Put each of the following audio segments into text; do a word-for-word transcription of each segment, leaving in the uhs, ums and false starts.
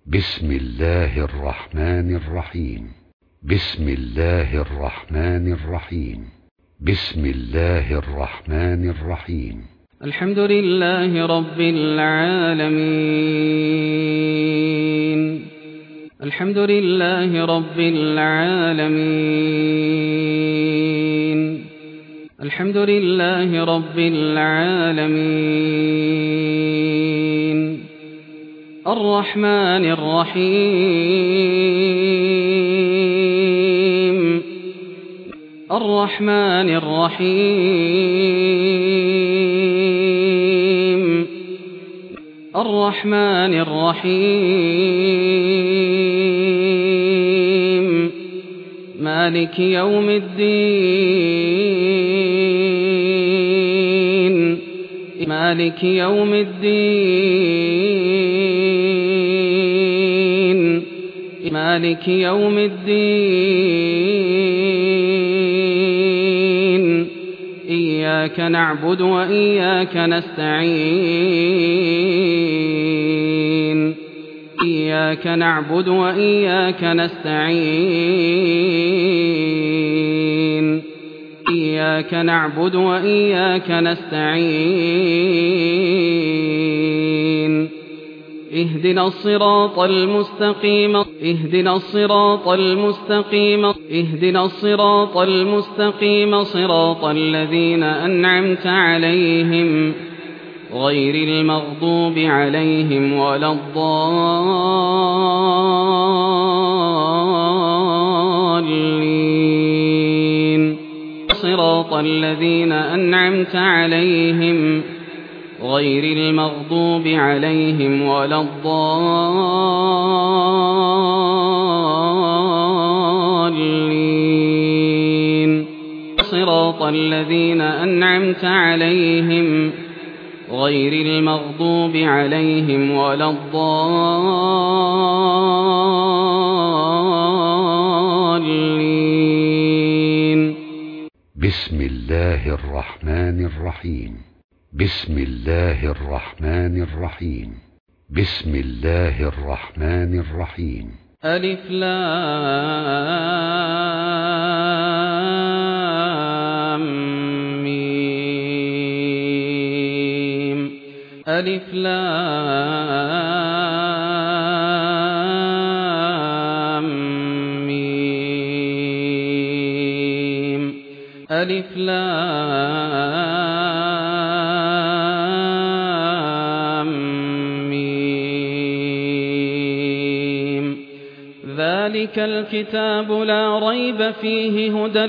بسم الله الرحمن الرحيم. بسم الله الرحمن الرحيم. بسم الله الرحمن الرحيم. الحمد لله رب العالمين. الحمد لله رب العالمين. الحمد لله رب العالمين. الرحمن الرحيم. الرحمن الرحيم. الرحمن الرحيم. مالك يوم الدين. مالك يوم الدين. مالك يوم الدين. إياك نعبد وإياك نستعين. إياك نعبد وإياك نستعين. إياك نعبد وإياك نستعين. اهدنا الصراط المستقيم. اهدنا الصراط المستقيم. اهدنا الصراط المستقيم صراط الذين أنعمت عليهم غير المغضوب عليهم ولا الضالين. صراط الذين أنعمت عليهم غير المغضوب عليهم ولا الضالين. صراط الذين أنعمت عليهم غير المغضوب عليهم ولا الضالين. بسم الله الرحمن الرحيم. بسم الله الرحمن الرحيم. بسم الله الرحمن الرحيم. ألف لام ميم. ألف لام ميم. ألف لام ميم. ذلك الكتاب لا ريب فيه هدى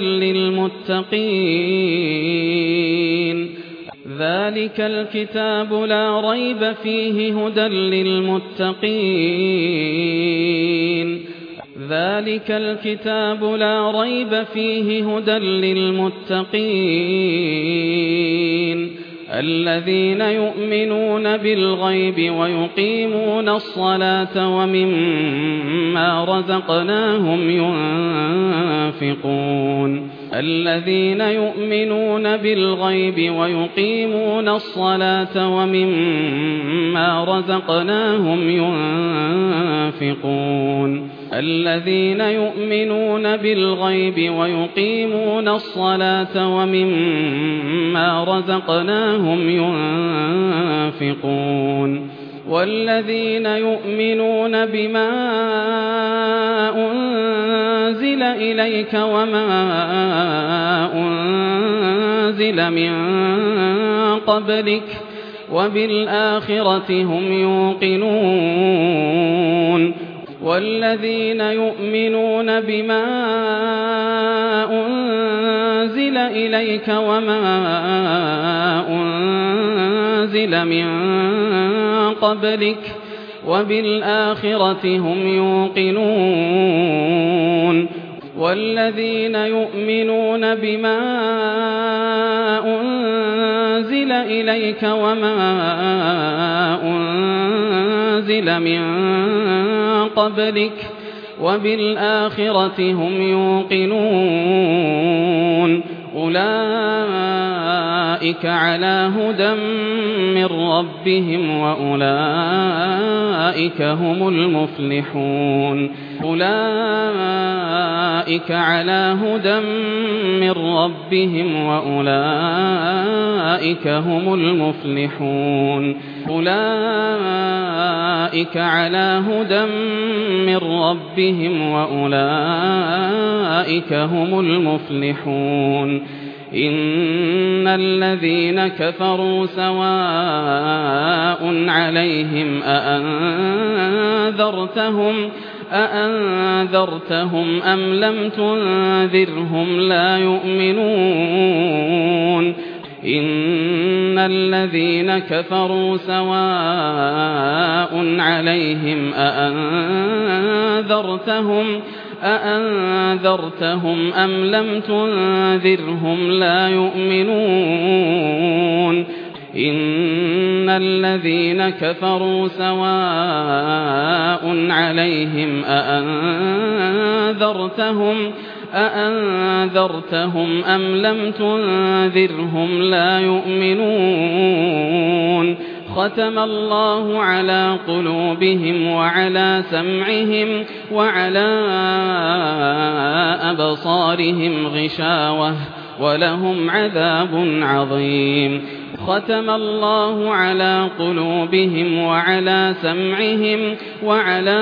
للمتقين. ذلك الكتاب لا ريب فيه هدى للمتقين. ذلك الكتاب لا ريب فيه هدى للمتقين الذين يؤمنون بالغيب ويقيمون الصلاة ومما رزقناهم ينفقون. الذين يؤمنون بالغيب ويقيمون الصلاة ومما رزقناهم ينفقون. الذين يؤمنون بالغيب ويقيمون الصلاة ومما رزقناهم ينفقون. والذين يؤمنون بما أنزل إليك وما أنزل من قبلك وبالآخرة هم يوقنون. والذين يؤمنون بما أنزل إليك وما أنزل من قبلك وبالآخرة هم يوقنون. والذين يؤمنون بما أنزل إليك وما أنزل من قبلك وبالآخرة هم يوقنون. أولئك على هدى من ربهم وأولئك هم المفلحون أولئك على هدى من ربهم وأولئك هم المفلحون أولئك على هدى من ربهم وأولئك هم المفلحون إن الذين كفروا سواء عليهم أأنذرتهم أأنذرتهم أم لم تنذرهم لا يؤمنون إن الذين كفروا سواء عليهم أأنذرتهم أأنذرتهم أم لم تنذرهم لا يؤمنون إن الذين كفروا سواء عليهم أأنذرتهم أأنذرتهم أم لم تنذرهم لا يؤمنون ختم الله على قلوبهم وعلى سمعهم وعلى أبصارهم غشاوة ولهم عذاب عظيم ختم الله على قلوبهم وعلى سمعهم وعلى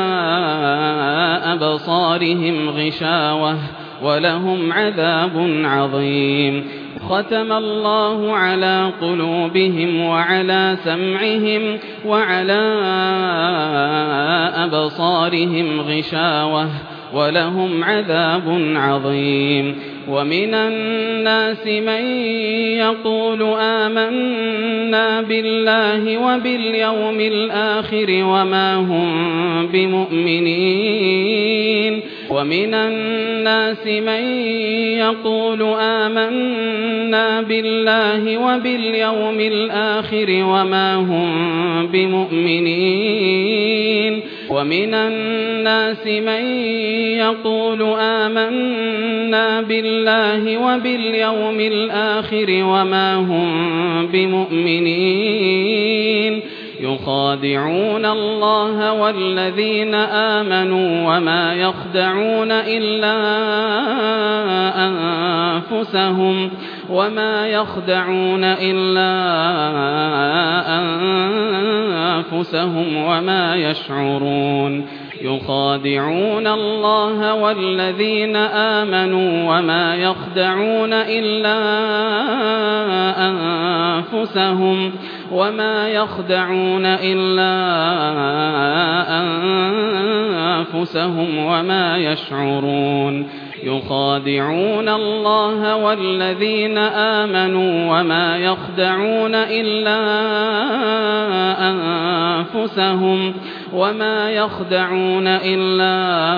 أبصارهم غشاوة ولهم عذاب عظيم ختم الله على قلوبهم وعلى سمعهم وعلى أبصارهم غشاوة ولهم عذاب عظيم ومن الناس من يقول آمنا بالله وباليوم الآخر وما هم بمؤمنين ومن الناس من يقول آمنا بالله وباليوم الآخر وما هم بمؤمنين ومن الناس من يقول آمنا بالله وباليوم الآخر وما هم بمؤمنين يخادعون الله والذين آمنوا وما يخدعون إلا أنفسهم وما يخدعون إلا أنفسهم وما يشعرون يخادعون الله والذين آمنوا وما يخدعون إلا أنفسهم وما يخدعون إلا أنفسهم وما يشعرون يخادعون الله والذين آمنوا وما يخدعون إلا أنفسهم وما يخدعون إلا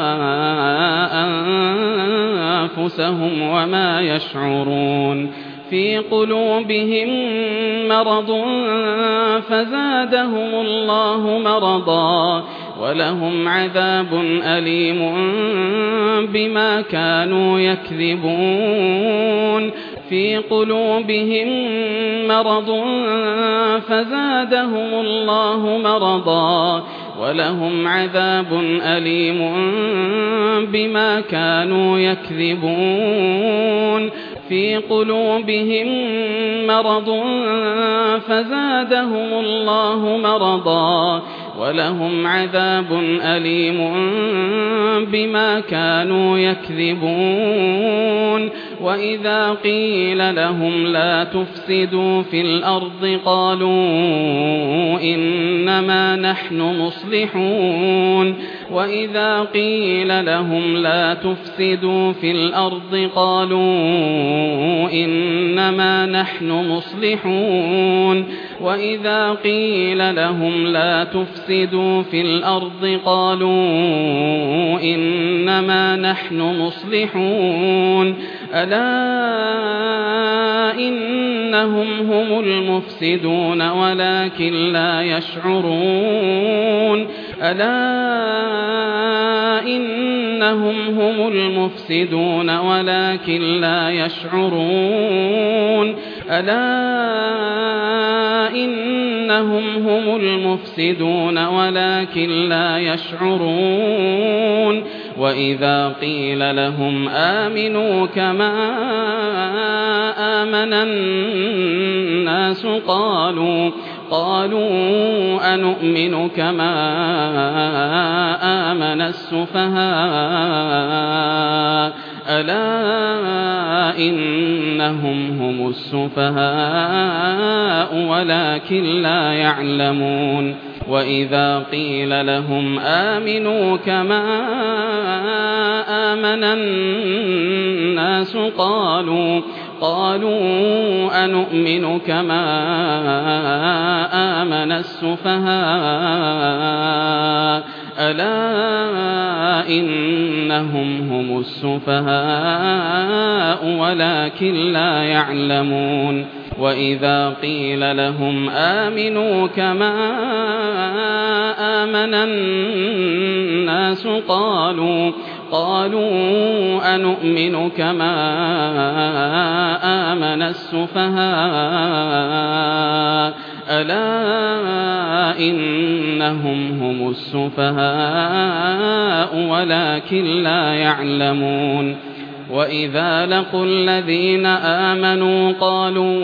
أنفسهم وما يشعرون في قلوبهم مرض فزادهم الله مرضا ولهم عذاب أليم بما كانوا يكذبون في قلوبهم مرض فزادهم الله مرضا ولهم عذاب أليم بما كانوا يكذبون في قلوبهم مرض فزادهم الله مرضا ولهم عذاب أليم بما كانوا يكذبون وإذا قيل لهم لا تفسدوا في الأرض قالوا إنما نحن مصلحون وإذا قيل لهم لا تفسدوا في الأرض قالوا إنما نحن مصلحون وإذا قيل لهم لا تفسدوا في الأرض قالوا إنما نحن مصلحون ألا إنهم هم المفسدون ولكن لا يشعرون ألا إن إنهم هم المفسدون ولكن لا يشعرون ألا إنهم هم المفسدون ولكن لا يشعرون وإذا قيل لهم آمنوا كما آمن الناس قالوا قالوا أنؤمن كما آمن السفهاء ألا إنهم هم السفهاء ولكن لا يعلمون وإذا قيل لهم آمنوا كما آمن الناس قالوا قالوا أنؤمن كما آمن السفهاء ألا إنهم هم السفهاء ولكن لا يعلمون وإذا قيل لهم آمنوا كما آمن الناس قالوا قالوا أنؤمن كما آمن السفهاء ألا إنهم هم السفهاء ولكن لا يعلمون وإذا لقوا الذين آمنوا قالوا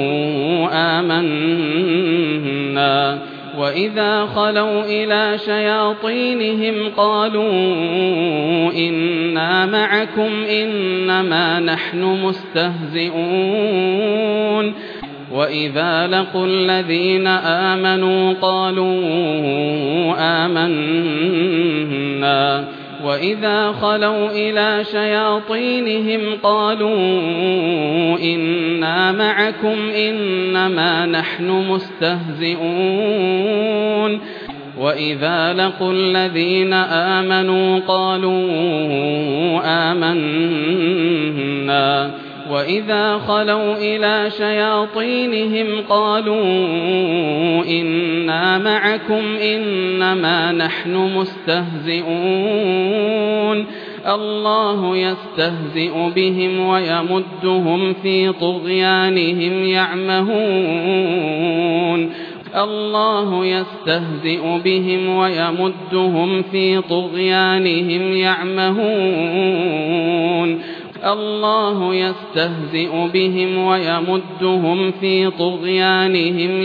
آمنا وإذا خلوا إلى شياطينهم قالوا إنا معكم إنما نحن مستهزئون وإذا لقوا الذين آمنوا قالوا آمنا وإذا خلوا إلى شياطينهم قالوا إنا معكم إنما نحن مستهزئون وإذا لقوا الذين آمنوا قالوا آمنا وإذا خلوا إلى شياطينهم قالوا إنا معكم إنما نحن مستهزئون الله يستهزئ بهم ويمدهم في طغيانهم يعمهون الله يستهزئ بهم ويمدهم في طغيانهم يعمهون الله يستهزئ بهم ويمدهم في طغيانهم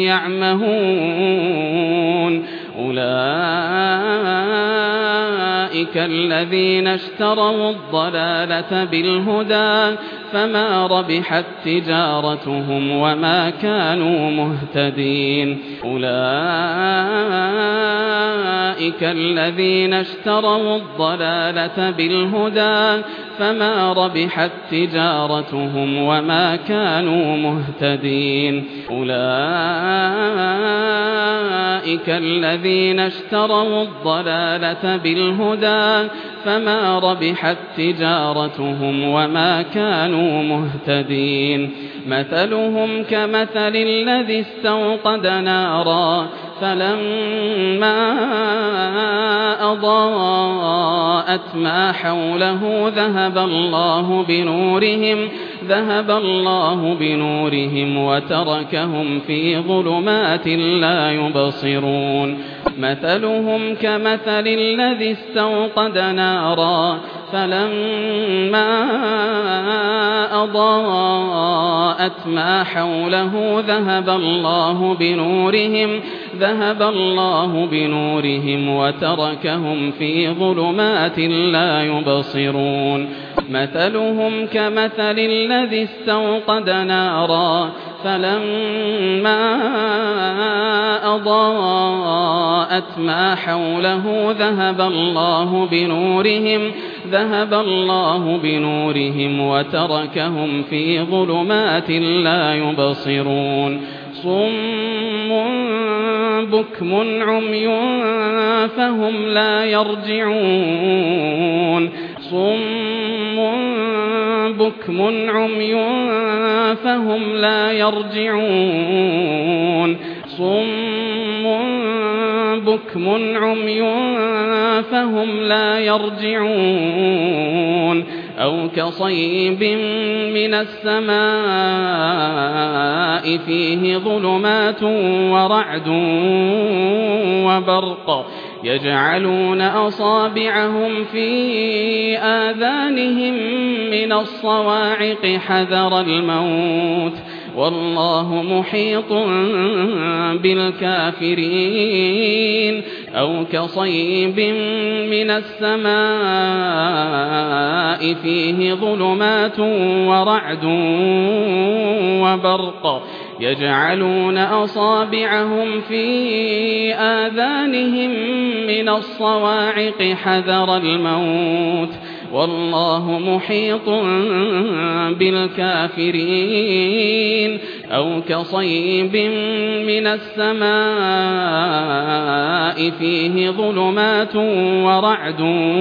يعمهون أولئك الذين اشتروا الضلالة بالهدى فما ربحت تجارتهم وما كانوا مهتدين أولئك الذين اشتروا الضلالة بالهدى فما ربحت تجارتهم وما كانوا مهتدين أولئك الذين اشتروا الضلالة بالهدى فما ربحت تجارتهم وما كانوا مهتدين مثلهم كمثل الذي استوقد نارا فلما أضاءت ما حوله ذهب الله بنورهم ذهب الله بنورهم وتركهم في ظلمات لا يبصرون مثلهم كمثل الذي استوقد نارا فلما أضاءت ما حوله ذهب الله بنورهم ذهب الله بنورهم وتركهم في ظلمات لا يبصرون مثلهم كمثل الذي استوقد نارا فلما أضاءت ما حوله ذهب الله بنورهم ذهب الله بنورهم وتركهم في ظلمات لا يبصرون صم بكم عمي فهم لا يرجعون صم بكم عمي فهم لا يرجعون صم بكم عمي فهم لا يرجعون أو كصيب من السماء فيه ظلمات ورعد وبرق يجعلون أصابعهم في آذانهم من الصواعق حذر الموت والله محيط بالكافرين أو كصيب من السماء فيه ظلمات ورعد وبرق يجعلون أصابعهم في آذانهم من الصواعق حذر الموت والله محيط بالكافرين أو كصيب من السماء فيه ظلمات ورعد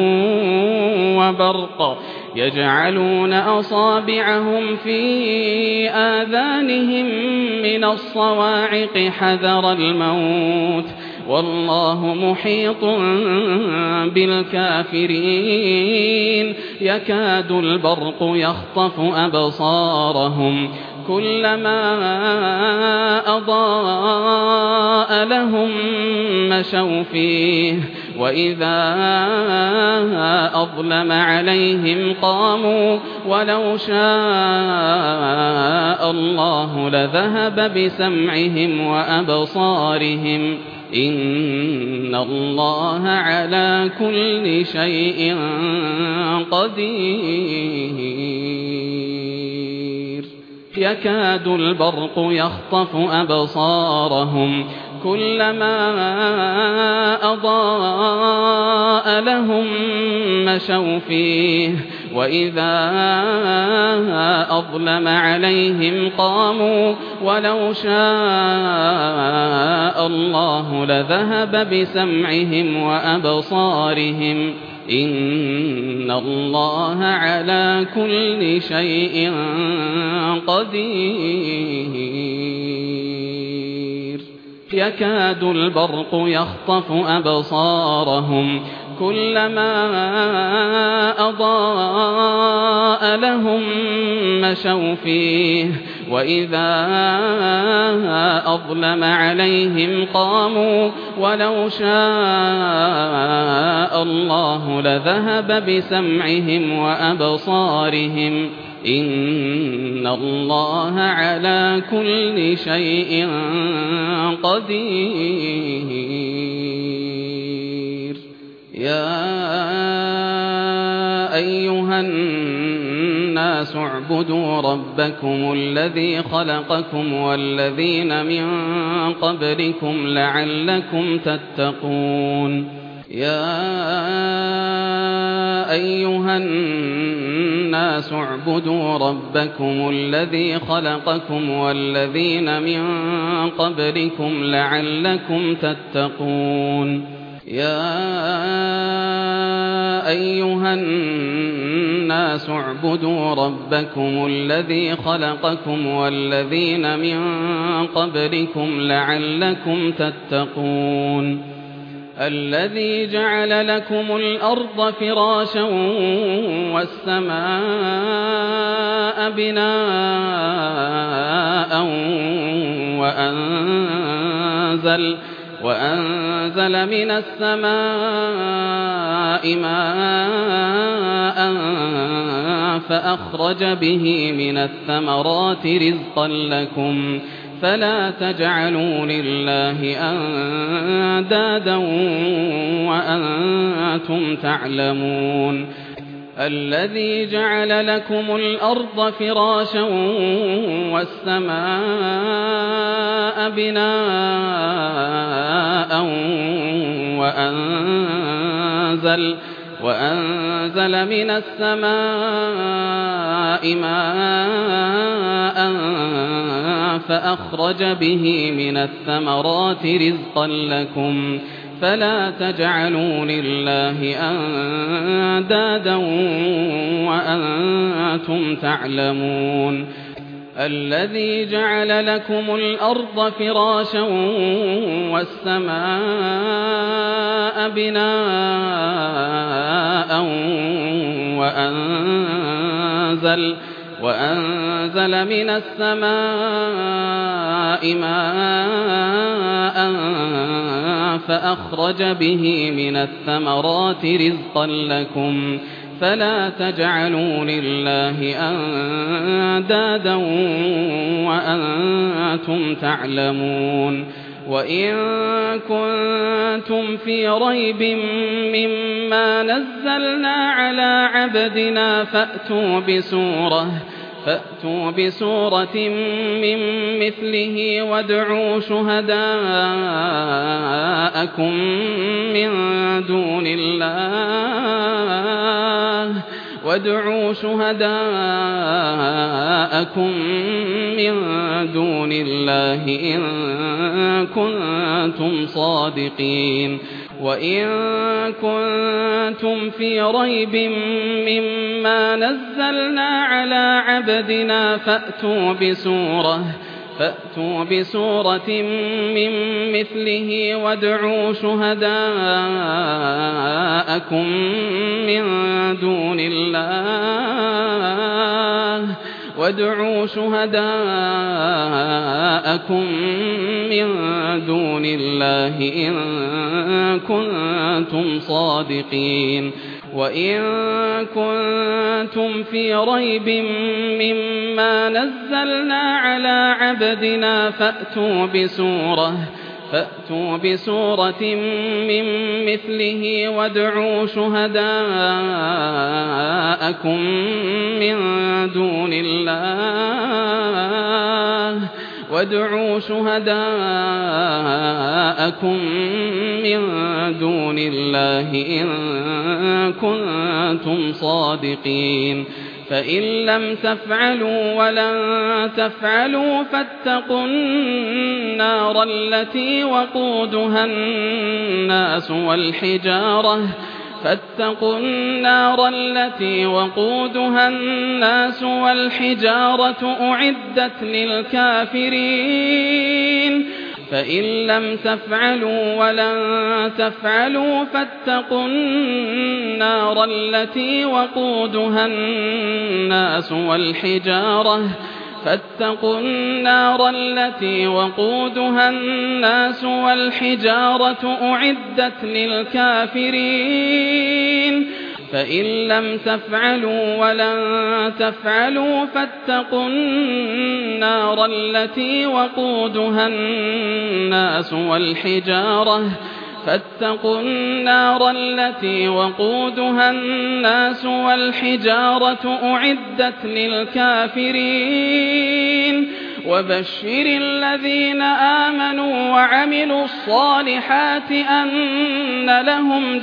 وبرق يجعلون أصابعهم في آذانهم من الصواعق حذر الموت والله محيط بالكافرين يكاد البرق يخطف أبصارهم كلما أضاء لهم مشوا فيه وإذا أظلم عليهم قاموا ولو شاء الله لذهب بسمعهم وأبصارهم إن الله على كل شيء قدير يكاد البرق يخطف أبصارهم كلما أضاء لهم مشوا فيه وإذا أظلم عليهم قاموا ولو شاء الله لذهب بسمعهم وأبصارهم إن الله على كل شيء قدير يكاد البرق يخطف أبصارهم كلما أضاء لهم مشوا فيه وإذا أظلم عليهم قاموا ولو شاء الله لذهب بسمعهم وأبصارهم إن الله على كل شيء قدير يا أيها الناس اعبدوا ربكم الذي خلقكم والذين من قبلكم لعلكم تتقون يا أيها الناس اعبدوا ربكم الذي خلقكم والذين من قبلكم لعلكم تتقون يا أيها الناس اعبدوا ربكم الذي خلقكم والذين من قبلكم لعلكم تتقون الذي جعل لكم الأرض فراشا والسماء بناء وأنزل وأنزل من السماء ماء فأخرج به من الثمرات رزقا لكم فلا تجعلوا لله أندادا وأنتم تعلمون الذي جعل لكم الأرض فراشا والسماء بناء وأنزل وأنزل من السماء ماء فأخرج به من الثمرات رزقا لكم فلا تجعلوا لله أندادا وأنتم تعلمون الذي جعل لكم الأرض فراشا والسماء بناء وأنزل وأنزل من السماء ماء فأخرج به من الثمرات رزقا لكم فلا تجعلوا لله أندادا وأنتم تعلمون وإن كنتم في ريب مما نزلنا على عبدنا فأتوا بسورة فأتوا بسورة من مثله وادعوا شهداءكم من دون الله وادعوا شهداءكم من دون الله إن كنتم صادقين وإن كنتم في ريب مما نزلنا على عبدنا فأتوا بسورة فأتوا بسورة من مثله وادعوا شهداءكم من دون الله وادعوا شهداءكم من دون الله إن كنتم صادقين وإن كنتم في ريب مما نزلنا على عبدنا فأتوا بسورة فأتوا بسورة من مثله وادعوا شهداءكم من دون الله وادعوا شهداءكم من دون الله إن كنتم صادقين فإن لم تفعلوا ولن تفعلوا فاتقوا النار التي وقودها الناس والحجارة فاتقوا النار التي وقودها الناس والحجارة أعدت للكافرين فإن لم تفعلوا ولن تفعلوا فاتقوا النار التي وقودها الناس والحجارة فاتقوا النار التي وقودها الناس والحجارة أعدت للكافرين فإن لم تفعلوا ولن تفعلوا فاتقوا النار التي وقودها الناس والحجارة فاتقوا النار التي وقودها الناس والحجارة أعدت للكافرين وبشر الذين آمنوا وعملوا الصالحات أن لهم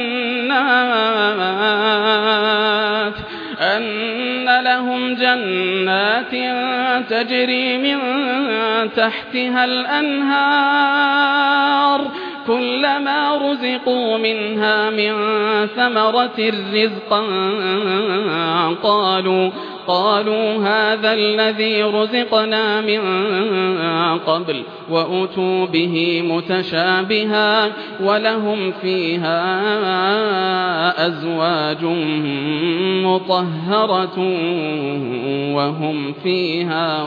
جنات أن لهم جنات تجري من تحتها الأنهار كلما رزقوا منها من ثمرة رزقا قالوا قالوا هذا الذي رزقنا من قبل وأتوا به متشابها ولهم فيها أزواج مطهرة وهم فيها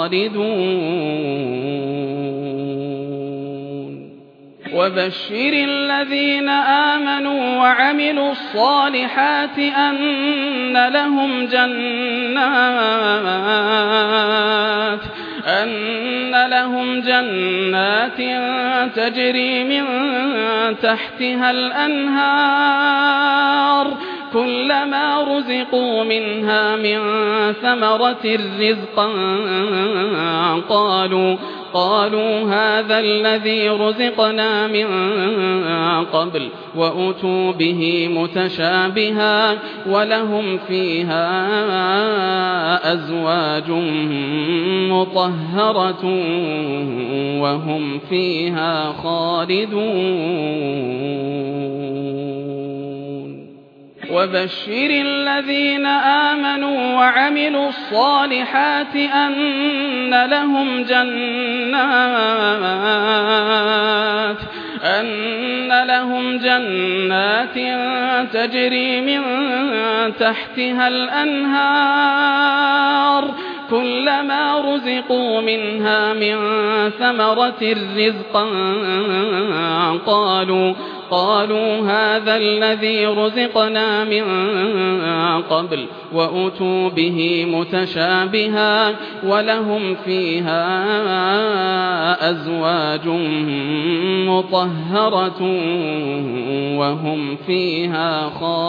خالدون وبشر الذين آمنوا وعملوا الصالحات أن لهم جنات أن لهم جنات تجري من تحتها الأنهار كلما رزقوا منها من ثمرة رزقا قالوا قالوا هذا الذي رزقنا من قبل وأتوا به متشابها ولهم فيها أزواج مطهرة وهم فيها خالدون وبشر الذين آمنوا وعملوا الصالحات أن لهم جنات أن لهم جنات تجري من تحتها الأنهار كلما رزقوا منها من ثمرة رزقا قالوا قالوا هذا الذي رزقنا من قبل وأتوا به متشابها ولهم فيها أزواج مطهرة وهم فيها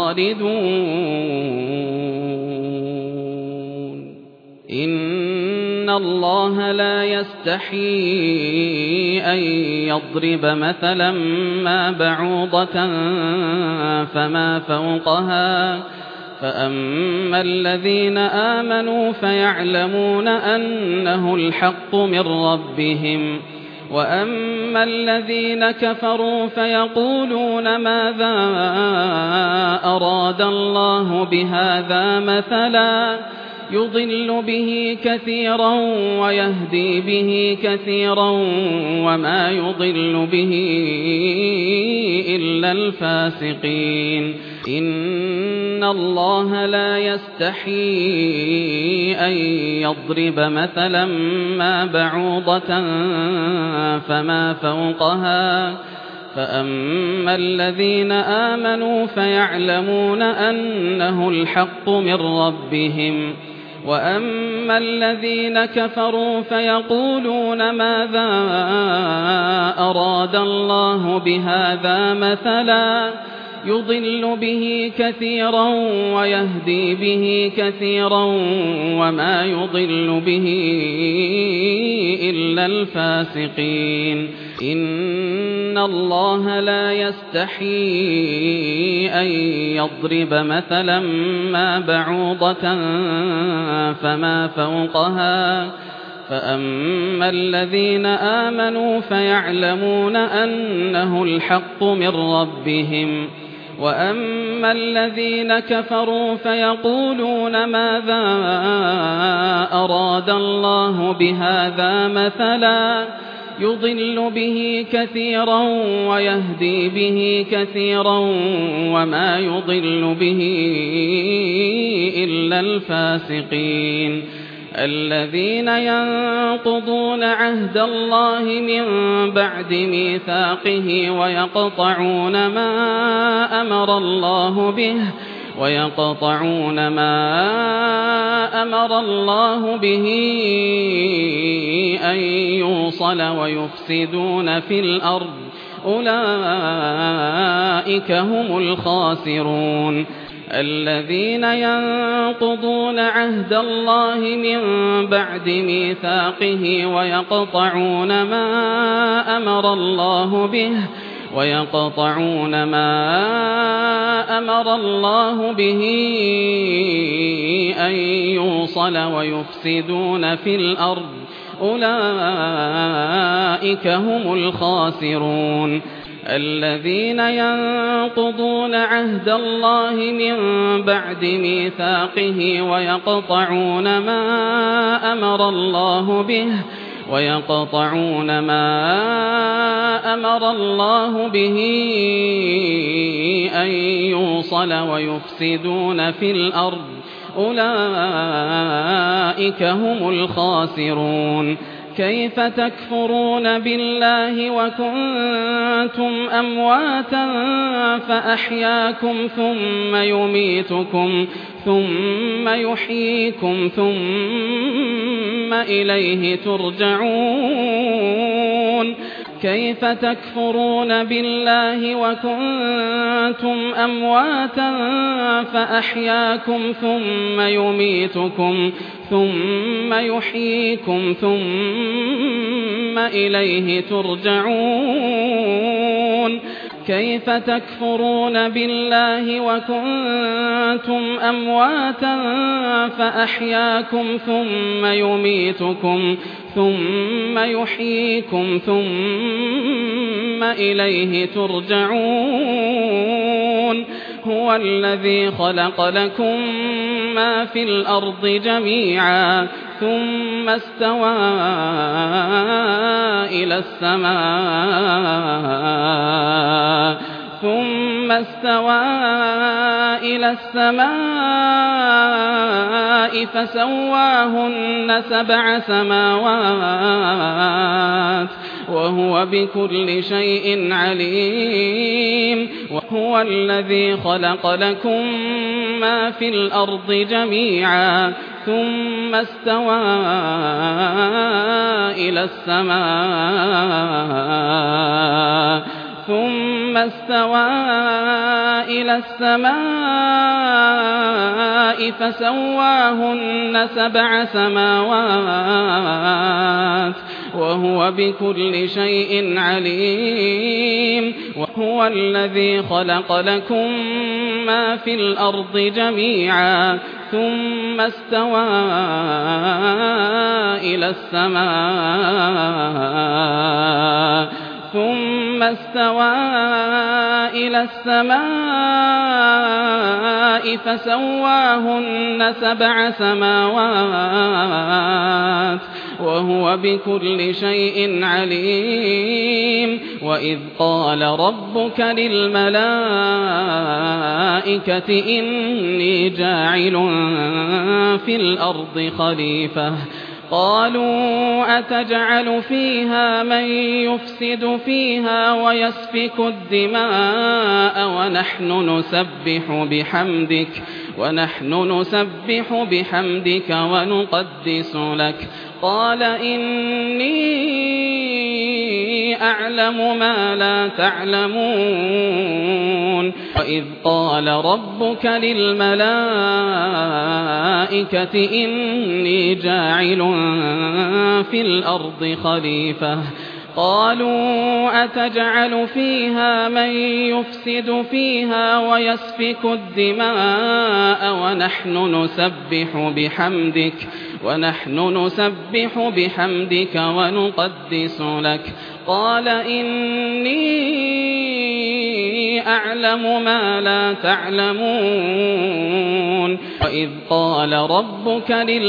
خالدون إن الله لا يستحيي أن يضرب مثلا ما بعوضة فما فوقها فأما الذين آمنوا فيعلمون أنه الحق من ربهم وأما الذين كفروا فيقولون ماذا أراد الله بهذا مثلا يضل به كثيرا ويهدي به كثيرا وما يضل به إلا الفاسقين إن الله لا يستحيي أن يضرب مثلا ما بعوضة فما فوقها فأما الذين آمنوا فيعلمون أنه الحق من ربهم وأما الذين كفروا فيقولون ماذا أراد الله بهذا مثلا يضل به كثيرا ويهدي به كثيرا وما يضل به إلا الفاسقين إن الله لا يستحيي أن يضرب مثلا ما بعوضة فما فوقها فأما الذين آمنوا فيعلمون أنه الحق من ربهم وأما الذين كفروا فيقولون ماذا أراد الله بهذا مثلا يضل به كثيرا ويهدي به كثيرا وما يضل به إلا الفاسقين الذين ينقضون عهد الله من بعد ميثاقه ويقطعون ما أمر الله به ويقطعون ما أمر الله به أن يوصل ويفسدون في الأرض أولئك هم الخاسرون الذين ينقضون عهد الله من بعد ميثاقه ويقطعون ما أمر الله به ويقطعون ما أمر الله به أن يوصل ويفسدون في الأرض أولئك هم الخاسرون الذين ينقضون عهد الله من بعد ميثاقه ويقطعون ما أمر الله به ويقطعون ما أمر الله به أن يوصل ويفسدون في الأرض أولئك هم الخاسرون كيف تكفرون بالله وكنتم أمواتا فأحياكم ثم يميتكم ثم يحييكم ثم إليه ترجعون كيف تكفرون بالله وكنتم أمواتا فأحياكم ثم يميتكم ثم يحييكم ثم إليه ترجعون كيف تكفرون بالله وكنتم أمواتا فأحياكم ثم يميتكم ثم يحييكم ثم إليه ترجعون هو الذي خلق لكم ما في الأرض جميعا ثم استوى إلى السماء ثم استوى إلى السماء فسواهن سبع سماوات وهو بكل شيء عليم وهو الذي خلق لكم ما في الأرض جميعا ثم استوى إلى السماء ثم استوى إلى السماء فسواهن سبع سماوات وهو بكل شيء عليم وهو الذي خلق لكم ما في الأرض جميعا ثم استوى إلى السماء ثم استوى إلى السماء فسواهن سبع سماوات وهو بكل شيء عليم وإذ قال ربك للملائكة إني جاعل في الأرض خليفة قالوا أتجعل فيها من يفسد فيها ويسفك الدماء ونحن نسبح بحمدك ونحن نسبح بحمدك ونقدس لك قال إني أعلم ما لا تعلمون وإذ قال ربك للملائكة إني جاعل في الأرض خليفة قالوا أتجعل فيها من يفسد فيها ويسفك الدماء ونحن نسبح بحمدك ونحن نسبح بحمدك ونقدس لك قال إني أعلم ما لا تعلمون وإذ قال ربك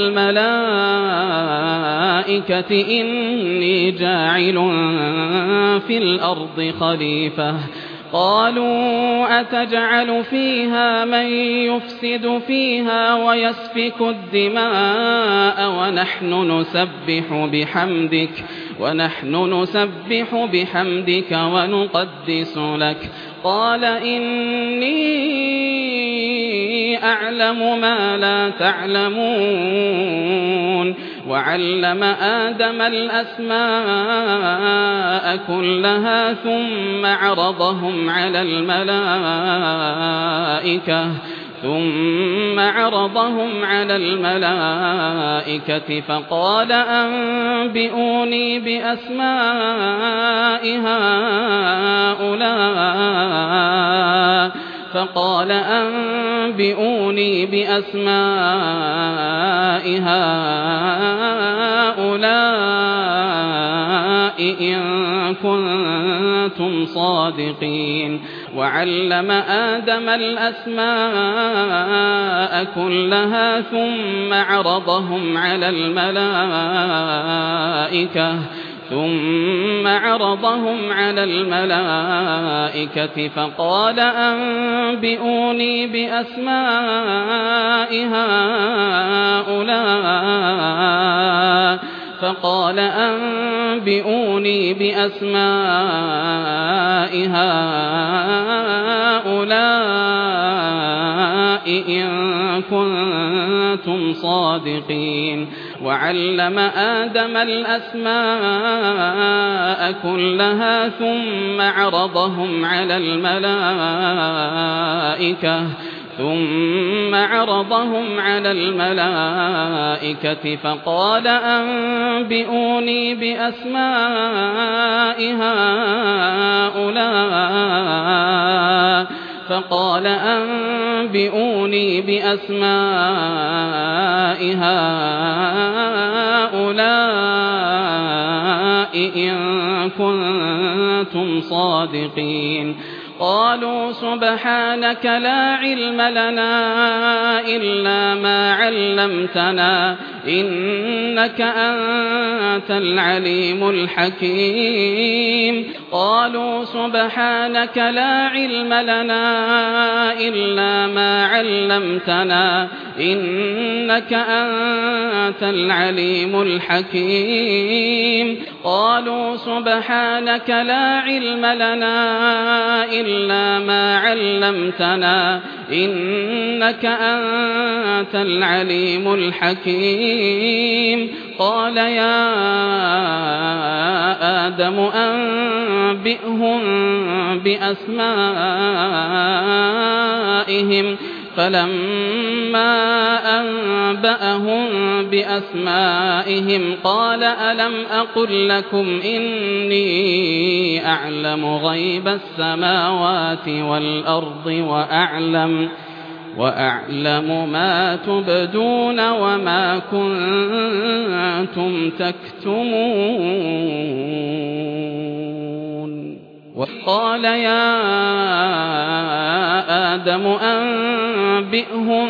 للملائكة إني جاعل في الأرض خليفة قالوا أتجعل فيها من يفسد فيها ويسفك الدماء ونحن نسبح بحمدك ونحن نسبح بحمدك ونقدس لك قال إني أعلم ما لا تعلمون وعلم آدم الأسماء كلها ثم عرضهم على الملائكة ثم عرضهم على الملائكة فقال أنبئوني بأسماء هؤلاء فقال أنبئوني بأسماء هؤلاء إن كنتم صادقين وعلم آدم الأسماء كلها ثم عرضهم على الملائكة ثم عرضهم على الملائكة فقال أنبئوني بأسماء هؤلاء فقال أنبئوني بأسماء هؤلاء إن كنتم صادقين وعلم آدم الأسماء كلها ثم عرضهم على الملائكة ثم عرضهم على الملائكة فقال أنبئوني بأسماء هؤلاء فقال أنبئوني بأسماء هؤلاء إن كنتم صادقين قالوا سبحانك لا علم لنا إلا ما علمتنا إنك أنت العليم الحكيم قالوا سبحانك لا علم لنا إلا ما علمتنا إنك أنت العليم الحكيم قالوا سبحانك لا علم لنا إلا ما علمتنا إنك أنت العليم الحكيم قال يا آدم أنبئهم بأسمائهم فلما أنبأهم بأسمائهم قال ألم أقل لكم إني أعلم غيب السماوات والأرض وأعلم وأعلم ما تبدون وما كنتم تكتمون وقال يا آدم أنبئهم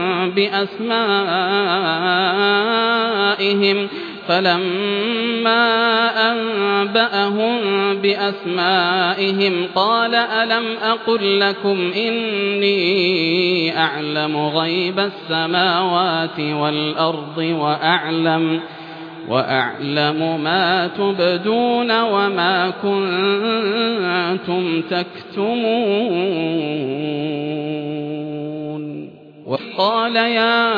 بأسمائهم فلما أنبأهم بأسمائهم قال ألم أقل لكم إني أعلم غيب السماوات والأرض وأعلم وأعلم ما تبدون وما كنتم تكتمون وقال يا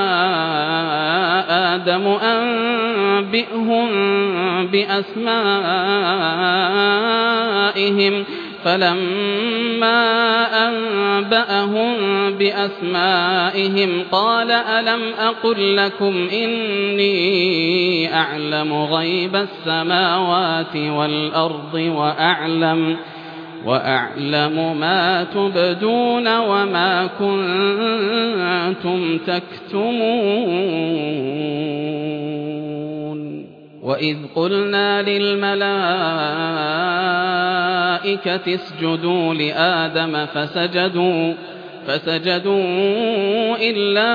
آدم أنبئهم بأسمائهم فلما أنبأهم بأسمائهم قال ألم أقل لكم إني أعلم غيب السماوات والأرض وأعلم وأعلم ما تبدون وما كنتم تكتمون وإذ قلنا للملائكة اسجدوا لآدم فسجدوا فسجدوا إلا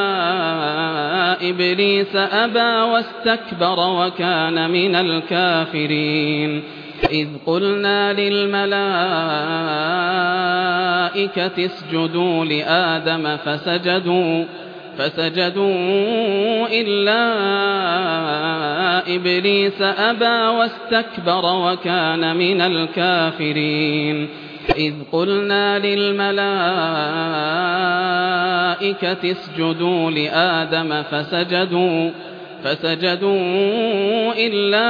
إبليس أبى واستكبر وكان من الكافرين إذ قلنا للملائكة اسجدوا لآدم فسجدوا فسجدوا إلا إبليس أبى واستكبر وكان من الكافرين إذ قلنا للملائكة اسجدوا لآدم فسجدوا فسجدوا إلا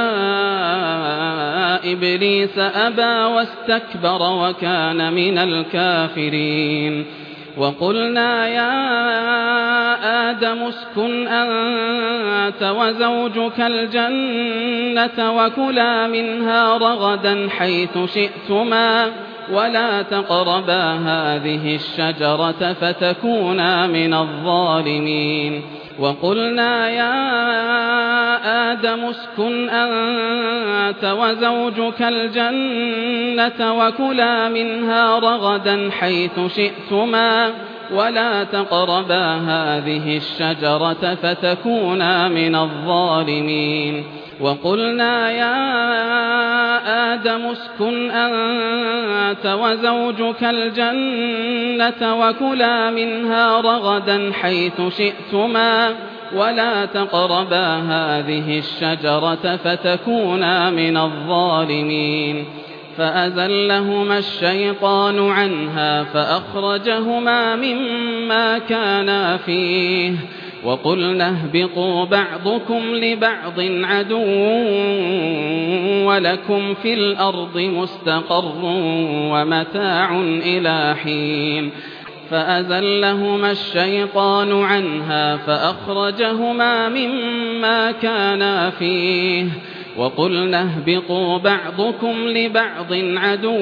إبليس أبى واستكبر وكان من الكافرين وقلنا يا آدم اسكن أنت وزوجك الجنة وكلا منها رغدا حيث شئتما ولا تقربا هذه الشجرة فتكونا من الظالمين وقلنا يا آدم اسكن أنت وزوجك الجنة وكلا منها رغدا حيث شئتما ولا تقربا هذه الشجرة فتكونا من الظالمين وقلنا يا آدم اسكن أنت وزوجك الجنة وكلا منها رغدا حيث شئتما ولا تقربا هذه الشجرة فتكونا من الظالمين فأزلهما الشيطان عنها فأخرجهما مما كانا فيه وقلنا اهبطوا بعضكم لبعض عدو ولكم في الأرض مستقر ومتاع إلى حين فأزلهما الشيطان عنها فأخرجهما مما كانا فيه وقلنا اهبطوا بعضكم لبعض عدو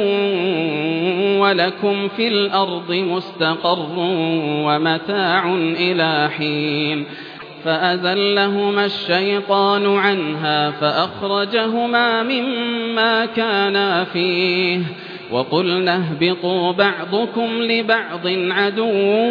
ولكم في الأرض مستقر ومتاع إلى حين فأزلهما الشيطان عنها فأخرجهما مما كانا فيه وقلنا اهبطوا بعضكم لبعض عدو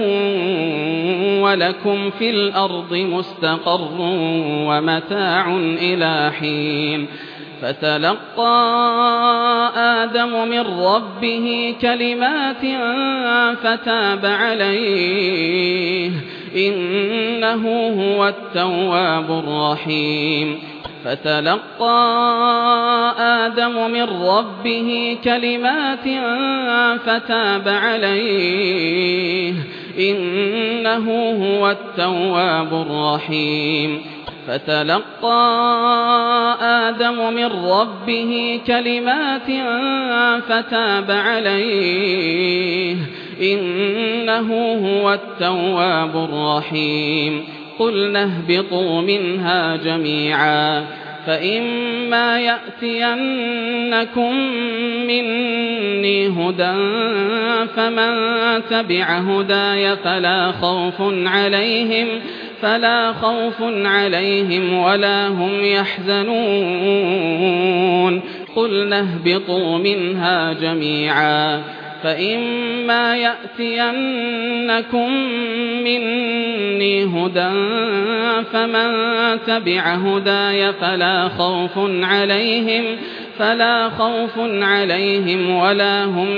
ولكم في الأرض مستقر ومتاع إلى حين فتلقى آدم من ربه كلمات فتاب عليه إنه هو التواب الرحيم فتلقى آدم من ربه كلمات فتاب عليه إنه هو التواب الرحيم فتلقى آدم من ربه كلمات فتاب عليه إنه هو التواب الرحيم قلنا اهبطوا منها جميعا فإما يأتينكم مني هدى فمن تبع هداي فلا خوف عليهم فلا خوف عليهم ولا هم يحزنون قلنا اهبطوا منها جميعا فإما يأتينكم مني هدى فمن تبع هداي فلا خوف عليهم فلا خوف عليهم ولا هم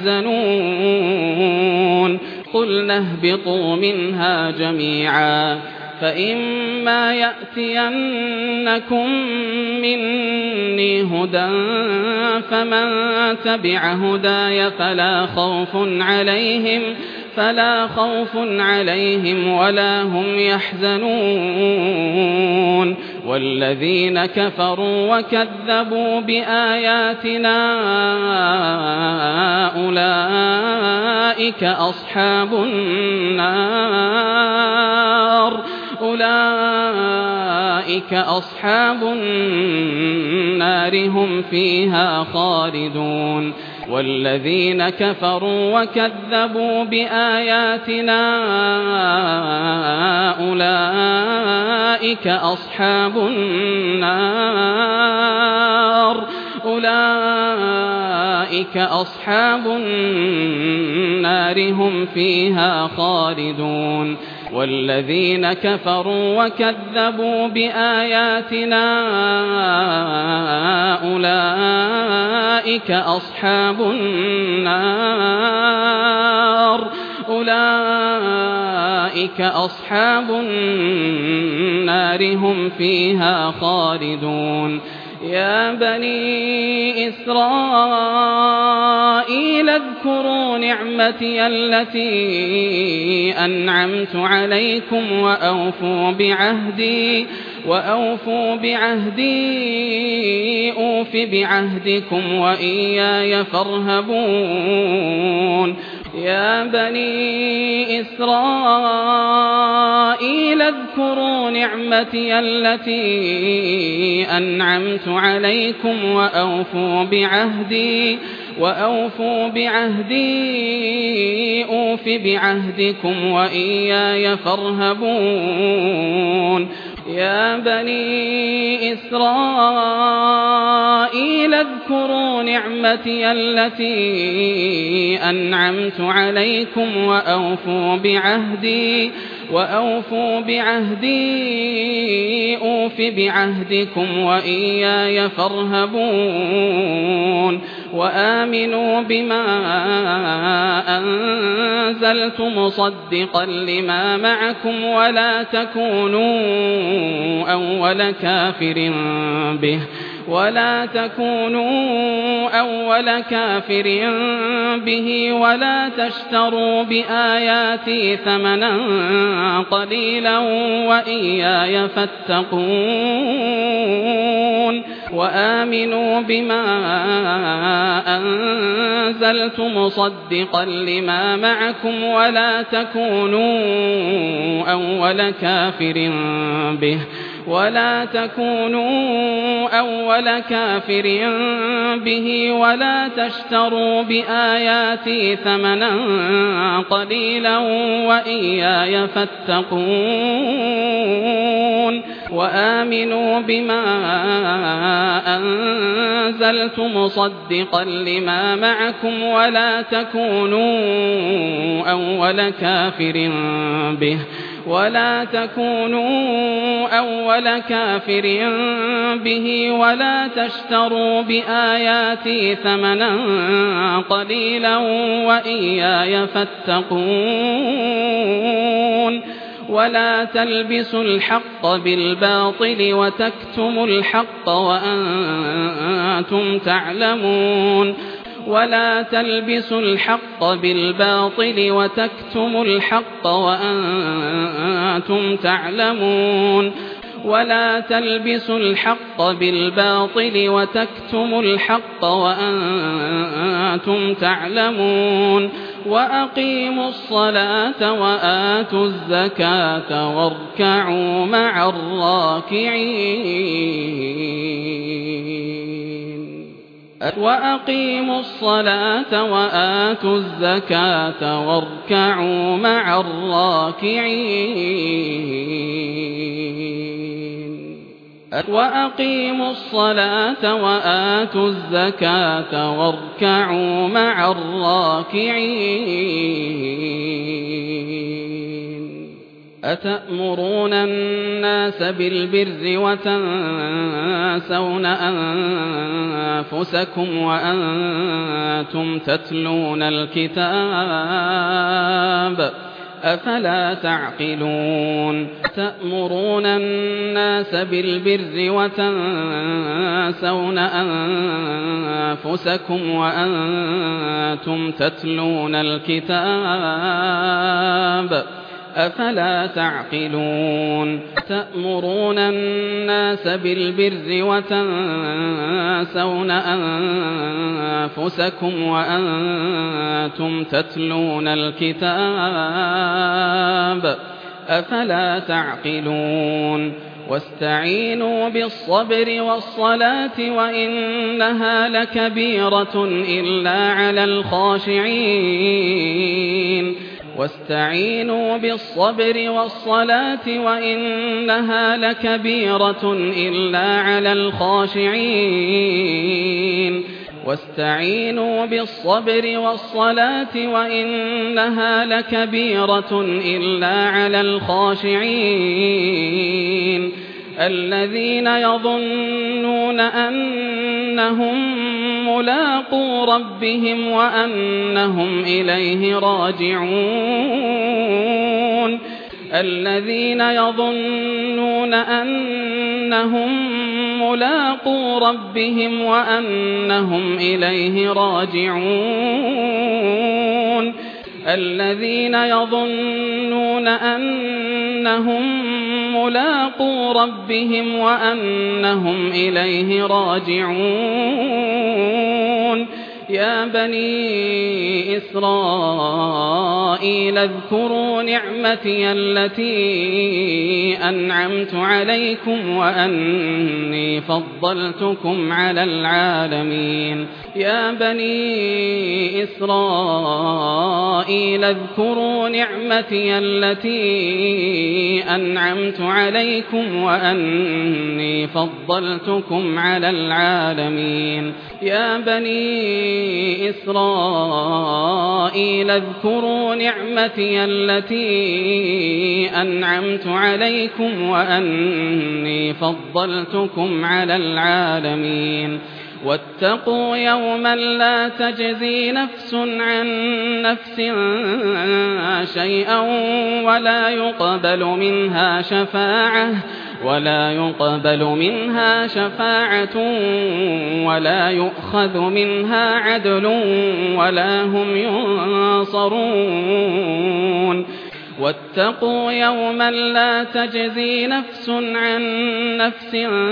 يحزنون قلنا اهبطوا منها جميعا فإما يأتينكم مني هدى فمن تبع هداي فلا خوف عليهم فلا خوف عليهم ولا هم يحزنون والذين كفروا وكذبوا بآياتنا أولئك أصحاب النار أولئك أصحاب النار هم فيها خالدون والذين كفروا وكذبوا بآياتنا أولئك أصحاب النار أولئك أصحاب النار هم فيها خالدون والذين كفروا وكذبوا بآياتنا أولئك أصحاب النار أولئك أصحاب النار هم فيها خالدون يا بني إسرائيل اذكروا نعمتي التي أنعمت عليكم وأوفوا بعهدي وأوفوا بعهدي أوف بعهدكم وإياي فارهبون يا بني إسرائيل اذكروا نعمتي التي أنعمت عليكم وأوفوا بعهدي وأوفوا بعهدي أوف بعهدكم وإياي فارهبون يا بني إسرائيل اذكروا نعمتي التي أنعمت عليكم وأوفوا بعهدي وأوفوا بعهدي أوف بعهدكم وإياي فارهبون وآمنوا بما أنزلت مصدقا لما معكم ولا تكونوا أول كافر به ولا تكونوا أول كافر به ولا تشتروا بآياتي ثمنا قليلا وإياي فاتقون وآمنوا بما أنزلت مصدقا لما معكم ولا تكونوا أول كافر به ولا تكونوا أول كافر به ولا تشتروا بآياتي ثمنا قليلا وإياي فاتقون وآمنوا بما أنزلت مصدقا لما معكم ولا تكونوا أول كافر به ولا تكونوا أول كافر به ولا تشتروا بآياتي ثمنا قليلا وإياي فاتقون ولا تلبسوا الحق بالباطل وتكتموا الحق وأنتم تعلمون ولا تلبسوا الحق بالباطل وتكتموا الحق وأنتم تعلمون ولا تلبسوا الحق بالباطل وتكتموا الحق وأنتم تعلمون وأقيموا الصلاة وآتوا الزكاة واركعوا مع الراكعين وأقيموا الصلاة وآتوا الزكاة واركعوا مع الراكعين وأقيموا الصلاة وآتوا الزكاة واركعوا مع الراكعين أتأمرون الناس بالبر وتنسون أنفسكم وأنتم تتلون الكتاب أفلا تعقلون تأمرون الناس بالبر وتنسون أنفسكم وأنتم تتلون الكتاب أفلا تعقلون تأمرون الناس بالبر وتنسون أنفسكم وأنتم تتلون الكتاب أفلا تعقلون واستعينوا بالصبر والصلاة وإنها لكبيرة إلا على الخاشعين واستعينوا بالصبر والصلاة وإنها لكبيرة إلا على الخاشعين واستعينوا بالصبر والصلاة وإنها لكبيرة إلا على الخاشعين الذين يظنون أنهم ملاقو ربهم وأنهم إليه راجعون الذين يظنون أنهم ملاقو ربهم وأنهم إليه راجعون الذين يظنون أنهم ملاقو ربهم وأنهم إليه راجعون يا بني إسرائيل اذكروا نعمتي التي أنعمت عليكم وأني فضلتكم على العالمين يا بني إسرائيل اذكروا نعمتي التي أنعمت عليكم وأني فضلتكم على العالمين يا بني إسرائيل اذكروا نعمتي التي أنعمت عليكم وأني فضلتكم على العالمين واتقوا يوما لا تجزي نفس عن نفس شيئا ولا يقبل منها شفاعة ولا يقبل منها شفاعة ولا يؤخذ منها عدل ولا هم ينصرون واتقوا يوما لا تجزي نفس عن نفس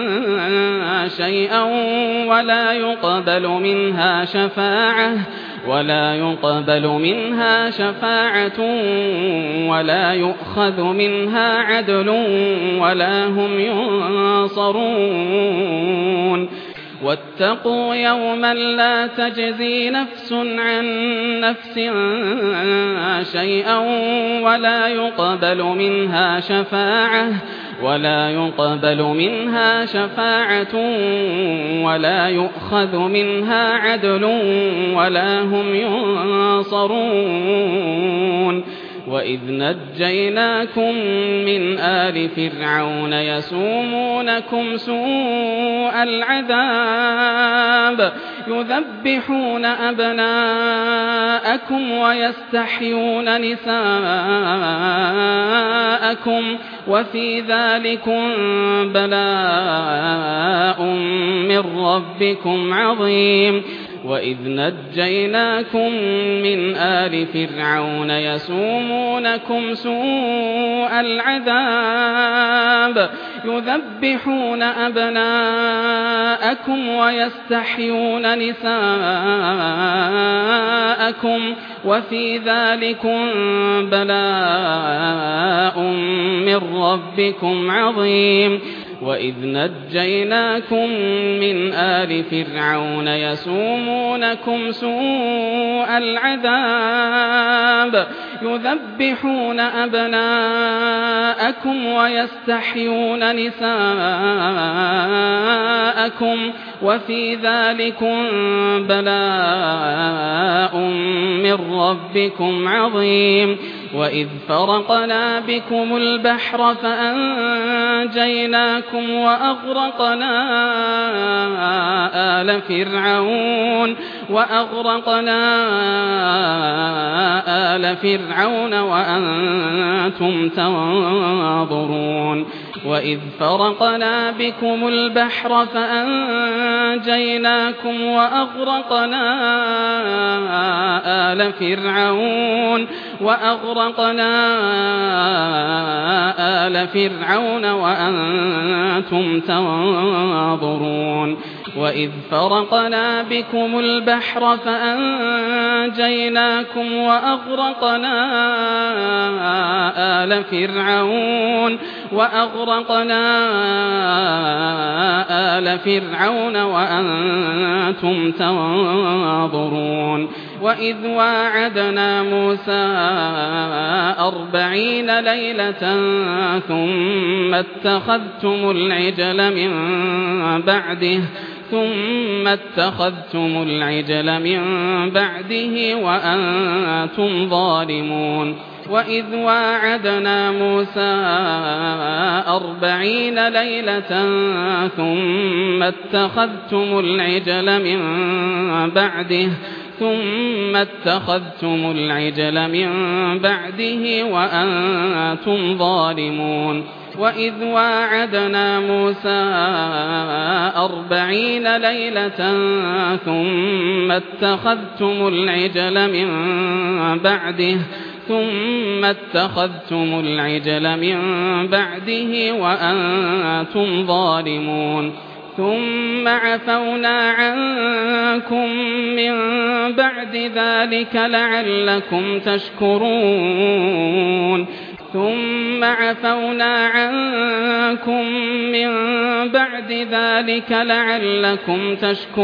شيئا ولا يقبل منها شفاعة ولا يقبل منها شفاعة ولا يؤخذ منها عدل ولا هم ينصرون واتقوا يوما لا تجزي نفس عن نفس شيئا ولا يقبل منها شفاعة ولا يقبل منها شفاعة ولا يؤخذ منها عدل ولا هم ينصرون وإذ نجيناكم من آل فرعون يسومونكم سوء العذاب يذبحون أبناءكم ويستحيون نساءكم وفي ذلكم بلاء من ربكم عظيم وإذ نجيناكم من آل فرعون يسومونكم سوء العذاب يذبحون أبناءكم ويستحيون نساءكم وفي ذلكم بلاء من ربكم عظيم وإذ نجيناكم من آل فرعون يسومونكم سوء العذاب يذبحون أبناءكم ويستحيون نساءكم وفي ذلكم بلاء من ربكم عظيم وإذ فرقنا بكم البحر فأنجيناكم وأغرقنا آل فرعون وأغرقنا آل فرعون وأنتم تنظرون وإذ فرقنا بكم البحر فأنجيناكم وأغرقنا آل فرعون وأغرقنا آل فرعون وأنتم تنظرون وإذ فرقنا بكم البحر فأنجيناكم وأغرقنا آل فرعون وأغرقنا آل فرعون وأنتم تنظرون وإذ واعدنا موسى أربعين ليلة ثم اتخذتم العجل من بعده ثم اتخذتم العجل من بعده وأنتم ظالمون وإذ واعدنا موسى أربعين ليلة ثم اتخذتم العجل من بعده ثم اتخذتم العجل من بعده وأنتم ظالمون وإذ واعدنا موسى أربعين ليلة ثم اتخذتم العجل من بعده ثم اتخذتم العجل من بعده وأنتم ظالمون ثم عفونا عنكم من بعد ذلك لعلكم تشكرون ثم عفونا عنكم من بعد ذلك لعلكم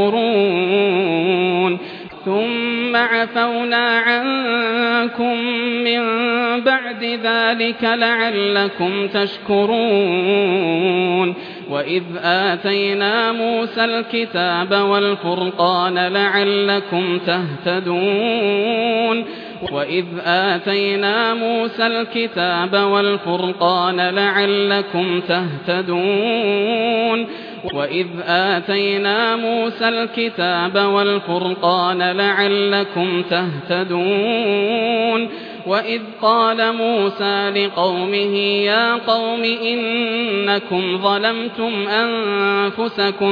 تشكرون ثم عفونا عنكم من بعد ذلك لعلكم تشكرون وإذ آتينا موسى الكتاب والفرقان لعلكم تهتدون وإذ آتينا موسى الكتاب والفرقان لعلكم تهتدون وإذ آتينا موسى الكتاب والفرقان لعلكم تهتدون وإذ قال موسى لقومه يا قوم إنكم ظلمتم أنفسكم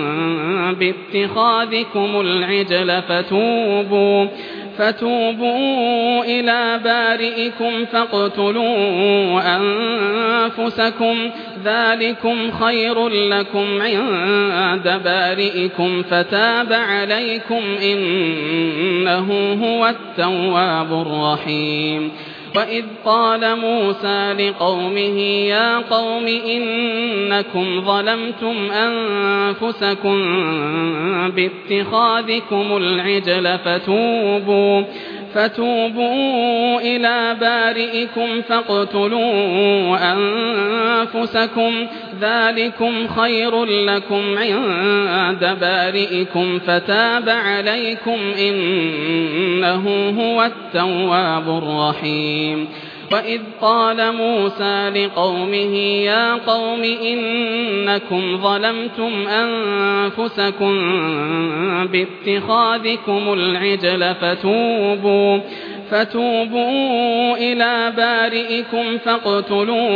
باتخاذكم العجل فتوبوا فتوبوا إلى بارئكم فاقتلوا أنفسكم ذلكم خير لكم عند بارئكم فتاب عليكم إنه هو التواب الرحيم وإذ قال موسى لقومه يا قوم إنكم ظلمتم أنفسكم باتخاذكم العجل فتوبوا فتوبوا إلى بارئكم فاقتلوا أنفسكم ذلكم خير لكم عند بارئكم فتاب عليكم إنه هو التواب الرحيم وإذ قال موسى لقومه يا قوم إنكم ظلمتم أنفسكم باتخاذكم العجل فتوبوا فتوبوا إلى بارئكم فاقتلوا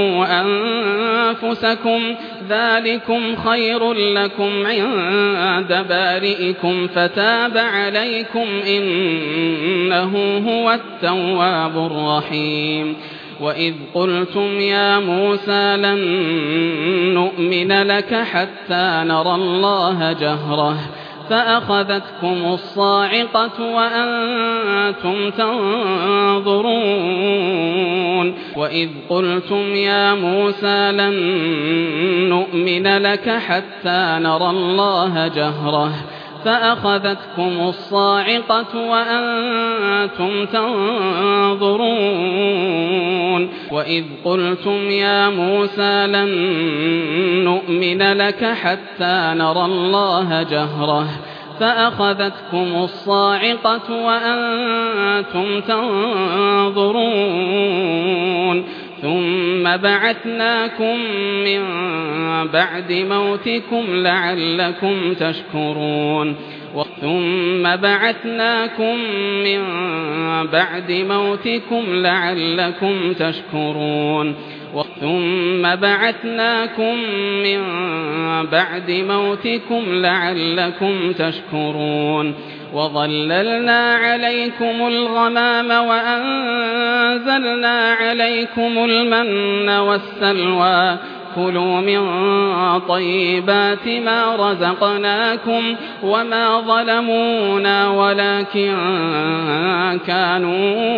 أنفسكم ذلكم خير لكم عند بارئكم فتاب عليكم إنه هو التواب الرحيم وإذ قلتم يا موسى لن نؤمن لك حتى نرى الله جهرة فأخذتكم الصاعقة وأنتم تنظرون وإذ قلتم يا موسى لن نؤمن لك حتى نرى الله جهرة فأخذتكم الصاعقة وأنتم تنظرون وإذ قلتم يا موسى لن نؤمن لك حتى نرى الله جهرة فأخذتكم الصاعقة وأنتم تنظرون ثم بعثناكم من بعد موتكم لعلكم تشكرون ثم بعثناكم من بعد موتكم لعلكم تشكرون ثم بعثناكم من بعد موتكم لعلكم تشكرون وظللنا عليكم الغمام وأنزلنا عليكم المن والسلوى كلوا من طيبات ما رزقناكم وما ظلمونا ولكن كانوا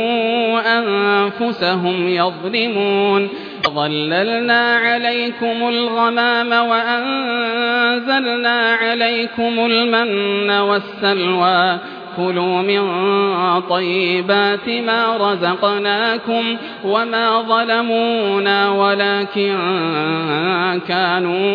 أنفسهم يظلمون ظللنا عليكم الغمام وأنزلنا عليكم المن والسلوى كلوا من طيبات ما رزقناكم وما ظلمونا ولكن كانوا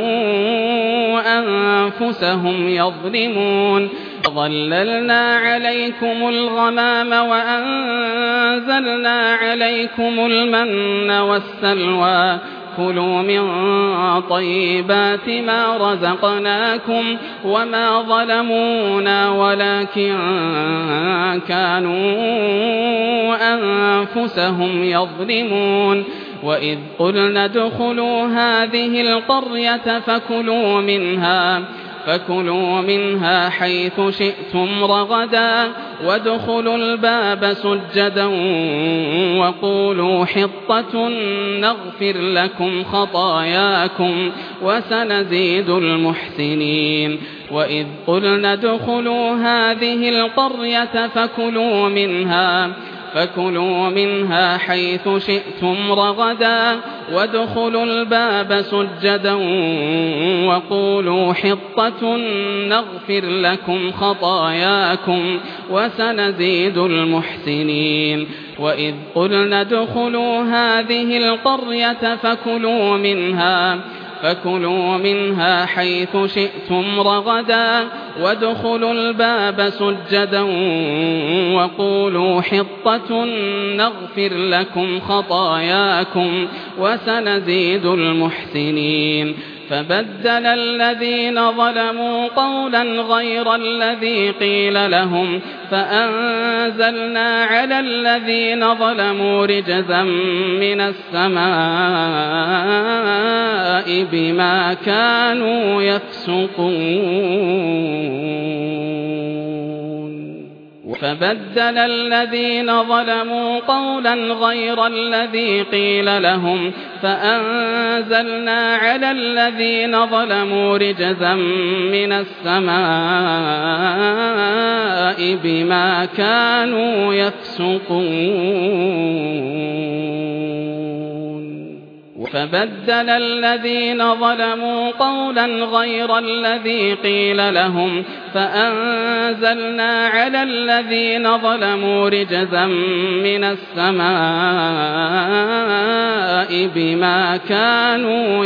أنفسهم يظلمون ظللنا عليكم الغمام وأنزلنا عليكم المن والسلوى كلوا من طيبات ما رزقناكم وما ظلمونا ولكن كانوا أنفسهم يظلمون وإذ قلنا ادخلوا هذه القرية فكلوا منها فكلوا منها حيث شئتم رغدا وادخلوا الباب سجدا وقولوا حطة نغفر لكم خطاياكم وسنزيد المحسنين وإذ قلنا ادخلوا هذه القرية فكلوا منها فكلوا منها حيث شئتم رغدا وادخلوا الباب سجدا وقولوا حطة نغفر لكم خطاياكم وسنزيد المحسنين وإذ قلنا ادخلوا هذه القرية فكلوا منها فكلوا منها حيث شئتم رغدا وادخلوا الباب سجدا وقولوا حطة نغفر لكم خطاياكم وسنزيد المحسنين فبدل الذين ظلموا قولا غير الذي قيل لهم فأنزلنا على الذين ظلموا رجزا من السماء بما كانوا يفسقون فبدل الذين ظلموا قولا غير الذي قيل لهم فأنزلنا على الذين ظلموا رجزا من السماء بما كانوا يفسقون فبدل الذين ظلموا قولا غير الذي قيل لهم فأنزلنا على الذين ظلموا رجزا من السماء بما كانوا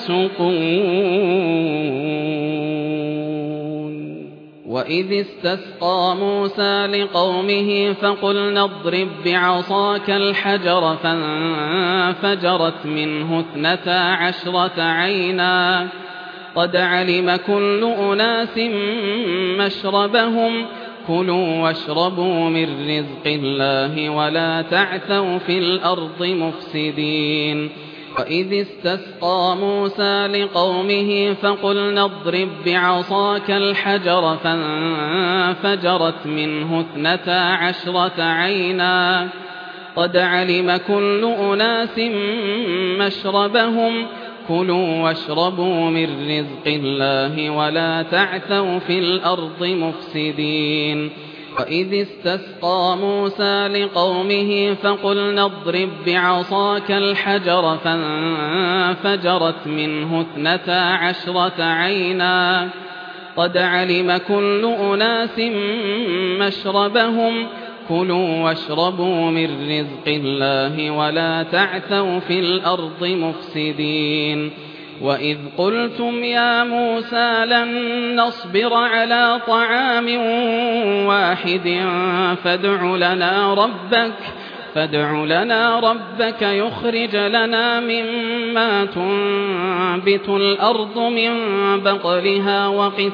يفسقون. وإذ استسقى موسى لقومه فقلنا اضرب بعصاك الحجر فانفجرت منه اثنتا عشرة عينا قد علم كل أناس مشربهم كلوا واشربوا من رزق الله ولا تعثوا في الأرض مفسدين. وإذ استسقى موسى لقومه فقلنا اضرب بعصاك الحجر فانفجرت منه اثنتا عشرة عينا قد علم كل أناس مشربهم كلوا واشربوا من رزق الله ولا تعثوا في الأرض مفسدين. وإذ استسقى موسى لقومه فقلنا اضرب بعصاك الحجر فانفجرت منه اثنتا عشرة عينا قد علم كل أناس مشربهم كلوا واشربوا من رزق الله ولا تعثوا في الأرض مفسدين. وإذ قلتم يا موسى لن نصبر على طعام واحد فادع لنا ربك فادع لنا ربك يخرج لنا مما تنبت الأرض من بقلها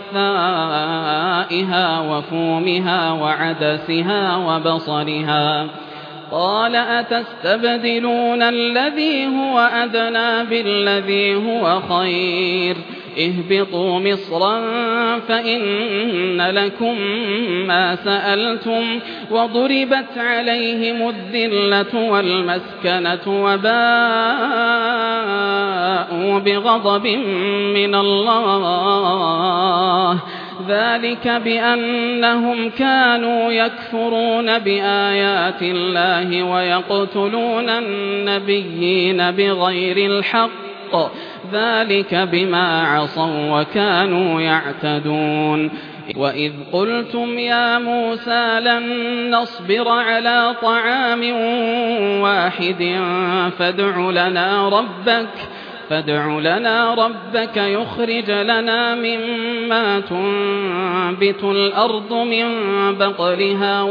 وقثائها وفومها وعدسها وبصلها قال أتستبدلون الذي هو أدنى بالذي هو خير اهبطوا مصرا فإن لكم ما سألتم وضربت عليهم الذلة والمسكنة وباءوا بغضب من الله ذلك بأنهم كانوا يكفرون بآيات الله ويقتلون النبيين بغير الحق ذلك بما عصوا وكانوا يعتدون. وإذ قلتم يا موسى لن نصبر على طعام واحد فادع لنا ربك فادع لنا ربك يخرج لنا مما تنبت الأرض من بقلها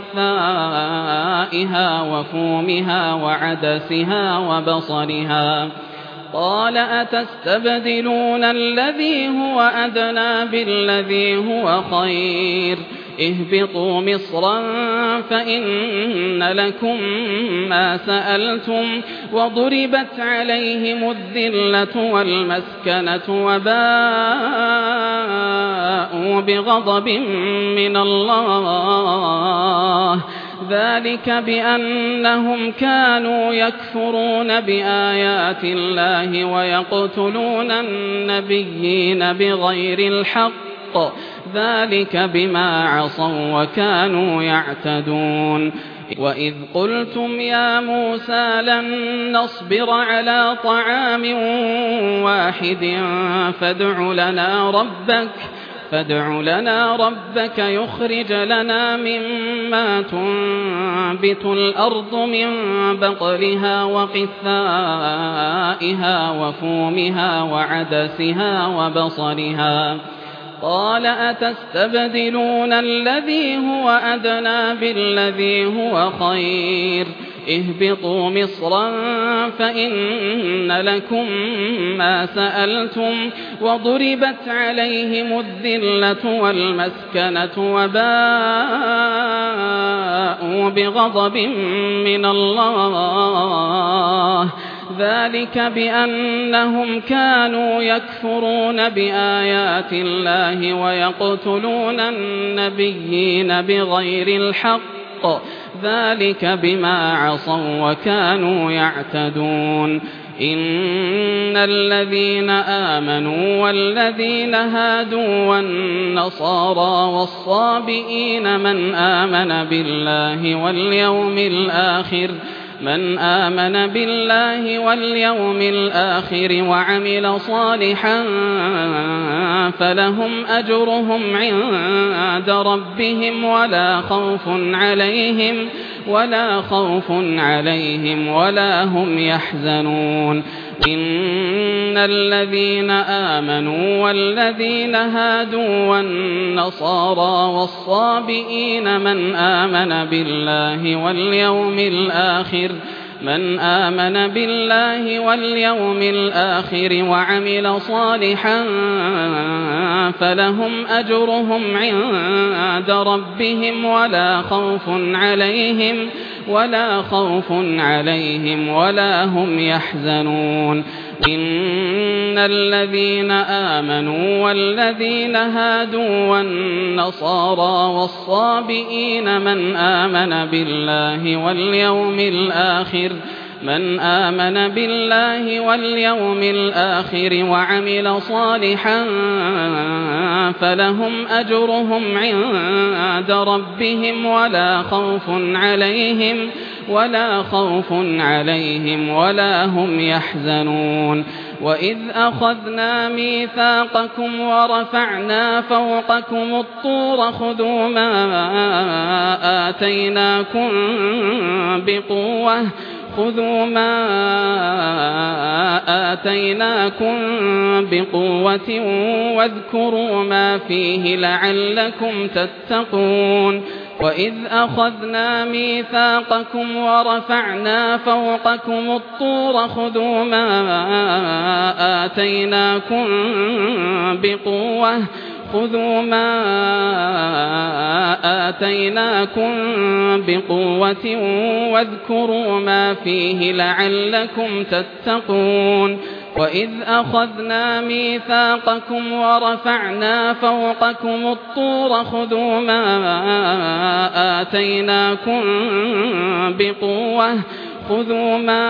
وقثائها وفومها وعدسها وبصلها قال أتستبدلون الذي هو أدنى بالذي هو خير اهبطوا مصرا فإن لكم ما سألتم وضربت عليهم الذلة والمسكنة وباءوا بغضب من الله ذلك بأنهم كانوا يكفرون بآيات الله ويقتلون النبيين بغير الحق ذلك بما عصوا وكانوا يعتدون. وإذ قلتم يا موسى لن نصبر على طعام واحد فادع لنا ربك فادع لنا ربك يخرج لنا مما تنبت الأرض من بقلها وقثائها وفومها وعدسها وبصلها قال أتستبدلون الذي هو أدنى بالذي هو خير اهبطوا مصرا فإن لكم ما سألتم وضربت عليهم الذلة والمسكنة وباءوا بغضب من الله ذلك بأنهم كانوا يكفرون بآيات الله ويقتلون النبيين بغير الحق ذلك بما عصوا وكانوا يعتدون. إن الذين آمنوا والذين هادوا والنصارى والصابئين من آمن بالله واليوم الآخر من آمن بالله واليوم الآخر وعمل صالحا فلهم أجرهم عند ربهم ولا خوف عليهم ولا خوف عليهم ولا هم يحزنون إن الذين آمنوا والذين هادوا والنصارى والصابئين من آمن بالله واليوم الآخر من آمن بالله واليوم الآخر وعمل صالحا فلهم أجرهم عند ربهم ولا خوف عليهم ولا خوف عليهم ولا هم يحزنون إن الذين آمنوا والذين هادوا والنصارى والصابئين من آمن بالله واليوم الآخر من آمن بالله واليوم الآخر وعمل صالحا فلهم أجرهم عند ربهم ولا خوف عليهم ولا خوف عليهم ولا هم يحزنون وإذ أخذنا ميثاقكم ورفعنا فوقكم الطور خذوا ما آتيناكم بقوة خذوا ما آتيناكم بقوة واذكروا ما فيه لعلكم تتقون وإذ أخذنا ميثاقكم ورفعنا فوقكم الطور خذوا ما آتيناكم بقوة خذوا ما آتيناكم بقوة واذكروا ما فيه لعلكم تتقون وإذ أخذنا ميثاقكم ورفعنا فوقكم الطور خذوا ما آتيناكم بقوة خذوا ما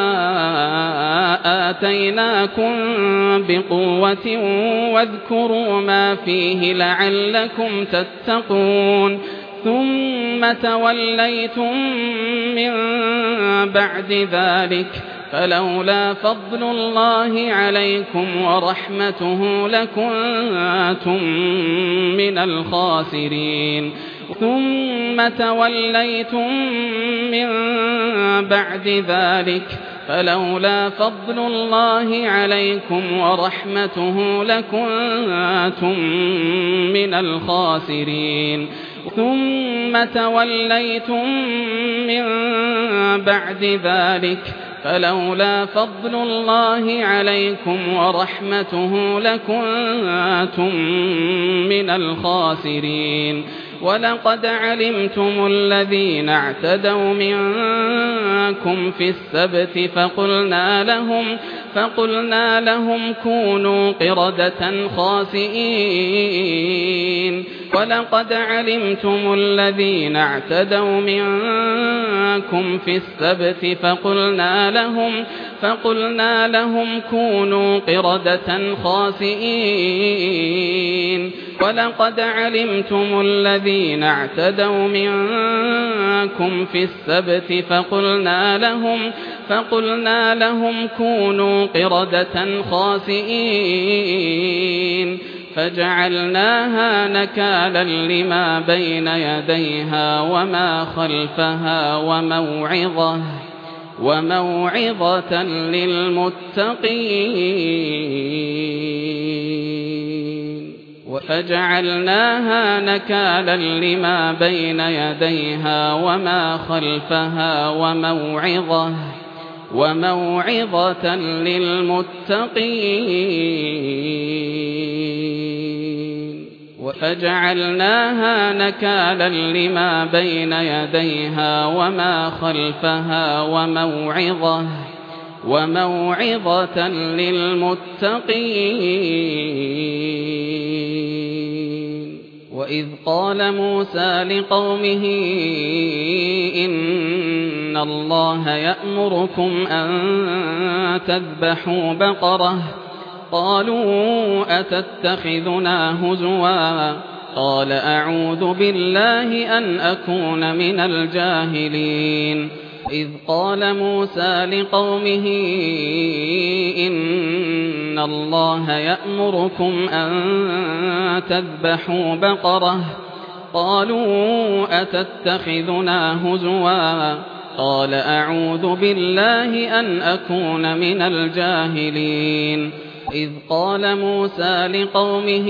آتيناكم بقوة واذكروا ما فيه لعلكم تتقون ثم توليتم من بعد ذلك فلولا فضل الله عليكم ورحمته لكنتم من الخاسرين ثم توليتم من بعد ذلك فلولا فضل الله عليكم ورحمته لكنتم من الخاسرين ثم توليتم من بعد ذلك فلولا فضل الله عليكم ورحمته لكنتم من الخاسرين ولقد علمتم الذين اعتدوا منكم في السبت فقلنا لهم فقلنا لهم كونوا قردة خاسئين ولقد علمتم الذين اعتدوا منكم في السبت فقلنا لهم فقلنا لهم كونوا قردة خاسئين ولقد علمتم الذين اعتدوا منكم في السبت فقلنا لهم فقلنا لهم كونوا قردة خاسئين فجعلناها نكالا لما بين يديها وما خلفها وموعظة وموعظة للمتقين فجعلناها نكالا لما بين يديها وما خلفها وموعظة وموعظة للمتقين وفجعلناها نكالا لما بين يديها وما خلفها وموعظة وموعظة للمتقين وإذ قال موسى لقومه إن الله يأمركم أن تذبحوا بقرة قالوا أتتخذنا هزوا قال أعوذ بالله أن أكون من الجاهلين إذ قال موسى لقومه إن الله يأمركم أن تذبحوا بقرة قالوا أتتخذنا هزوا قال أعوذ بالله أن أكون من الجاهلين إذ قال موسى لقومه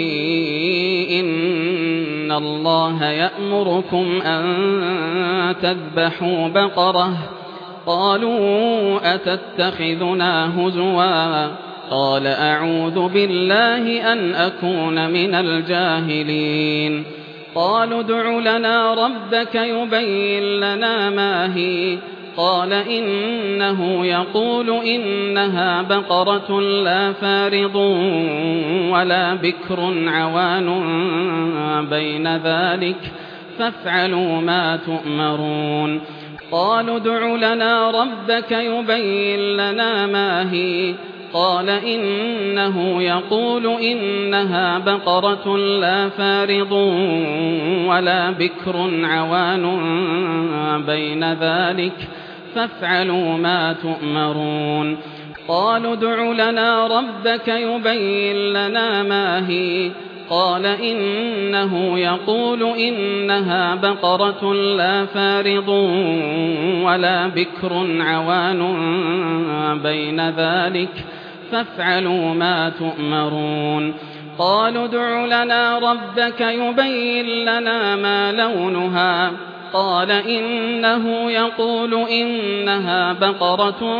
إن الله يأمركم أن تذبحوا بقرة قالوا أتتخذنا هزوا قال أعوذ بالله أن أكون من الجاهلين قالوا ادع لنا ربك يبين لنا ما هي قال إنه يقول إنها بقرة لا فارض ولا بكر عوان بين ذلك فافعلوا ما تؤمرون قالوا ادع لنا ربك يبين لنا ما هي قال إنه يقول إنها بقرة لا فارض ولا بكر عوان بين ذلك فافعلوا ما تؤمرون قالوا ادع لنا ربك يبين لنا ما هي قال إنه يقول إنها بقرة لا فارض ولا بكر عوان بين ذلك فافعلوا ما تؤمرون قالوا ادع لنا ربك يبين لنا ما لونها قال إنه يقول إنها بقرة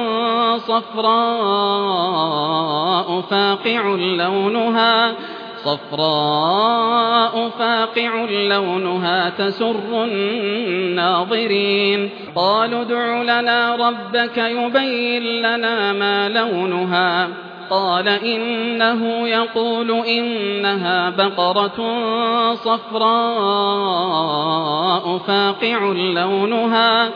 صفراء فاقع لونها صفراء فاقع لونها تسر الناظرين قالوا ادع لنا ربك يبين لنا ما لونها قال إنه يقول إنها بقرة صفراء فاقع لونها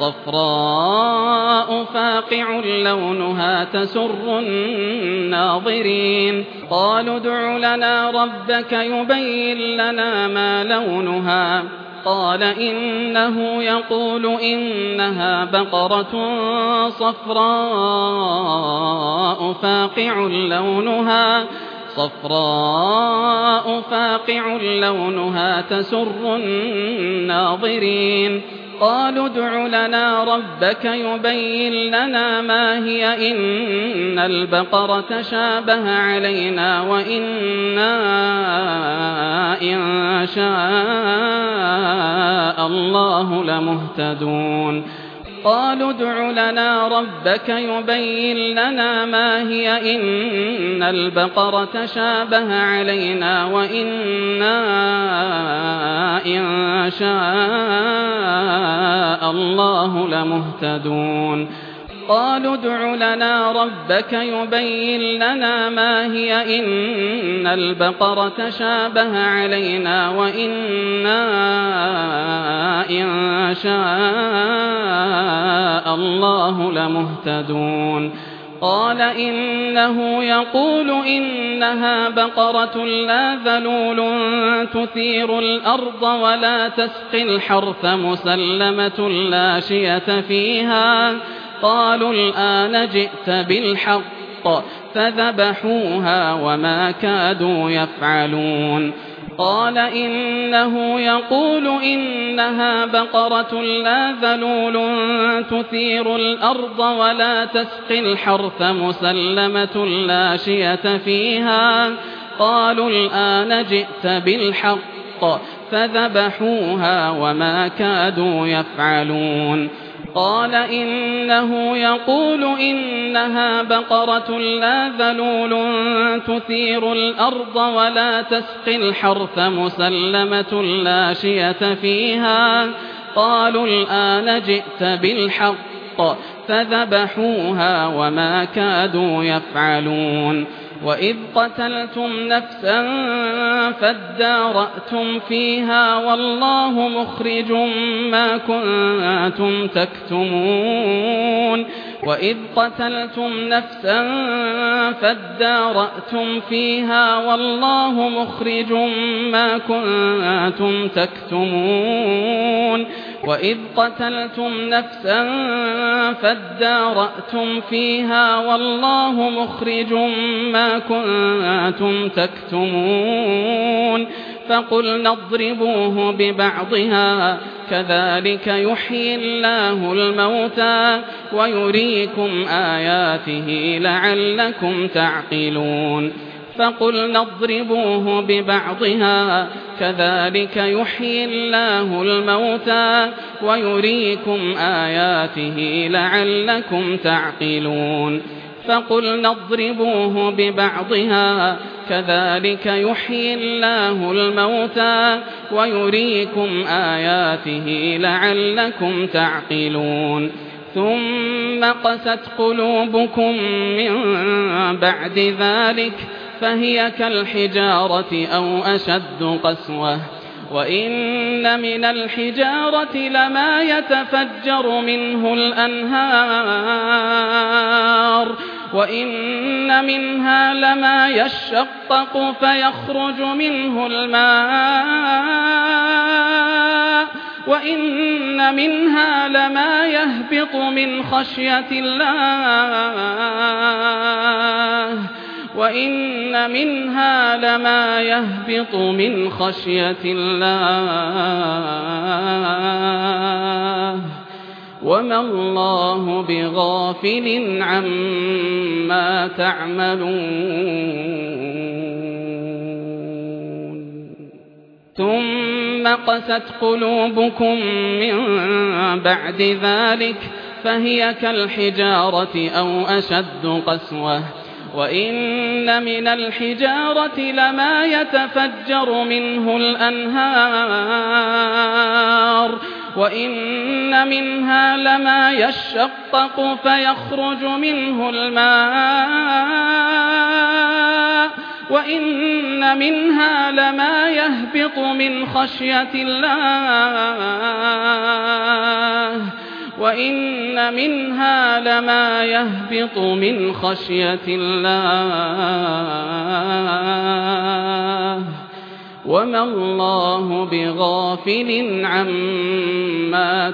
صفراء فاقع لونها تسر الناظرين قالوا ادع لنا ربك يبين لنا ما لونها قال إنه يقول إنها بقرة صفراء فاقع لونها صفراء فاقع لونها تسر الناظرين قالوا ادع لنا ربك يبين لنا ما هي إن البقرة شابه علينا وإنا إن شاء الله لمهتدون قالوا ادع لنا ربك يبين لنا ما هي إن البقرة شابه علينا وإنا إن شاء الله لمهتدون قالوا ادع لنا ربك يبين لنا ما هي إن البقرة شابه علينا وإنا إن شاء الله لمهتدون قال إنه يقول إنها بقرة لا ذلول تثير الأرض ولا تسقي الحرث مسلمة لا شية فيها قالوا الآن جئت بالحق فذبحوها وما كادوا يفعلون قال إنه يقول إنها بقرة لا ذلول تثير الأرض ولا تسقي الحرث مسلمة لا شية فيها قالوا الآن جئت بالحق فذبحوها وما كادوا يفعلون قال إنه يقول إنها بقرة لا ذلول تثير الأرض ولا تسقي الحرث مسلمة لا شية فيها قالوا الآن جئت بالحق فذبحوها وما كادوا يفعلون وإذ قتلتم نفسا فادارأتم فيها والله مخرج ما كنتم تكتمون وإذ قتلتم نفسا فادارأتم فيها والله مخرج ما كنتم تكتمون وإذ قتلتم نفسا فادارأتم فيها والله مخرج ما كنتم تكتمون فقلنا اضربوه ببعضها كذلك يحيي الله الموتى ويريكم آياته لعلكم تعقلون فقلنا اضربوه ببعضها كذلك يحيي الله الموتى ويريكم آياته لعلكم تعقلون فقلنا اضربوه ببعضها كذلك يحيي الله الموتى ويريكم آياته لعلكم تعقلون ثم قست قلوبكم من بعد ذلك فهي كالحجارة أو أشد قسوة وإن من الحجارة لما يتفجر منه الأنهار وإن منها لما يشقق فيخرج منه الماء وإن منها لما يهبط من خشية الله وإن منها لما يهبط من خشية الله وما الله بغافل عما تعملون ثم قست قلوبكم من بعد ذلك فهي كالحجارة أو أشد قسوة وإن من الحجارة لما يتفجر منه الأنهار وإن منها لما يشقق فيخرج منه الماء وإن منها لما يهبط من خشية الله وإن منها لما يهبط من خشية الله وما الله بغافل عما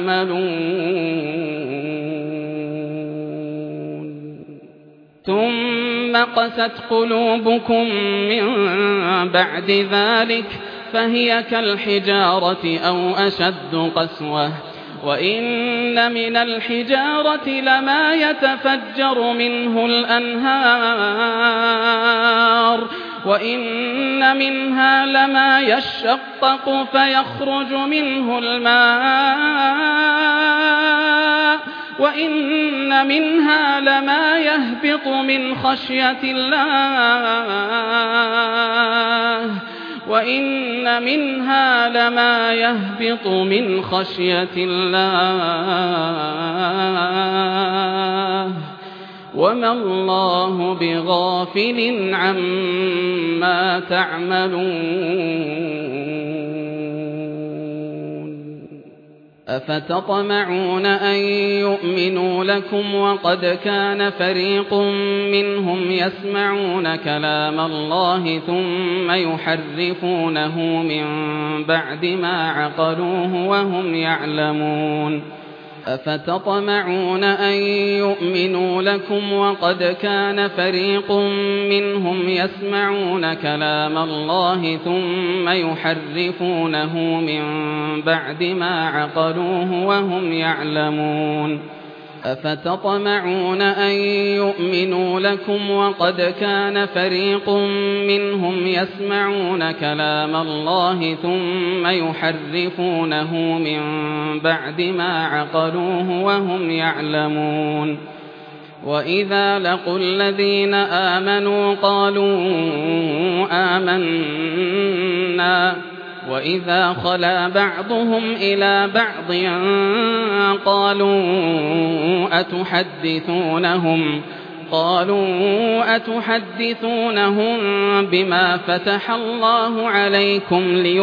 تعملون ثم قست قلوبكم من بعد ذلك فهي كالحجارة أو أشد قسوة وإن من الحجارة لما يتفجر منه الأنهار وإن منها لما يشقق فيخرج منه الماء وإن منها لما يهبط من خشية الله وإن منها لما يهبط من خشية الله وما الله بغافل عما تعملون أفتطمعون أن يؤمنوا لكم وقد كان فريق منهم يسمعون كلام الله ثم يحرفونه من بعد ما عقلوه وهم يعلمون أفتطمعون أن يؤمنوا لكم وقد كان فريق منهم يسمعون كلام الله ثم يحرفونه من بعد ما عقلوه وهم يعلمون أفتطمعون أن يؤمنوا لكم وقد كان فريق منهم يسمعون كلام الله ثم يحرفونه من بعد ما عقلوه وهم يعلمون وإذا لقوا الذين آمنوا قالوا آمنا وإذا خلا بعضهم إلى بعض قالوا أتحدثونهم قالوا أتحدثونهم بما فتح الله عليكم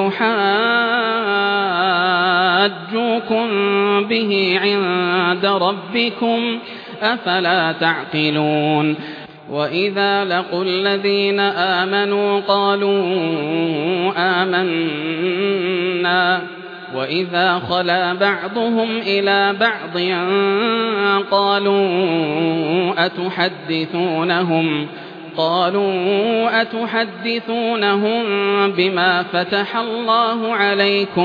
ليحاجوكم به عند ربكم أفلا تعقلون وإذا لقوا الذين آمنوا قالوا آمنا وإذا خلا بعضهم إلى بعض قالوا أتحدثونهم قالوا أتحدثونهم بما فتح الله عليكم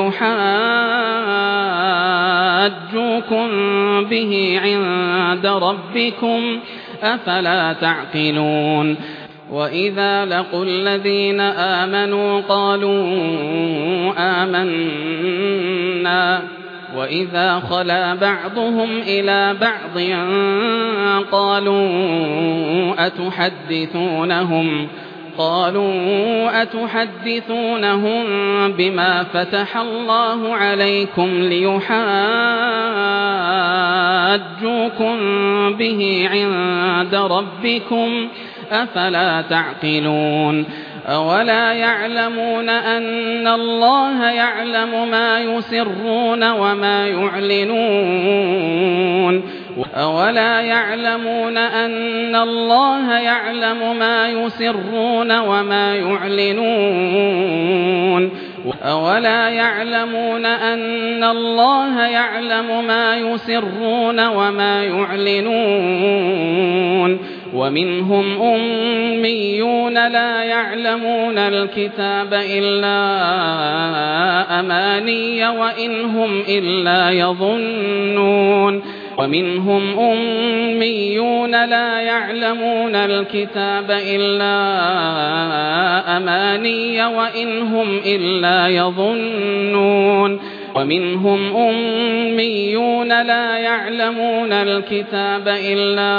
ليحاجوكم به عند ربكم أفلا تعقلون وإذا لقوا الذين آمنوا قالوا آمنا وإذا خلا بعضهم إلى بعض قالوا أتحدثونهم قالوا أتحدثونهم بما فتح الله عليكم ليحاجوكم به عند ربكم أفلا تعقلون أولا يعلمون أن الله يعلم ما يسرون وما يعلنون أولا يعلمون أن الله يعلم ما يسرون وما يعلنون أولا يعلمون أن الله يعلم ما يسرون وما يعلنون ومنهم أميون لا يعلمون الكتاب إلا أماني وإن هم إلا يظنون ومنهم أميون لا يعلمون الكتاب إلا أماني وإن هم إلا يظنون ومنهم أميون لا يعلمون الكتاب إلا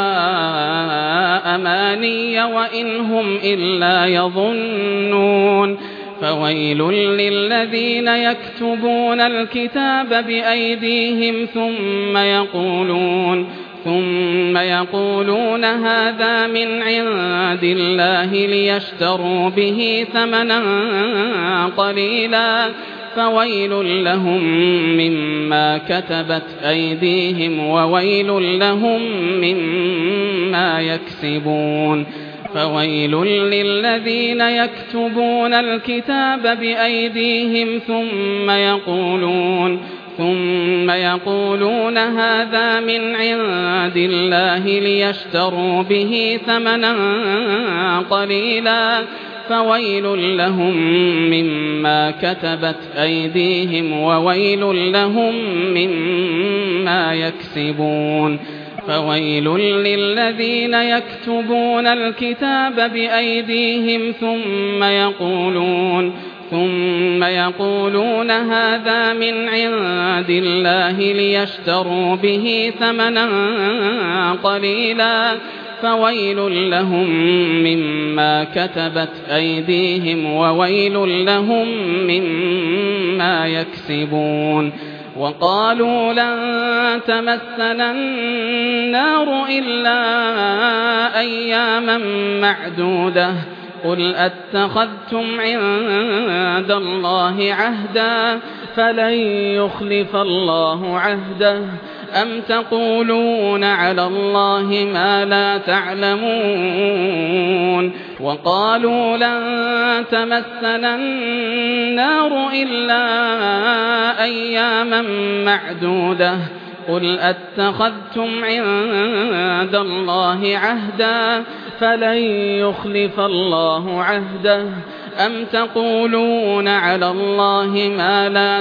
أماني وإن هم إلا يظنون فويل للذين يكتبون الكتاب بأيديهم ثم يقولون ثم يقولون هذا من عند الله ليشتروا به ثمنا قليلا فويل لهم مما كتبت أيديهم وويل لهم مما يكسبون فويل للذين يكتبون الكتاب بأيديهم ثم يقولون ثم يقولون هذا من عند الله ليشتروا به ثمنا قليلا فويل لهم مما كتبت أيديهم وويل لهم مما يكسبون فويل للذين يكتبون الكتاب بأيديهم ثم يقولون ثم يقولون هذا من عند الله ليشتروا به ثمنا قليلا فويل لهم مما كتبت أيديهم وويل لهم مما يكسبون وقالوا لن تمسنا النار إلا أياما معدودة قل أتخذتم عند الله عهدا فلن يخلف الله عهده أم تقولون على الله ما لا تعلمون وقالوا لن تمسنا النار إلا أياما معدودة قل أتخذتم عند الله عهدا فلن يخلف الله عهده أم تقولون على الله ما لا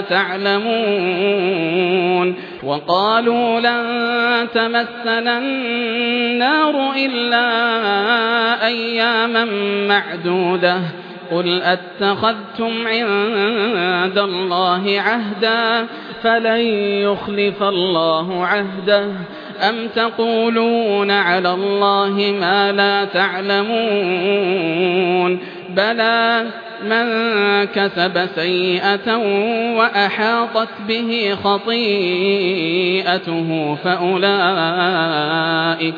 تعلمون وقالوا لن تمسنا النار إلا أياما معدودة قل أتخذتم عند الله عهدا فلن يخلف الله عهده أم تقولون على الله ما لا تعلمون بلى من كسب سيئة وأحاطت به خطيئته فأولئك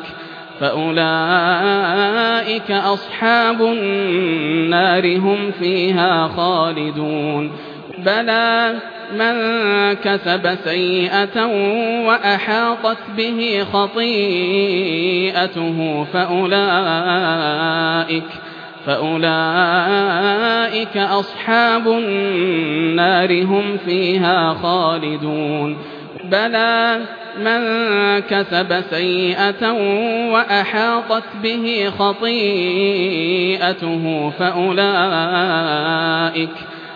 فأولئك أصحاب النار هم فيها خالدون بلى من كسب سيئة وأحاطت به خطيئته فأولئك فأولئك أصحاب النار هم فيها خالدون بلى من كسب سيئة وأحاطت به خطيئته فأولئك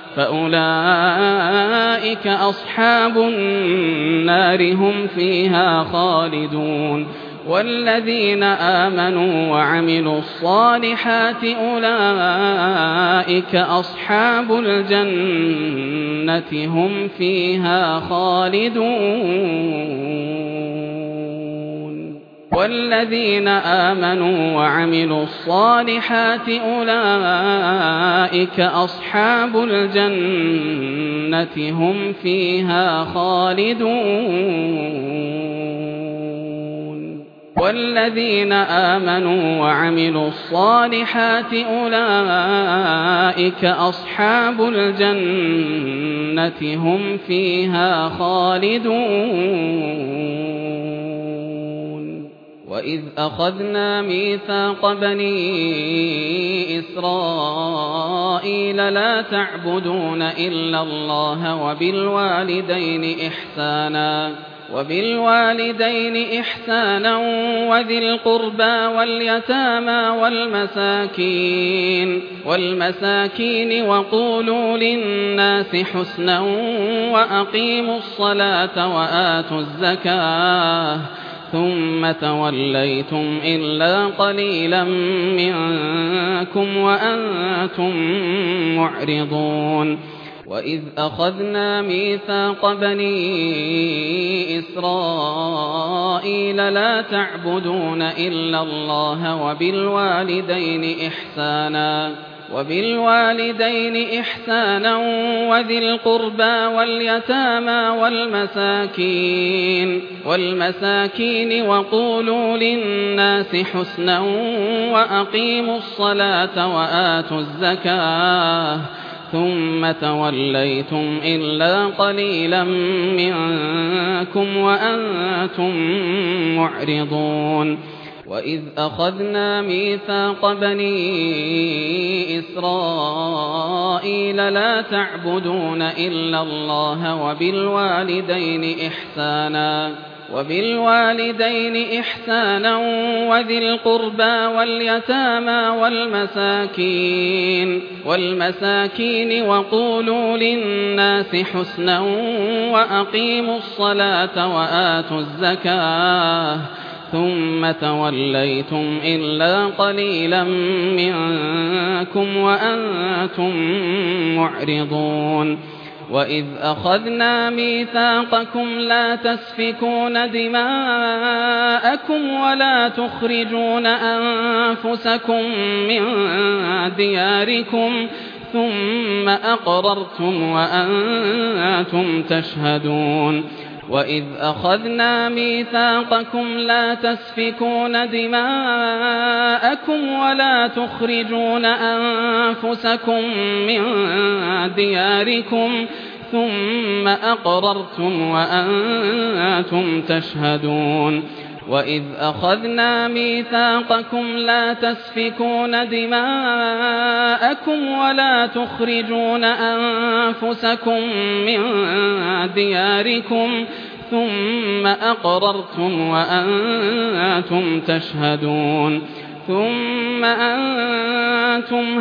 فأولئك أصحاب النار هم فيها خالدون والذين آمنوا وعملوا الصالحات أولئك أصحاب الجنة هم فيها خالدون والذين آمنوا وعملوا الصالحات أولئك أصحاب الجنة هم فيها خالدون والذين آمنوا وعملوا الصالحات أولئك أصحاب الجنة هم فيها خالدون وإذ أخذنا ميثاق بني إسرائيل لا تعبدون إلا الله وبالوالدين إحسانا وبالوالدين إحسانا وذي القربى واليتامى والمساكين والمساكين وقولوا للناس حسنا وأقيموا الصلاة وآتوا الزكاة ثم توليتم إلا قليلا منكم وأنتم معرضون وإذ أخذنا ميثاق بني إسرائيل لا تعبدون إلا الله وبالوالدين إحسانا وبالوالدين إحسانا وذي القربى واليتامى والمساكين والمساكين وقولوا للناس حسنا وأقيموا الصلاة وآتوا الزكاة ثم توليتم إلا قليلا منكم وأنتم معرضون وإذ أخذنا ميثاق بني إسرائيل لا تعبدون إلا الله وبالوالدين إحسانا وبالوالدين إحسانا وذي القربى واليتامى والمساكين والمساكين وقولوا للناس حسنا وأقيموا الصلاة وآتوا الزكاة ثم توليتم إلا قليلا منكم وأنتم معرضون وإذ أخذنا ميثاقكم لا تسفكون دماءكم ولا تخرجون أنفسكم من دياركم ثم أقررتم وأنتم تشهدون وإذ أخذنا ميثاقكم لا تسفكون دماءكم ولا تخرجون أنفسكم من دياركم ثم أقررتم وأنتم تشهدون وإذ أخذنا ميثاقكم لا تسفكون دماءكم ولا تخرجون أنفسكم من دياركم ثم أقررتم وأنتم تشهدون ثم أنتم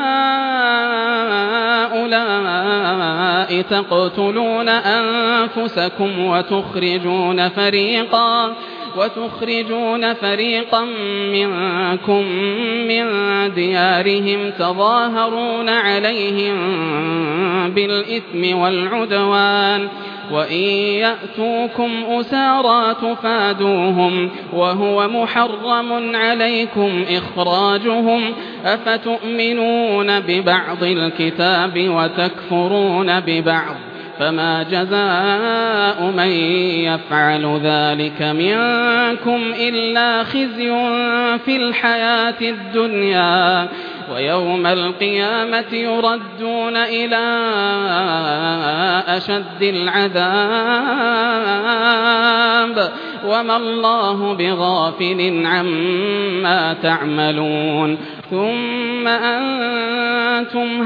هؤلاء تقتلون أنفسكم وتخرجون فريقا وتخرجون فريقا منكم من ديارهم تظاهرون عليهم بالإثم والعدوان وإن يأتوكم أسارى تفادوهم وهو محرم عليكم إخراجهم أفتؤمنون ببعض الكتاب وتكفرون ببعض فما جزاء من يفعل ذلك منكم إلا خزي في الحياة الدنيا ويوم القيامة يردون إلى أشد العذاب وما الله بغافل عما تعملون ثم أنتم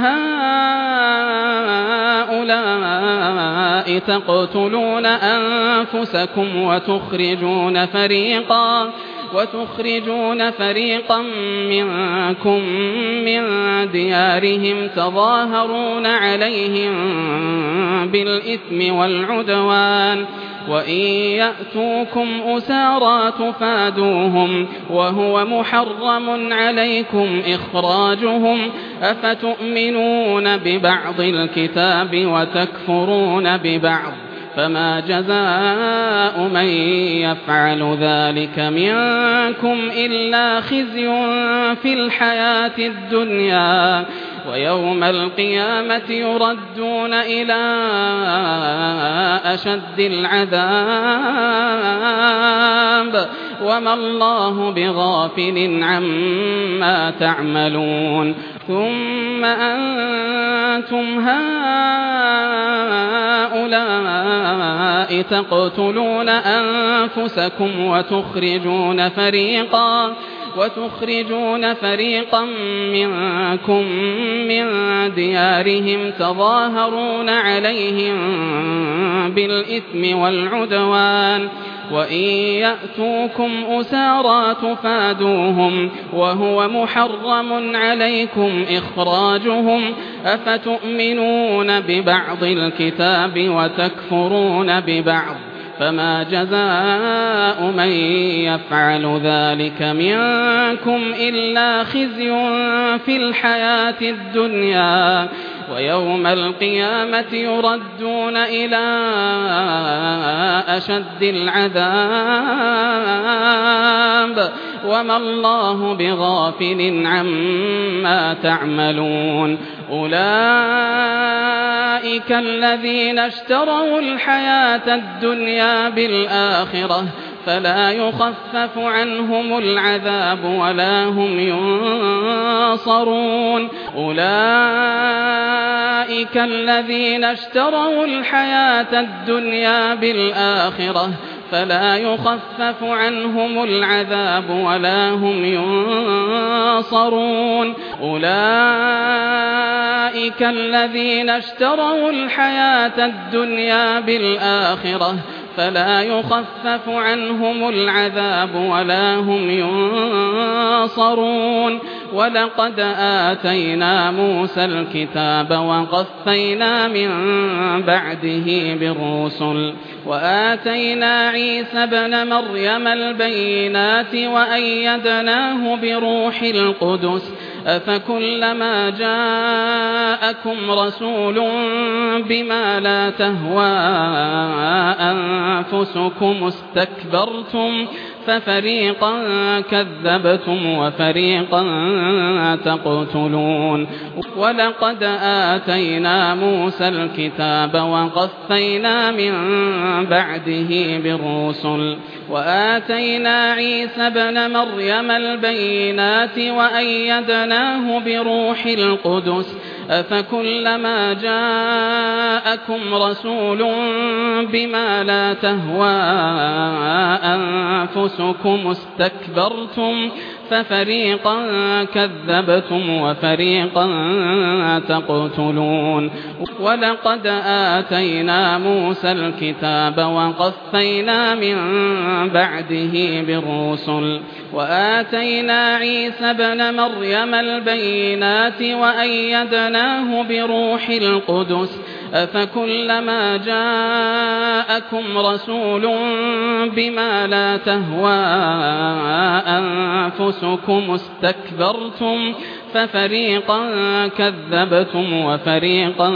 هؤلاء تقتلون أنفسكم وتخرجون فريقا وتخرجون فريقا منكم من ديارهم تظاهرون عليهم بالإثم والعدوان وإن يأتوكم أسارى تفادوهم وهو محرم عليكم إخراجهم أفتؤمنون ببعض الكتاب وتكفرون ببعض فما جزاء من يفعل ذلك منكم إلا خزي في الحياة الدنيا ويوم القيامة يردون إلى أشد العذاب وما الله بغافل عما تعملون ثم أنتم هؤلاء تقتلون أنفسكم وتخرجون فريقا وتخرجون فريقا منكم من ديارهم تظاهرون عليهم بالإثم والعدوان وإن يأتوكم أسارى تفادوهم وهو محرم عليكم إخراجهم أفتؤمنون ببعض الكتاب وتكفرون ببعض فما جزاء من يفعل ذلك منكم إلا خزي في الحياة الدنيا ويوم القيامة يردون إلى أشد العذاب وما الله بغافل عما تعملون أولئك الذين اشتروا الحياة الدنيا بالآخرة فلا يخفف عنهم العذاب ولا هم ينصرون أولئك الذين اشتروا الحياة الدنيا بالآخرة فلا يخفف عنهم العذاب ولا هم ينصرون أولئك الذين اشتروا الحياة الدنيا بالآخرة فلا يخفف عنهم العذاب ولا هم ينصرون ولقد آتينا موسى الكتاب وقفينا من بعده بالرسل وآتينا عيسى ابن مريم البينات وأيدناه بروح القدس أفكلما جاءكم رسول بما لا تهوى أنفسكم استكبرتم ففريقا كذبتم وفريقا تقتلون ولقد آتينا موسى الكتاب وقفينا من بعده بالرسل وآتينا عيسى ابن مريم البينات وأيدناه بروح القدس أفكلما جاءكم رسول بما لا تهوى أنفسكم استكبرتم ففريقا كذبتم وفريقا تقتلون ولقد آتينا موسى الكتاب وقفينا من بعده بالرسل وآتينا عيسى ابن مريم البينات وأيدناه بروح القدس أفكلما جاءكم رسول بما لا تهوى أنفسكم استكبرتم ففريقا كذبتم وفريقا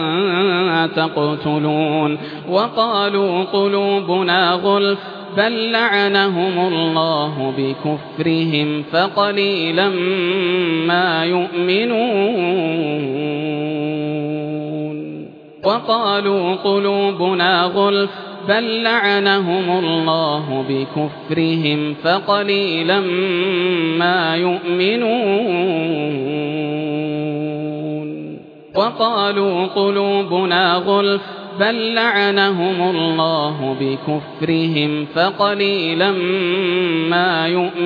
تقتلون وقالوا قلوبنا غلف بل لعنهم الله بكفرهم فقليلا ما يؤمنون وقالوا قلوبنا غلف بل لعنهم الله بكفرهم فقليلا ما يؤمنون وقالوا قلوبنا غلف بل لعنهم الله بكفرهم فقليلا ما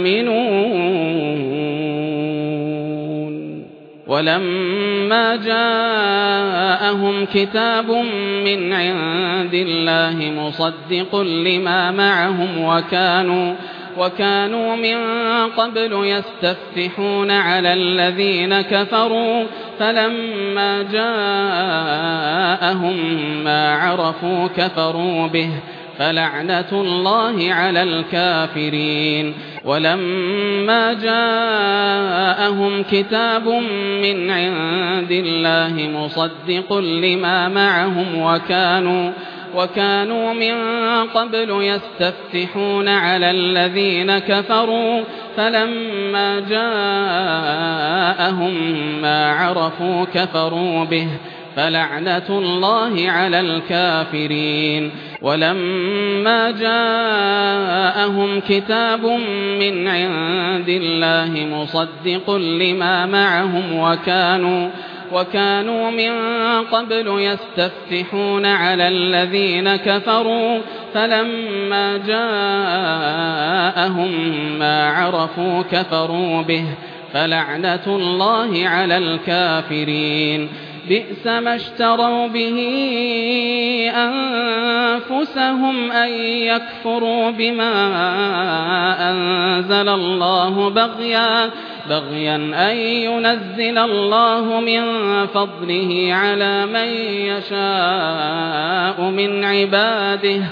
يؤمنون ولما جاءهم كتاب من عند الله مصدق لما معهم وكانوا وكانوا من قبل يستفتحون على الذين كفروا فلما جاءهم ما عرفوا كفروا به فلعنة الله على الكافرين ولما جاءهم كتاب من عند الله مصدق لما معهم وكانوا وكانوا من قبل يستفتحون على الذين كفروا فلما جاءهم ما عرفوا كفروا به فلعنة الله على الكافرين ولما جاءهم كتاب من عند الله مصدق لما معهم وكانوا وكانوا من قبل يستفتحون على الذين كفروا فلما جاءهم ما عرفوا كفروا به فلعنة الله على الكافرين بئس ما اشتروا به أنفسهم أن يكفروا بما أنزل الله بغيا بغيا أن ينزل الله من فضله على من يشاء من عباده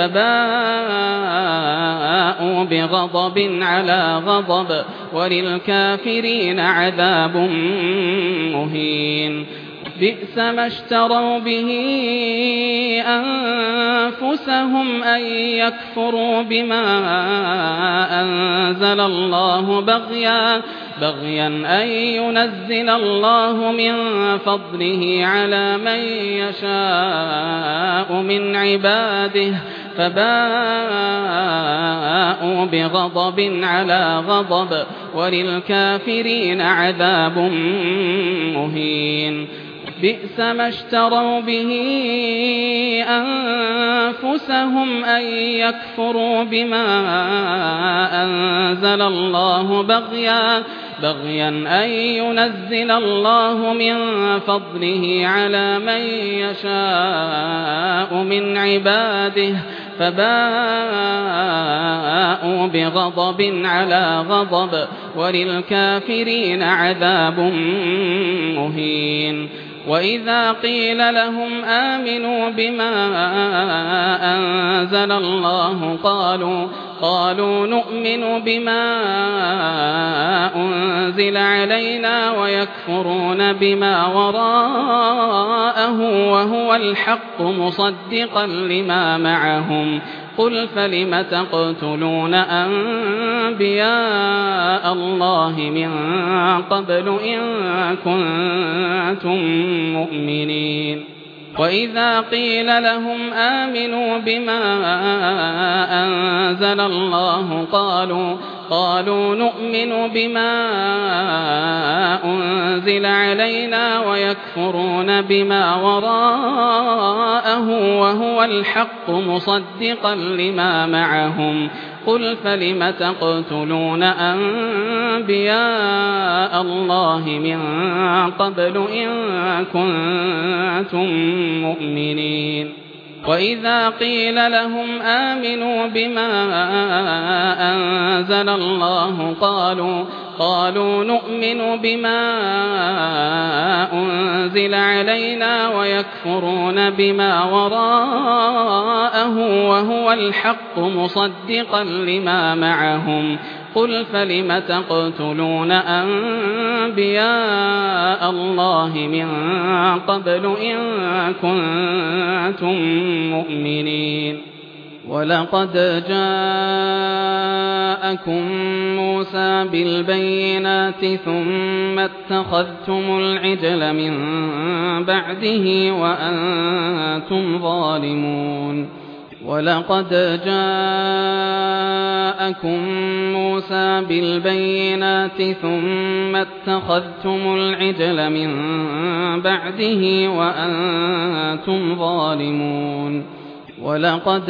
فباءوا بغضب على غضب وللكافرين عذاب مهين بئس ما اشتروا به أنفسهم أن يكفروا بما أنزل الله بغيا بغيا أن ينزل الله من فضله على من يشاء من عباده فباءوا بغضب على غضب وللكافرين عذاب مهين بئس ما اشتروا به أنفسهم أن يكفروا بما أنزل الله بغيا بغيا أن ينزل الله من فضله على من يشاء من عباده فباءوا بغضب على غضب وللكافرين عذاب مهين وإذا قيل لهم آمنوا بما أنزل الله قالوا قالوا نؤمن بما أنزل علينا ويكفرون بما وراءه وهو الحق مصدقا لما معهم قل فلم تقتلون أنبياء الله من قبل إن كنتم مؤمنين وإذا قيل لهم آمنوا بما أنزل الله قالوا قالوا نؤمن بما أنزل علينا ويكفرون بما وراءه وهو الحق مصدقا لما معهم قل فلم تقتلون أنبياء الله من قبل إن كنتم مؤمنين وإذا قيل لهم آمنوا بما أنزل الله قالوا قالوا نؤمن بما أنزل علينا ويكفرون بما وراءه وهو الحق مصدقا لما معهم قل فلم تقتلون أنبياء الله من قبل إن كنتم مؤمنين ولقد جاءكم موسى بالبينات ثم اتخذتم العجل من بعده وأنتم ظالمون وَلَقَدْ جَاءَكُم مُّوسَىٰ بِالْبَيِّنَاتِ ثُمَّ اتَّخَذْتُمُ الْعِجْلَ مِن بَعْدِهِ وَأَنتُمْ ظَالِمُونَ وَلَقَدْ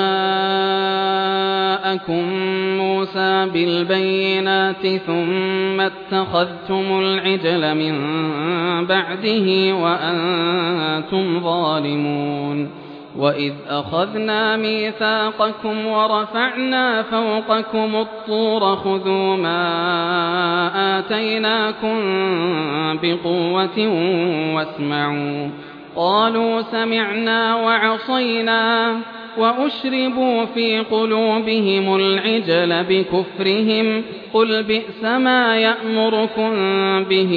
جَاءَكُم مُّوسَىٰ بِالْبَيِّنَاتِ ثُمَّ اتَّخَذْتُمُ الْعِجْلَ مِن بَعْدِهِ وَأَنتُمْ ظَالِمُونَ وَإِذْ أَخَذْنَا مِيثَاقَكُمْ وَرَفَعْنَا فَوْقَكُمُ الطُّورَ خُذُوا مَا آتَيْنَاكُم بِقُوَّةٍ وَاسْمَعُوا قَالُوا سَمِعْنَا وَعَصَيْنَا وَأُشْرِبُوا في قُلُوبِهِمُ الْعِجْلَ بِكُفْرِهِمْ قُلْ بِئْسَ مَا يَأْمُرُكُم بِهِ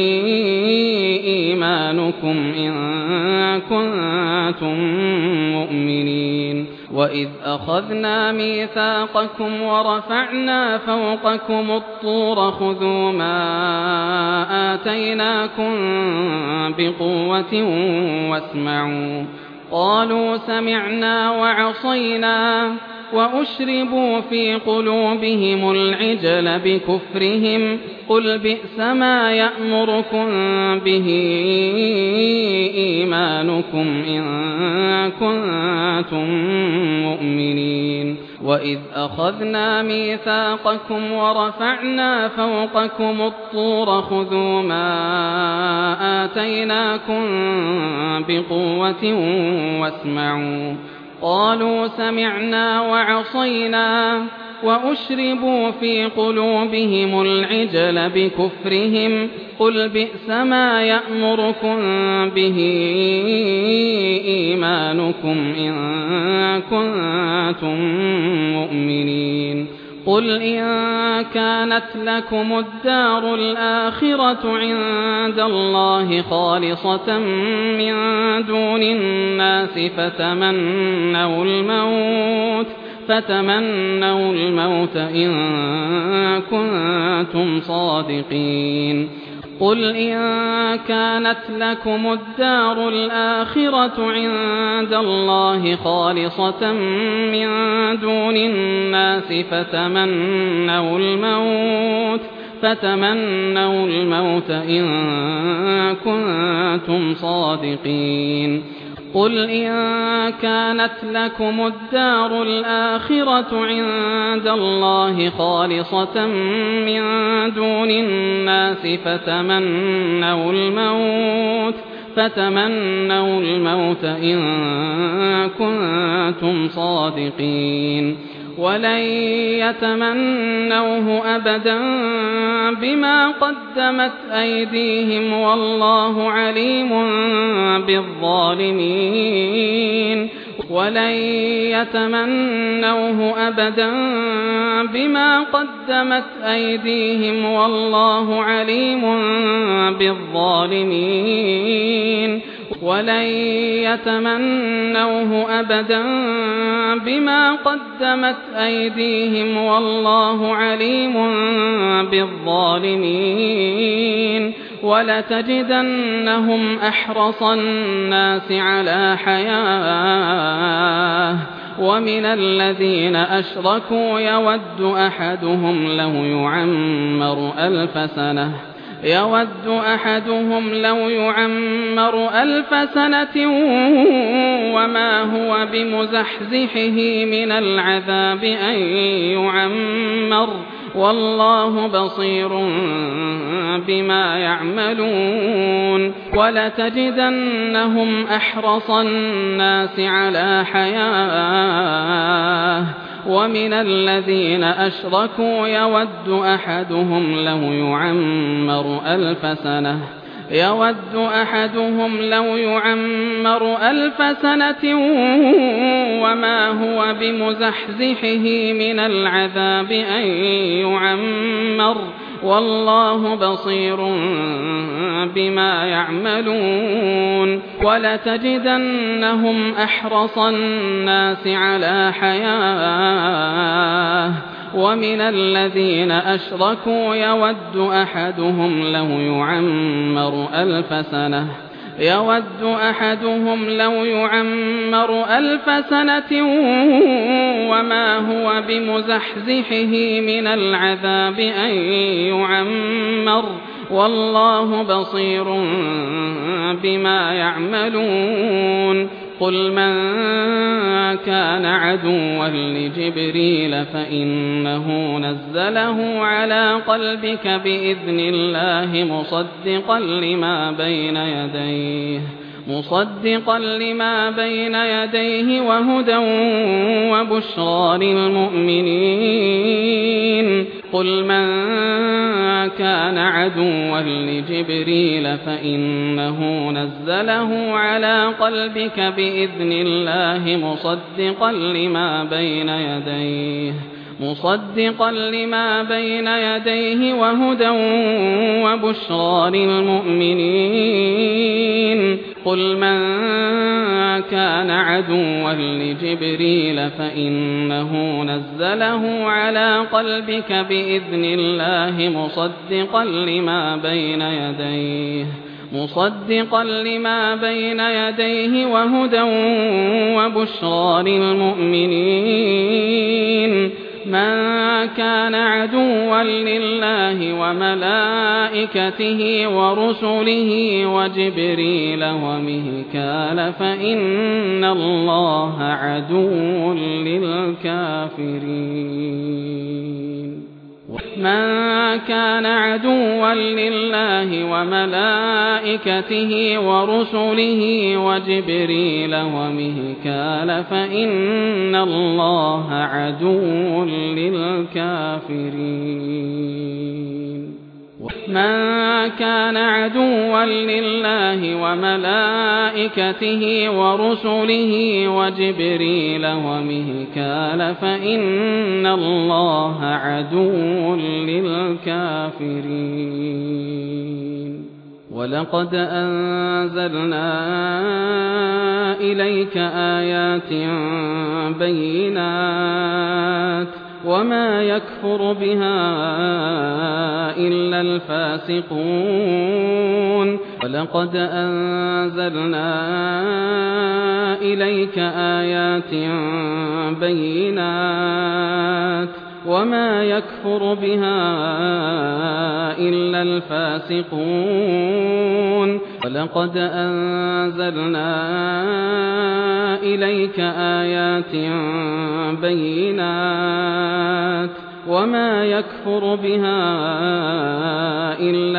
إِيمَانُكُمْ إِن كُنتُم مُّؤْمِنِينَ وَإِذْ أَخَذْنَا مِيثَاقَكُمْ وَرَفَعْنَا فَوْقَكُمُ الطُّورَ خُذُوا مَا آتَيْنَاكُم بِقُوَّةٍ وَاسْمَعُوا قَالُوا سَمِعْنَا وَعَصَيْنَا وَأُشْرِبُوا في قُلُوبِهِمُ الْعِجْلَ بِكُفْرِهِمْ قُلْ بِئْسَ مَا يَأْمُرُكُم بِهِ إِيمَانُكُمْ إِن كُنتُم مُّؤْمِنِينَ وَإِذْ أَخَذْنَا مِيثَاقَكُمْ وَرَفَعْنَا فَوْقَكُمُ الطُّورَ خُذُوا مَا آتَيْنَاكُم بِقُوَّةٍ وَاسْمَعُوا قَالُوا سَمِعْنَا وَعَصَيْنَا وَأُشْرِبُوا في قُلُوبِهِمُ الْعِجْلَ بِكُفْرِهِمْ قُلْ بِئْسَ مَا يَأْمُرُكُم بِهِ إِيمَانُكُمْ إِن كُنتُم مُّؤْمِنِينَ قُلْ إِن كَانَتْ لَكُمُ الدَّارُ الْآخِرَةُ عِندَ اللَّهِ خَالِصَةً مِّن دُونِ النَّاسِ فَتَمَنَّوُا الْمَوْتَ فَتَمَنَّوُا الْمَوْتَ إِن كُنتُمْ صَادِقِينَ قُلْ إِن كَانَتْ لَكُمُ الدَّارُ الْآخِرَةُ عِندَ اللَّهِ خَالِصَةً مِّن دُونِ النَّاسِ فَتَمَنَّوُا الْمَوْتَ فَتَمَنَّوُا الْمَوْتَ إِن كُنتُمْ صَادِقِينَ قُلْ إِن كَانَتْ لَكُمُ الدَّارُ الْآخِرَةُ عِندَ اللَّهِ خَالِصَةً مِّن دُونِ النَّاسِ فَتَمَنَّوُا الْمَوْتَ فَتَمَنَّوُا الْمَوْتَ إِن كُنتُمْ صَادِقِينَ وَلَن يَتَمَنَّوْهُ أَبَدًا بِمَا قَدَّمَتْ أَيْدِيهِمْ وَاللَّهُ عَلِيمٌ بِالظَّالِمِينَ وَلَن يَتَمَنَّوْهُ أَبَدًا بِمَا قَدَّمَتْ أَيْدِيهِمْ وَاللَّهُ عَلِيمٌ بِالظَّالِمِينَ وَلَن يَتَمَنَّوْهُ أَبَدًا بِمَا قَدَّمَتْ أَيْدِيهِمْ وَاللَّهُ عَلِيمٌ بِالظَّالِمِينَ وَلَتَجِدَنَّهُمْ أَحْرَصَ النَّاسِ عَلَىٰ حَيَاةٍ وَمِنَ الَّذِينَ أَشْرَكُوا يَوَدُّ أَحَدُهُمْ لَوْ يُعَمَّرُ أَلْفَ سَنَةٍ يود أحدهم لو يعمر ألف سنة وما هو بمزحزحه من العذاب أن يعمر والله بصير بما يعملون ولتجدنهم أحرص الناس على حياة ومن الذين أشركوا يود أحدهم لو يعمر ألف سنة يود أحدهم لو يعمر ألف سنة وما هو بمزحزحه من العذاب أن يعمر والله بصير بما يعملون ولتجدنهم أحرص الناس على حياة ومن الذين أشركوا يود أحدهم لو يعمر ألف سنة يود أحدهم لو يعمر ألف سنة وما هو بمزحزحه من العذاب أن يعمر والله بصير بما يعملون قل من كان عدوا لجبريل فإنه نزله على قلبك بإذن الله مصدقا لما بين يديه مصدقا لما بين يديه وهدى وبشرى للمؤمنين قل من كان عدوا لجبريل فإنه نزله على قلبك بإذن الله مصدقا لما بين يديه مصدقا لما بين يديه وهدى وبشرى للمؤمنين قل من كان عدوا لجبريل فإنه نزله على قلبك بإذن الله مصدقا لما بين يديه مصدقا لما بين يديه وهدى وبشرى للمؤمنين من كان عدوا لله وملائكته ورسله وجبريل وميكال فإن الله عدو للكافرين من كان عدوا لله وملائكته ورسله وجبريل وميكال فإن الله عدو للكافرين من كان عدوا لله وملائكته ورسله وجبريل وميكال فإن الله عدو للكافرين ولقد أنزلنا إليك آيات بينات وما يكفر بها إلا الفاسقون ولقد أنزلنا إليك آيات بينات وما يكفر بها إلا الفاسقون ولقد أنزلنا إليك آيات بينات وما يكفر بها إلا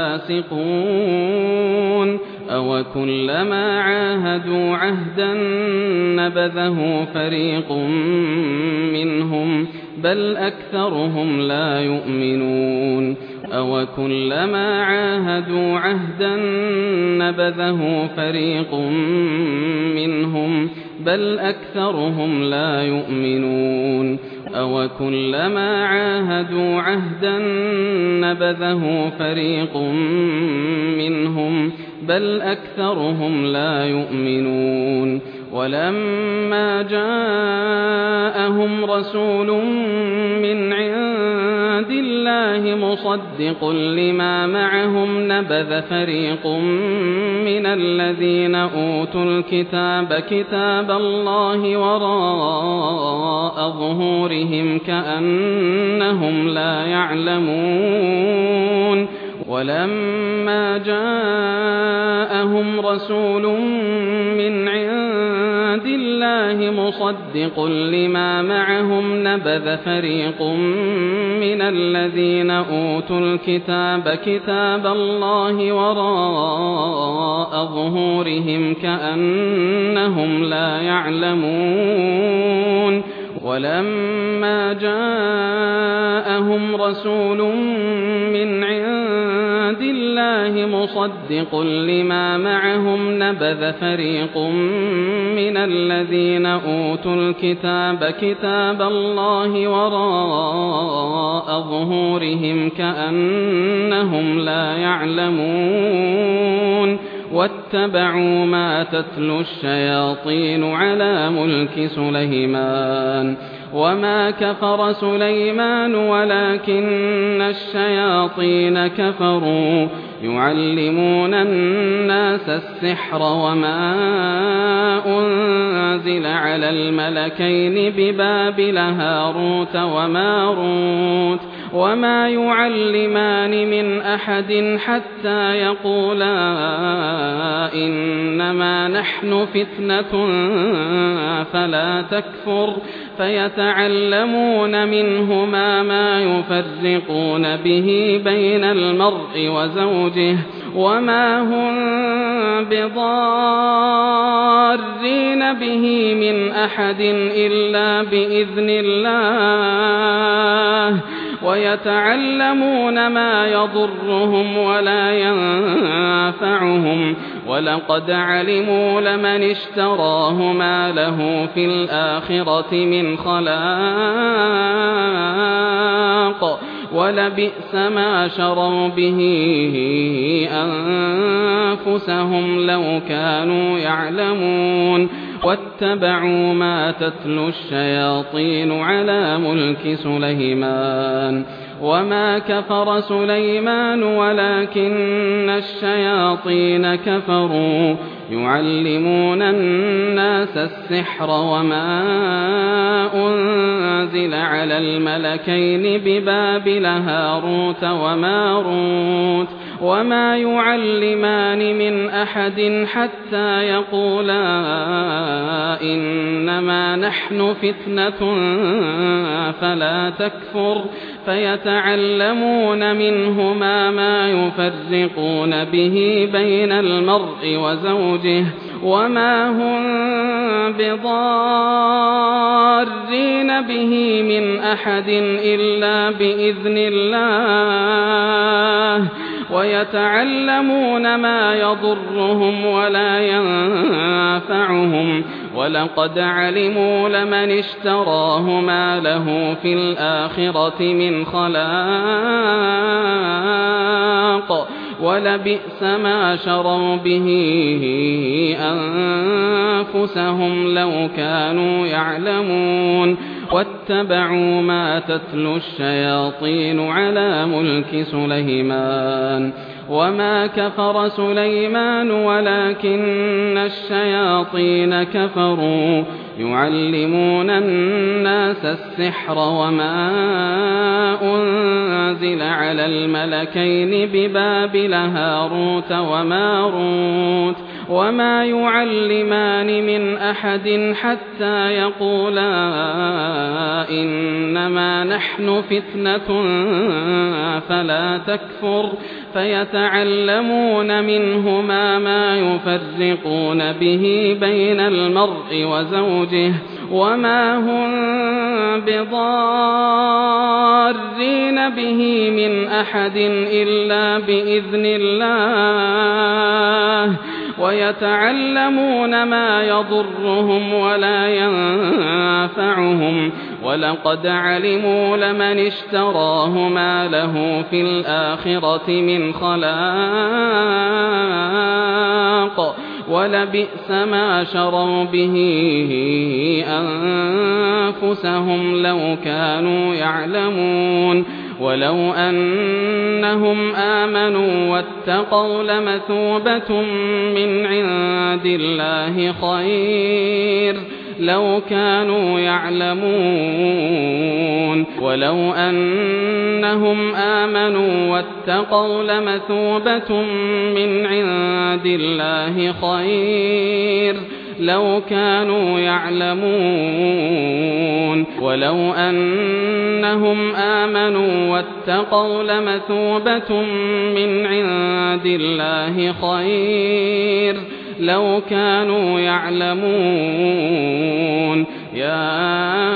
الفاسقون أو كلما عاهدوا عهدا نبذه فريق منهم بل أكثرهم لا يؤمنون أو كلما عاهدوا عهدا نبذه فريق منهم بل أكثرهم لا يؤمنون أو كلما عاهدوا عهدا نبذه فريق منهم بل أكثرهم لا يؤمنون ولما جاءهم رسول من عند الله مصدق لما معهم نبذ فريق من الذين أوتوا الكتاب كتاب الله وراء ظهورهم كأنهم لا يعلمون ولما جاءهم رسول من عند الله مصدق لما معهم نبذ فريق من الذين أوتوا الكتاب كتاب الله وراء ظهورهم كأنهم لا يعلمون ولما جاءهم رسول من عند الله مصدق لما معهم نبذ فريق من الذين أوتوا الكتاب كتاب الله وراء ظهورهم كأنهم لا يعلمون واتبعوا ما تتلو الشياطين على ملك سليمان وما كفر سليمان ولكن الشياطين كفروا يعلمون الناس السحر وما أنزل على الملكين ببابل هاروت وماروت وما يعلمان من أحد حتى يقولا إنما نحن فتنة فلا تكفر فيتعلمون منهما ما يفرقون به بين المرء وزوجه وما هم بضارين به من أحد إلا بإذن الله ويتعلمون ما يضرهم ولا ينفعهم ولقد علموا لمن اشتراه ما له في الآخرة من خلاق ولبئس ما شروا به أنفسهم لو كانوا يعلمون واتبعوا ما تتلو الشياطين على ملك سليمان وما كفر سليمان ولكن الشياطين كفروا يعلمون الناس السحر وما أنزل على الملكين ببابل هاروت وماروت وما يعلمان من أحد حتى يقولا إنما نحن فتنة فلا تكفر فيتعلمون منهما ما يفرقون به بين المرء وزوجه وما هم بضارين به من أحد إلا بإذن الله ويتعلمون ما يضرهم ولا ينفعهم ولقد علموا لمن اشتراه ما له في الآخرة من خلاق ولبئس ما شروا به أنفسهم لو كانوا يعلمون واتبعوا ما تتلو الشياطين على ملك سليمان وما كفر سليمان ولكن الشياطين كفروا يعلمون الناس السحر وما أنزل على الملكين ببابل هاروت وماروت وما يعلمان من أحد حتى يقولا إنما نحن فتنة فلا تكفر فيتعلمون منهما ما يفرقون به بين المرء وزوجه وما هم بضارين به من أحد إلا بإذن الله ويتعلمون ما يضرهم ولا ينفعهم ولقد علموا لمن اشتراه ما له في الآخرة من خلاق ولبئس ما شروا به أنفسهم لو كانوا يعلمون ولو أنهم آمنوا واتقوا لمثوبة من عند الله خير لو كانوا يعلمون ولو أنهم آمنوا واتقوا لمثوبة من عند الله خير لو كانوا يعلمون ولو أنهم آمنوا واتقوا لمثوبة من عند الله خير لو كانوا يعلمون يا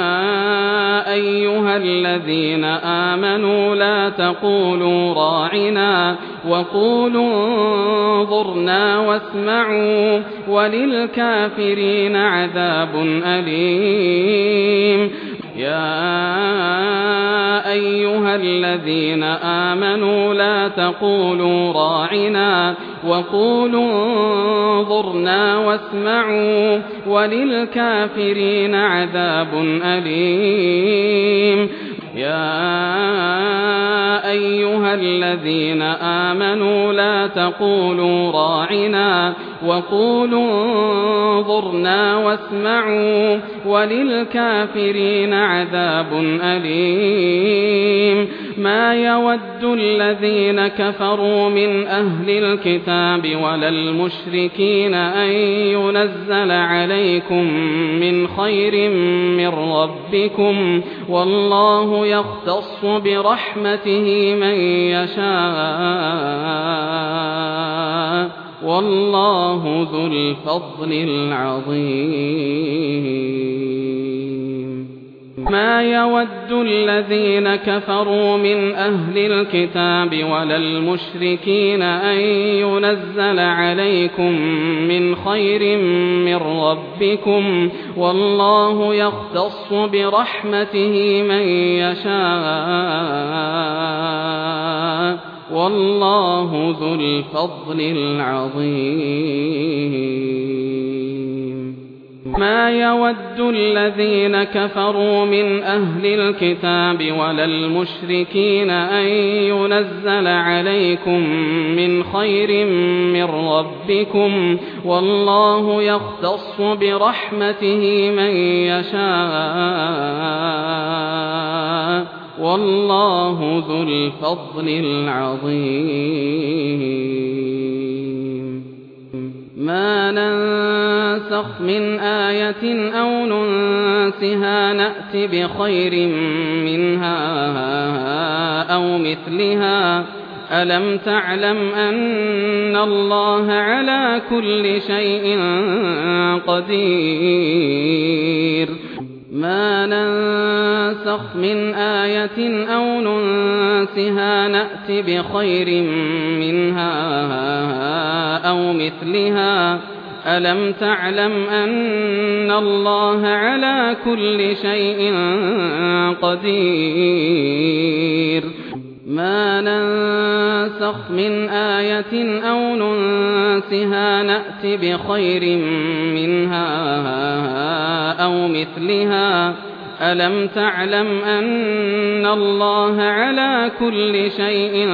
أيها الذين آمنوا لا تقولوا راعنا وقولوا انظرنا واسمعوا وللكافرين عذاب أليم يا أيها الذين آمنوا لا تقولوا راعنا وقولوا انظرنا واسمعوا وللكافرين عذاب أليم يا أيها الذين آمنوا لا تقولوا راعنا وقولوا انظرنا واسمعوا وللكافرين عذاب أليم ما يود الذين كفروا من أهل الكتاب ولا المشركين أن ينزل عليكم من خير من ربكم والله يختص برحمته من يشاء والله ذو الفضل العظيم ما يود الذين كفروا من أهل الكتاب ولا المشركين أن ينزل عليكم من خير من ربكم والله يختص برحمته من يشاء والله ذو الفضل العظيم ما يود الذين كفروا من أهل الكتاب ولا المشركين أن ينزل عليكم من خير من ربكم والله يختص برحمته من يشاء والله ذو الفضل العظيم ما ننسخ من آية أو ننسها نأت بخير منها أو مثلها ألم تعلم أن الله على كل شيء قدير ما ننسخ من آية أو ننسها نأت بخير منها أو مثلها ألم تعلم أن الله على كل شيء قدير ما ننسخ من آية أو ننسها نأت بخير منها أو مثلها ألم تعلم أن الله على كل شيء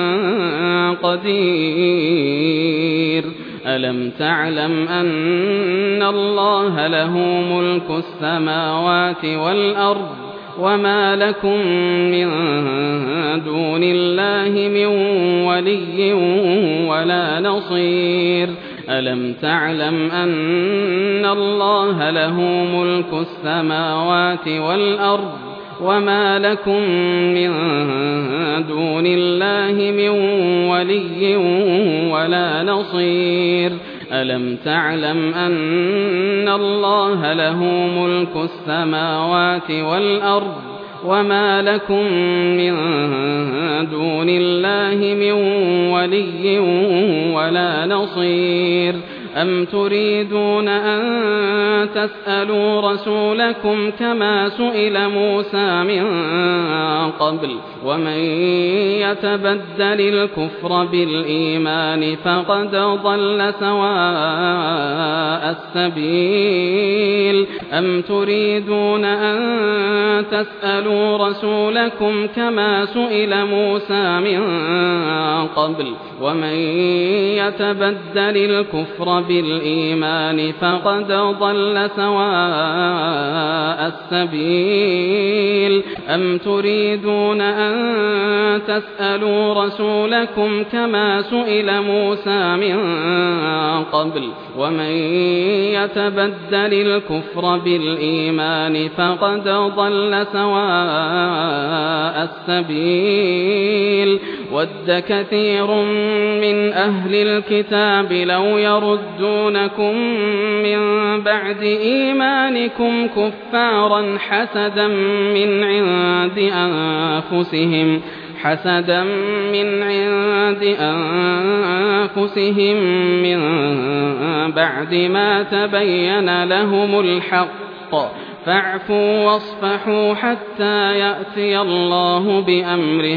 قدير ألم تعلم أن الله له ملك السماوات والأرض وما لكم من دون الله من ولي ولا نصير ألم تعلم أن الله له ملك السماوات والأرض وما لكم من دون الله من ولي ولا نصير ألم تعلم أن الله له ملك السماوات والأرض وما لكم من دون الله من ولي ولا نصير أم تريدون أن تسألوا رسولكم كما سئل موسى من قبل ومن يتبدل الكفر بالإيمان فقد ضل سواء السبيل أم تريدون أن تسألوا رسولكم كما سئل موسى من قبل ومن يتبدل الكفر بالإيمان فقد ضل سواء السبيل أم تريدون أن تسألوا رسولكم كما سئل موسى من قبل ومن يتبدل الكفر بالإيمان فقد ضل سواء السبيل ود كثير من أهل الكتاب لو يردونكم من بعد إيمانكم كفارا حسدا من عند أنفسهم حسدا من عند أنفسهم من بعد ما تبين لهم الحق فاعفوا واصفحوا حتى يأتي الله بأمره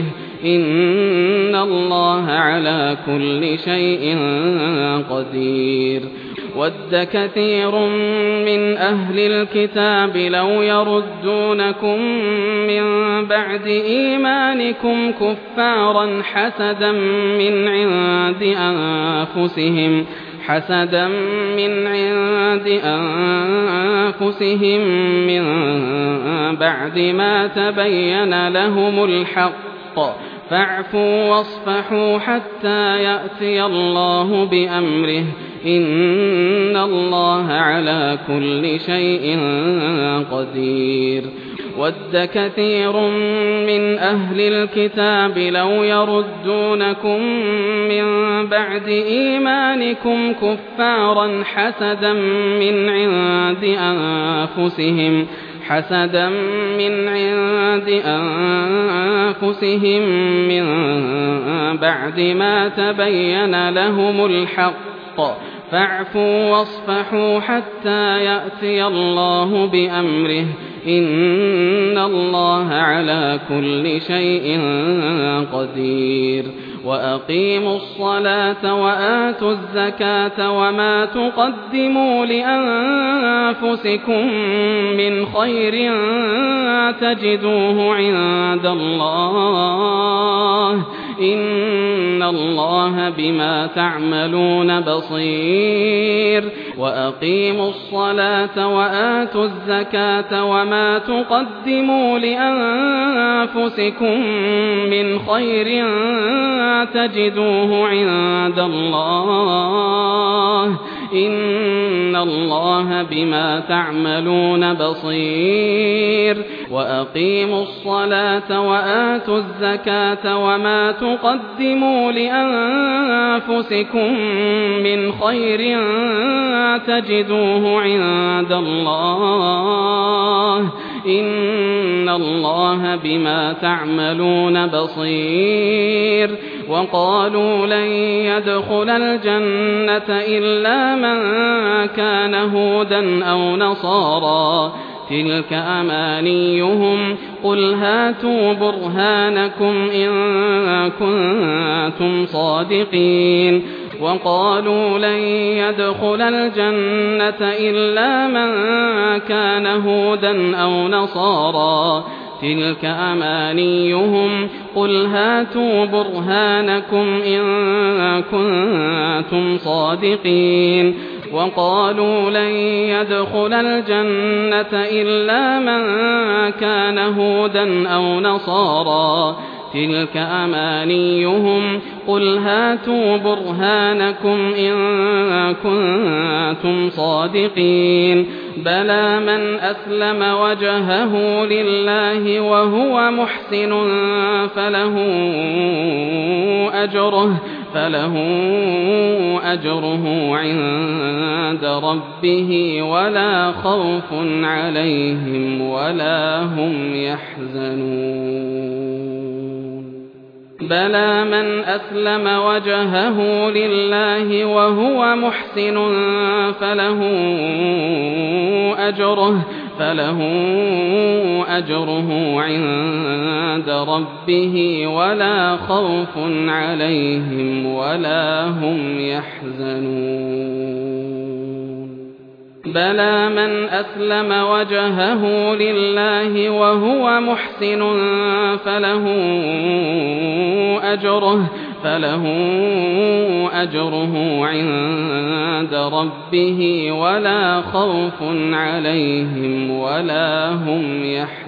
إن الله على كل شيء قدير ود كثير من أهل الكتاب لو يردونكم من بعد إيمانكم كفارا حسدا من عند أنفسهم حسدا من عند أنفسهم من بعد ما تبين لهم الحق فاعفوا واصفحوا حتى يأتي الله بأمره إن الله على كل شيء قدير ود كثير من أهل الكتاب لو يردونكم من بعد إيمانكم كفارا حسدا من عند أنفسهم حسدا من عند أنفسهم من بعد ما تبين لهم الحق فاعفوا واصفحوا حتى يأتي الله بأمره إن الله على كل شيء قدير وأقيموا الصلاة وآتوا الزكاة وما تقدموا لأنفسكم من خير تجدوه عند الله إن الله بما تعملون بصير وأقيموا الصلاة وآتوا الزكاة وما تقدموا لأنفسكم من خير تجدوه عند الله إن الله بما تعملون بصير وأقيموا الصلاة وآتوا الزكاة وما تقدموا لأنفسكم من خير تجدوه عند الله إن الله بما تعملون بصير وقالوا لن يدخل الجنة إلا من كان هودا أو نصارى تلك أمانيهم قل هاتوا برهانكم إن كنتم صادقين وقالوا لن يدخل الجنة إلا من كان هودا أو نصارى تلك أمانيهم قل هاتوا برهانكم إن كنتم صادقين وقالوا لن يدخل الجنة إلا من كان هودا أو نصارى تلك أمانيهم قل هاتوا برهانكم إن كنتم صادقين بلى من أسلم وجهه لله وهو محسن فله أجره فله أجره عند ربه ولا خوف عليهم ولا هم يحزنون بلى من أسلم وجهه لله وهو محسن فله أجره فله أجره عند ربه ولا خوف عليهم ولا هم يحزنون بلى من أسلم وجهه لله وهو محسن فله أجره فله أجره عند ربه ولا خوف عليهم ولا هم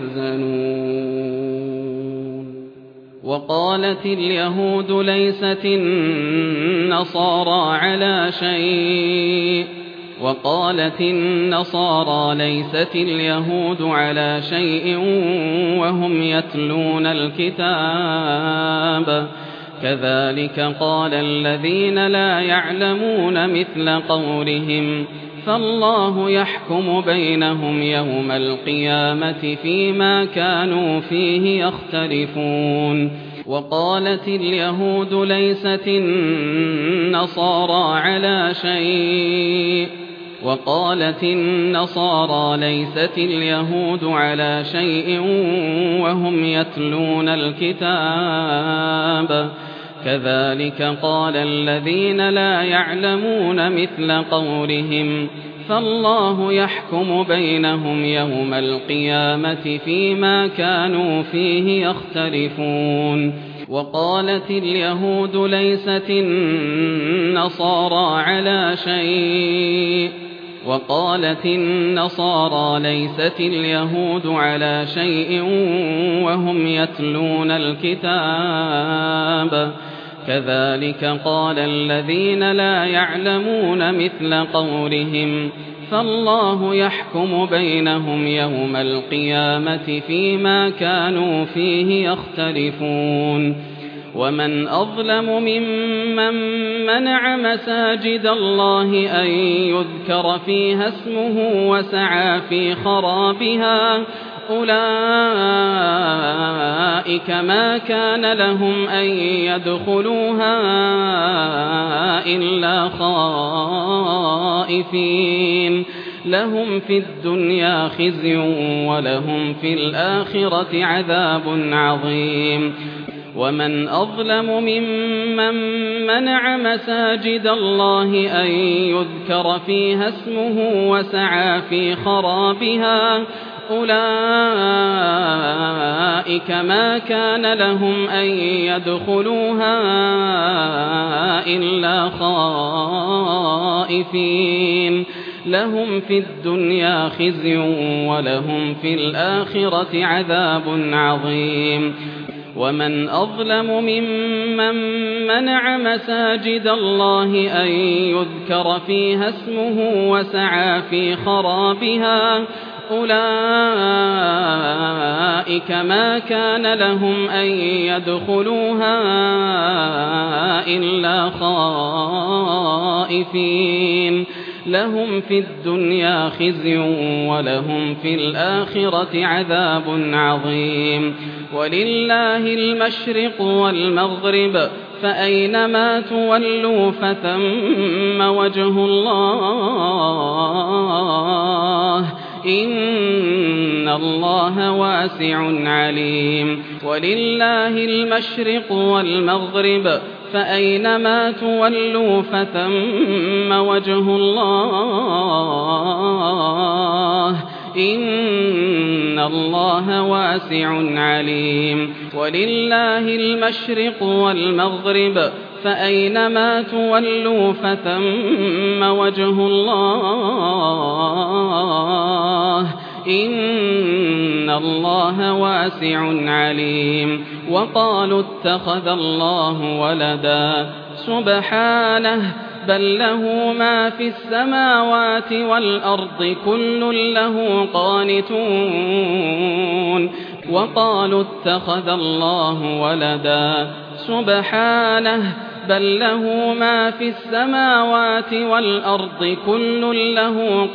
يحزنون وقالت اليهود ليست النصارى على شيء وقالت النصارى ليست اليهود على شيء وهم يتلون الكتاب كذلك قال الذين لا يعلمون مثل قولهم فالله يحكم بينهم يوم القيامة فيما كانوا فيه يختلفون وقالت اليهود ليست النصارى على شيء وقالت النصارى ليست اليهود على شيء وهم يتلون الكتاب كذلك قال الذين لا يعلمون مثل قولهم فالله يحكم بينهم يوم القيامة فيما كانوا فيه يختلفون وقالت اليهود ليست النصارى على شيء وقالت النصارى ليست اليهود على شيء وهم يتلون الكتاب كذلك قال الذين لا يعلمون مثل قولهم فالله يحكم بينهم يوم القيامة فيما كانوا فيه يختلفون ومن أظلم ممن منع مساجد الله أن يذكر فيها اسمه وسعى في خرابها أولئك ما كان لهم أن يدخلوها إلا خائفين لهم في الدنيا خزي ولهم في الآخرة عذاب عظيم ومن أظلم ممن منع مساجد الله أن يذكر فيها اسمه وسعى في خرابها أولئك ما كان لهم أن يدخلوها إلا خائفين لهم في الدنيا خزي ولهم في الآخرة عذاب عظيم ومن أظلم ممن منع مساجد الله أن يذكر فيها اسمه وسعى في خرابها أولئك ما كان لهم أن يدخلوها إلا خائفين لهم في الدنيا خزي ولهم في الآخرة عذاب عظيم ولله المشرق والمغرب فأينما تولوا فثم وجه الله إن الله واسع عليم ولله المشرق والمغرب فأينما تولوا فثم وجه الله إن الله واسع عليم ولله المشرق والمغرب فأينما تولوا فثم وجه الله إن الله واسع عليم وقالوا اتخذ الله ولدا سبحانه بل له ما في السماوات والأرض كل له قانتون وقالوا اتخذ الله ولدا سبحانه بل له ما في السماوات والأرض كل له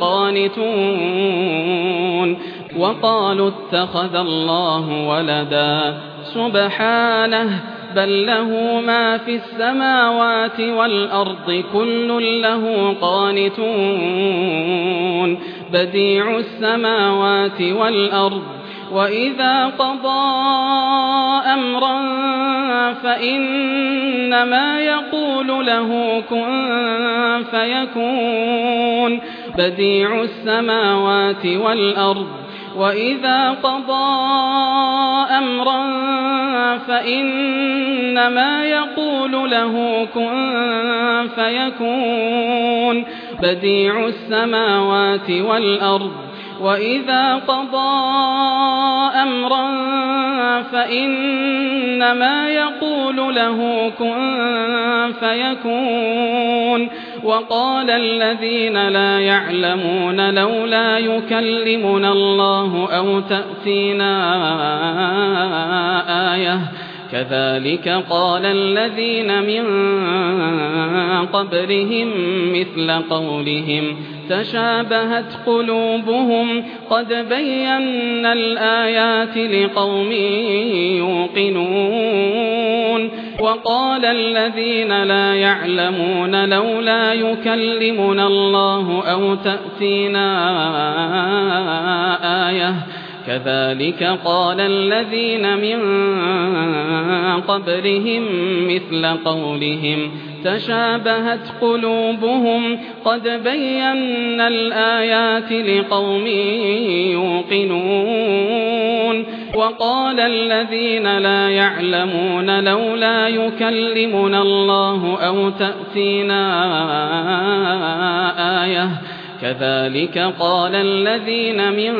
قانتون وقالوا اتخذ الله ولدا سبحانه بل له ما في السماوات والأرض كل له قانتون بديع السماوات والأرض وإذا قضى أمرا فإنما يقول له كن فيكون بديع السماوات والأرض وإذا قضى أمرا فإنما يقول له كن فيكون بديع السماوات والأرض وإذا قضى أمرا فإنما يقول له كن فيكون وقال الذين لا يعلمون لولا يكلمنا الله أو تأتينا آية كذلك قال الذين من قبلهم مثل قولهم تشابهت قلوبهم قد بينا الآيات لقوم يوقنون وقال الذين لا يعلمون لولا يكلمنا الله أو تأتينا آية كذلك قال الذين من قبلهم مثل قولهم تشابهت قلوبهم قد بينا الآيات لقوم يوقنون وقال الذين لا يعلمون لولا يكلمنا الله أو تأتينا آية كذلك قال الذين من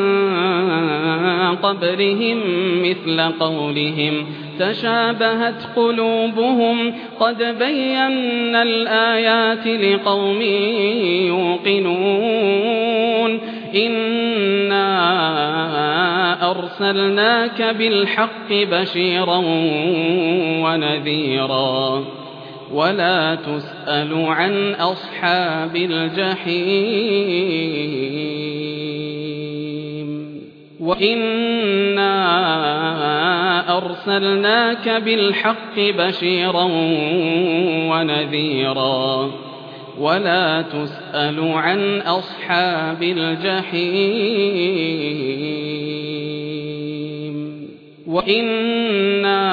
قبلهم مثل قولهم تشابهت قلوبهم قد بينا الآيات لقوم يوقنون إنا أرسلناك بالحق بشيرا ونذيرا ولا تسأل عن أصحاب الجحيم وإنا أرسلناك بالحق بشيرا ونذيرا ولا تسأل عن أصحاب الجحيم وإنا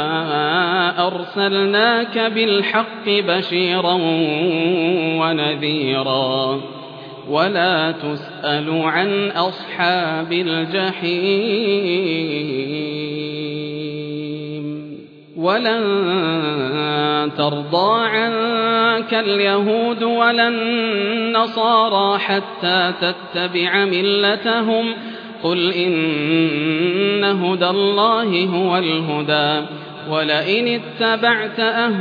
أرسلناك بالحق بشيرا ونذيرا ولا تسأل عن أصحاب الجحيم ولن ترضى عنك اليهود ولا النصارى حتى تتبع ملتهم قل إن هدى الله هو الهدى ولئن اتبعت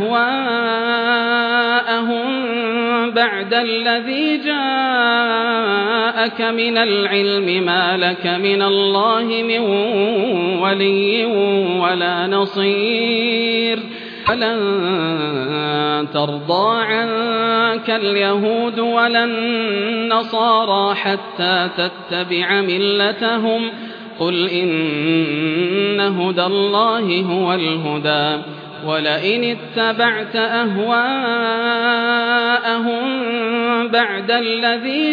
أهواءهم بعد الذي جاءك من العلم ما لك من الله من ولي ولا نصير ولن ترضى عنك اليهود ولا النصارى حتى تتبع ملتهم قل إن هدى الله هو الهدى ولئن اتبعت أهواءهم بعد الذي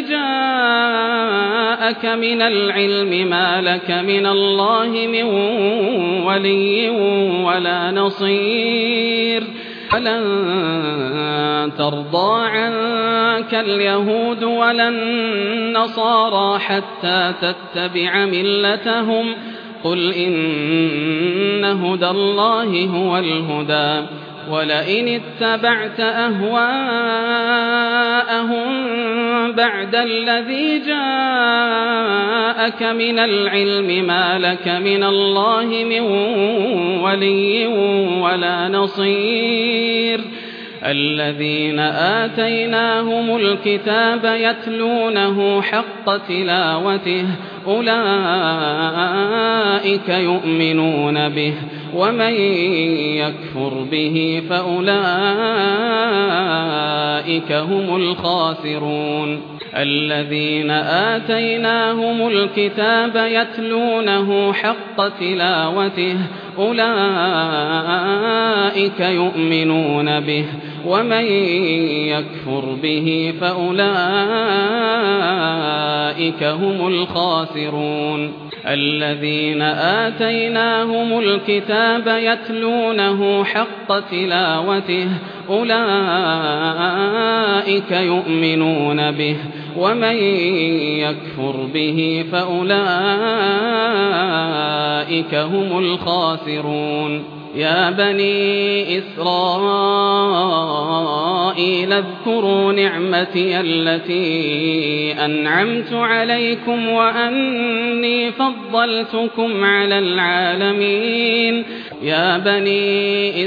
جاءك من العلم ما لك من الله من ولي ولا نصير ولن ترضى عنك اليهود ولا النصارى حتى تتبع ملتهم قل إن هدى الله هو الهدى ولئن اتبعت أهواءهم بعد الذي جاءك من العلم ما لك من الله من ولي ولا نصير الذين آتيناهم الكتاب يتلونه حق تلاوته أولئك يؤمنون به ومن يكفر به فأولئك هم الخاسرون الذين آتيناهم الكتاب يتلونه حق تلاوته أولئك يؤمنون به ومن يكفر به فأولئك هم الخاسرون الذين آتيناهم الكتاب يتلونه حق تلاوته أولئك يؤمنون به ومن يكفر به فأولئك هم الخاسرون يا بني إسرائيل اذكروا نعمتي التي أنعمت عليكم وأني فضلتكم على العالمين يا بني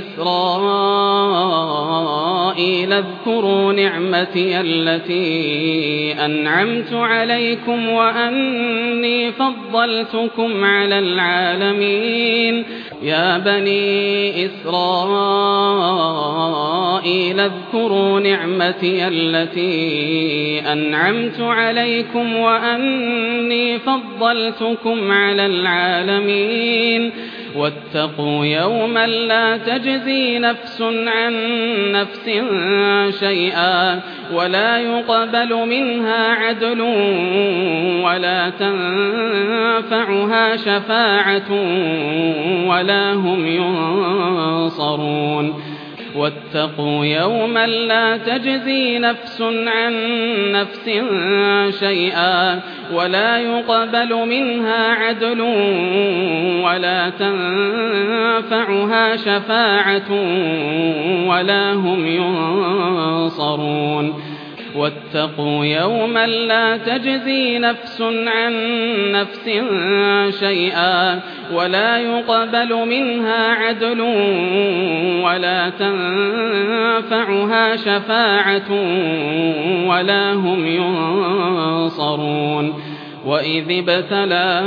إسرائيل اذكروا نعمتي التي أنعمت عليكم وأني فضلتكم على العالمين يا بني إسرائيل إسرائيل اذكروا نعمتي التي أنعمت عليكم وأني فضلتكم على العالمين واتقوا يوما لا تجزي نفس عن نفس شيئا ولا يقبل منها عدل ولا تنفعها شفاعة ولا هم ينصرون واتقوا يوما لا تجزي نفس عن نفس شيئا ولا يقبل منها عدل ولا تنفعها شفاعة ولا هم ينصرون واتقوا يوما لا تجزي نفس عن نفس شيئا ولا يقبل منها عدل ولا تنفعها شفاعة ولا هم ينصرون وإذ ابتلى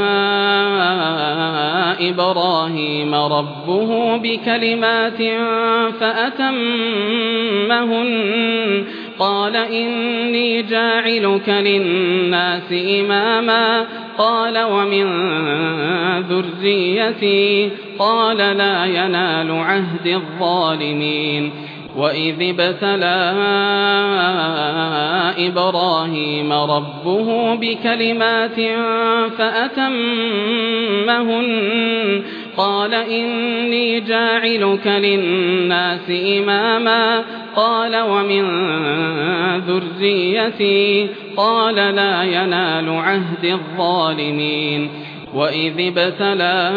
إبراهيم ربه بكلمات فأتمهن قال إني جاعلك للناس إماما قال ومن ذريتي قال لا ينال عهد الظالمين وإذ ابتلى إبراهيم ربه بكلمات فأتمهن قال إني جاعلك للناس إماما قال ومن ذريتي قال لا ينال عهد الظالمين وإذ ابتلى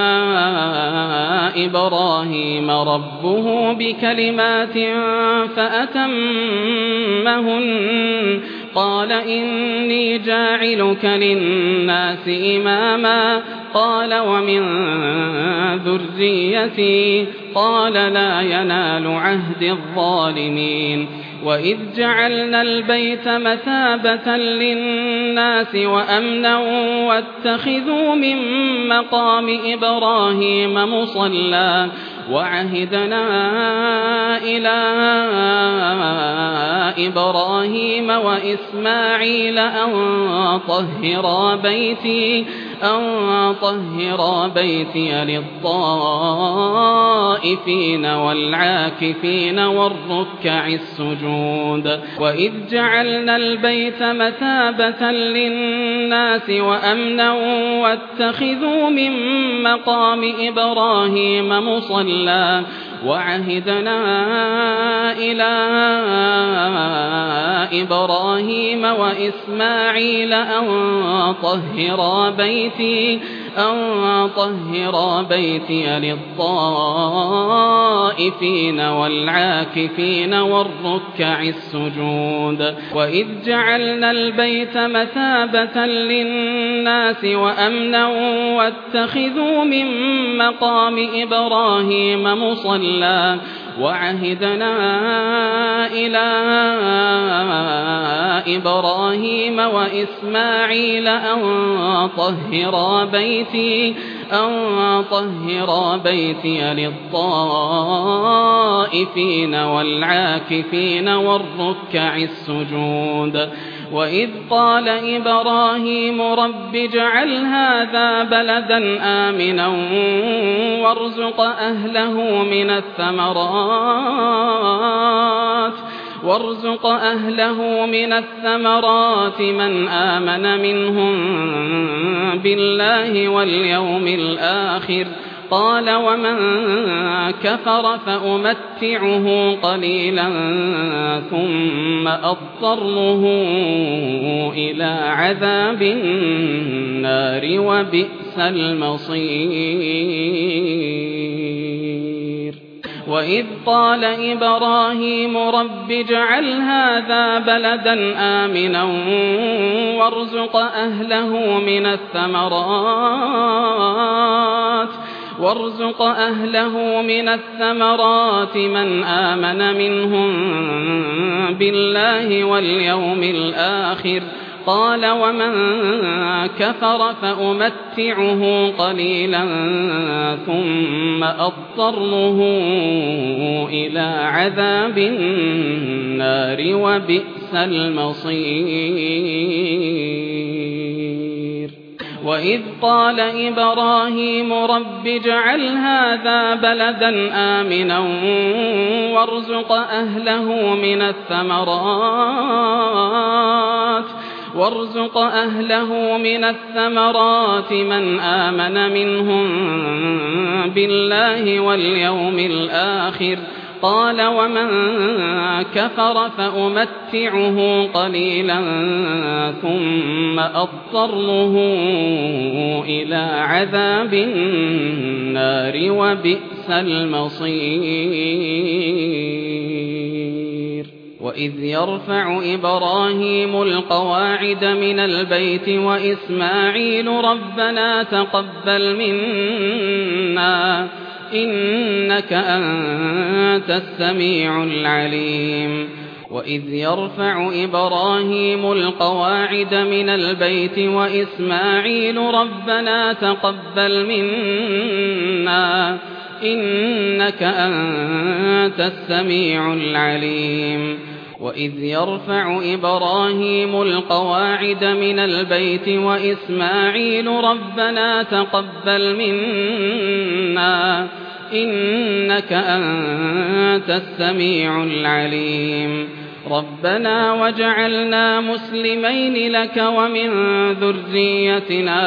إبراهيم ربه بكلمات فأتمهن قال إني جاعلك للناس إماما قال ومن ذريتي قال لا ينال عهد الظالمين وإذ جعلنا البيت مثابة للناس وأمنا واتخذوا من مقام إبراهيم مصلى وعهدنا إلى إبراهيم وإسماعيل أن طهرا بيتي أن طهرا بيتي للطائفين والعاكفين والركع السجود وإذ جعلنا البيت مثابة للناس وأمنا واتخذوا من مقام إبراهيم مصلى وعهدنا إلى إبراهيم وإسماعيل أن طهرا بيتي أن طهرا بيتي للطائفين والعاكفين والركع السجود وإذ جعلنا البيت مثابة للناس وأمنا واتخذوا من مقام إبراهيم مصلى وعهدنا إلى إبراهيم وإسماعيل أن طهرا بيتي أن طهرا بيتي للطائفين والعاكفين والركع السجود وإذ قال إبراهيم رب اجعل هذا بلدا آمنا وارزق أهله من الثمرات وارزق أهله من الثمرات من آمن منهم بالله واليوم الآخر قال ومن كفر فأمتعه قليلا ثم أضطره إلى عذاب النار وبئس المصير وإذ قال إبراهيم رب اجعل هذا بلدا آمنا وارزق أهله من الثمرات وارزق أهله من الثمرات من آمن منهم بالله واليوم الآخر قال ومن كفر فأمتعه قليلا ثم أضطره إلى عذاب النار وبئس المصير وإذ قال إبراهيم رب اجعل هذا بلدا آمنا وارزق أهله من الثمرات وارزق أهله من الثمرات من آمن منهم بالله واليوم الآخر قال ومن كفر فأمتعه قليلا ثم أضطره إلى عذاب النار وبئس المصير وإذ يرفع إبراهيم القواعد من البيت وإسماعيل ربنا تقبل منا إنك أنت السميع العليم وإذ يرفع إبراهيم القواعد من البيت وإسماعيل ربنا تقبل منا إنك أنت السميع العليم وإذ يرفع إبراهيم القواعد من البيت وإسماعيل ربنا تقبل منا إنك أنت السميع العليم ربنا واجعلنا مسلمين لك ومن ذريتنا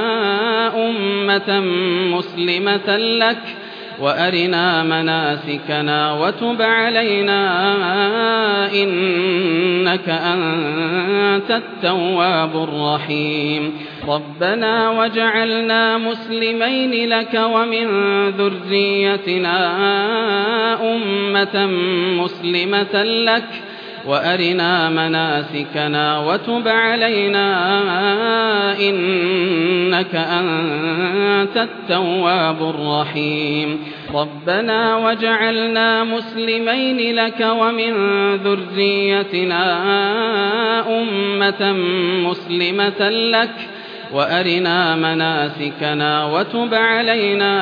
أمة مسلمة لك وأرنا مناسكنا وتب علينا إنك أنت التواب الرحيم ربنا واجعلنا مسلمين لك ومن ذريتنا أمة مسلمة لك وأرنا مناسكنا وتب علينا إنك أنت التواب الرحيم ربنا واجعلنا مسلمين لك ومن ذريتنا أمة مسلمة لك وأرنا مناسكنا وتب علينا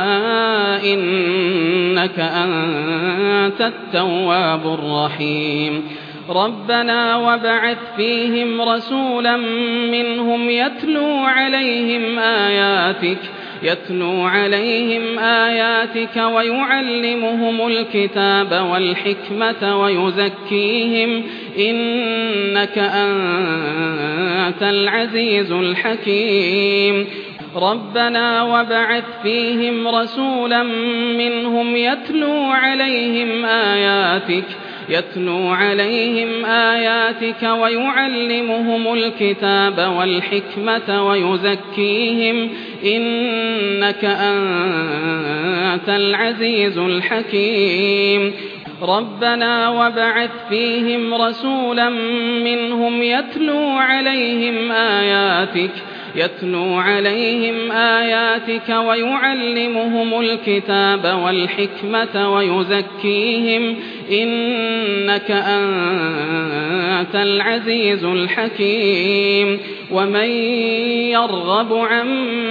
إنك أنت التواب الرحيم ربنا وابعث فيهم رسولا منهم يتلو عليهم آياتك يتلو عليهم آياتك ويعلمهم الكتاب والحكمة ويزكيهم إنك أنت العزيز الحكيم ربنا وابعث فيهم رسولا منهم يتلو عليهم آياتك يتلو عليهم آياتك ويعلمهم الكتاب والحكمة ويزكيهم إنك أنت العزيز الحكيم ربنا وابعث فيهم رسولا منهم يتلو عليهم آياتك يتلو عليهم آياتك ويعلمهم الكتاب والحكمة ويزكيهم إنك أنت العزيز الحكيم ومن يرغب عن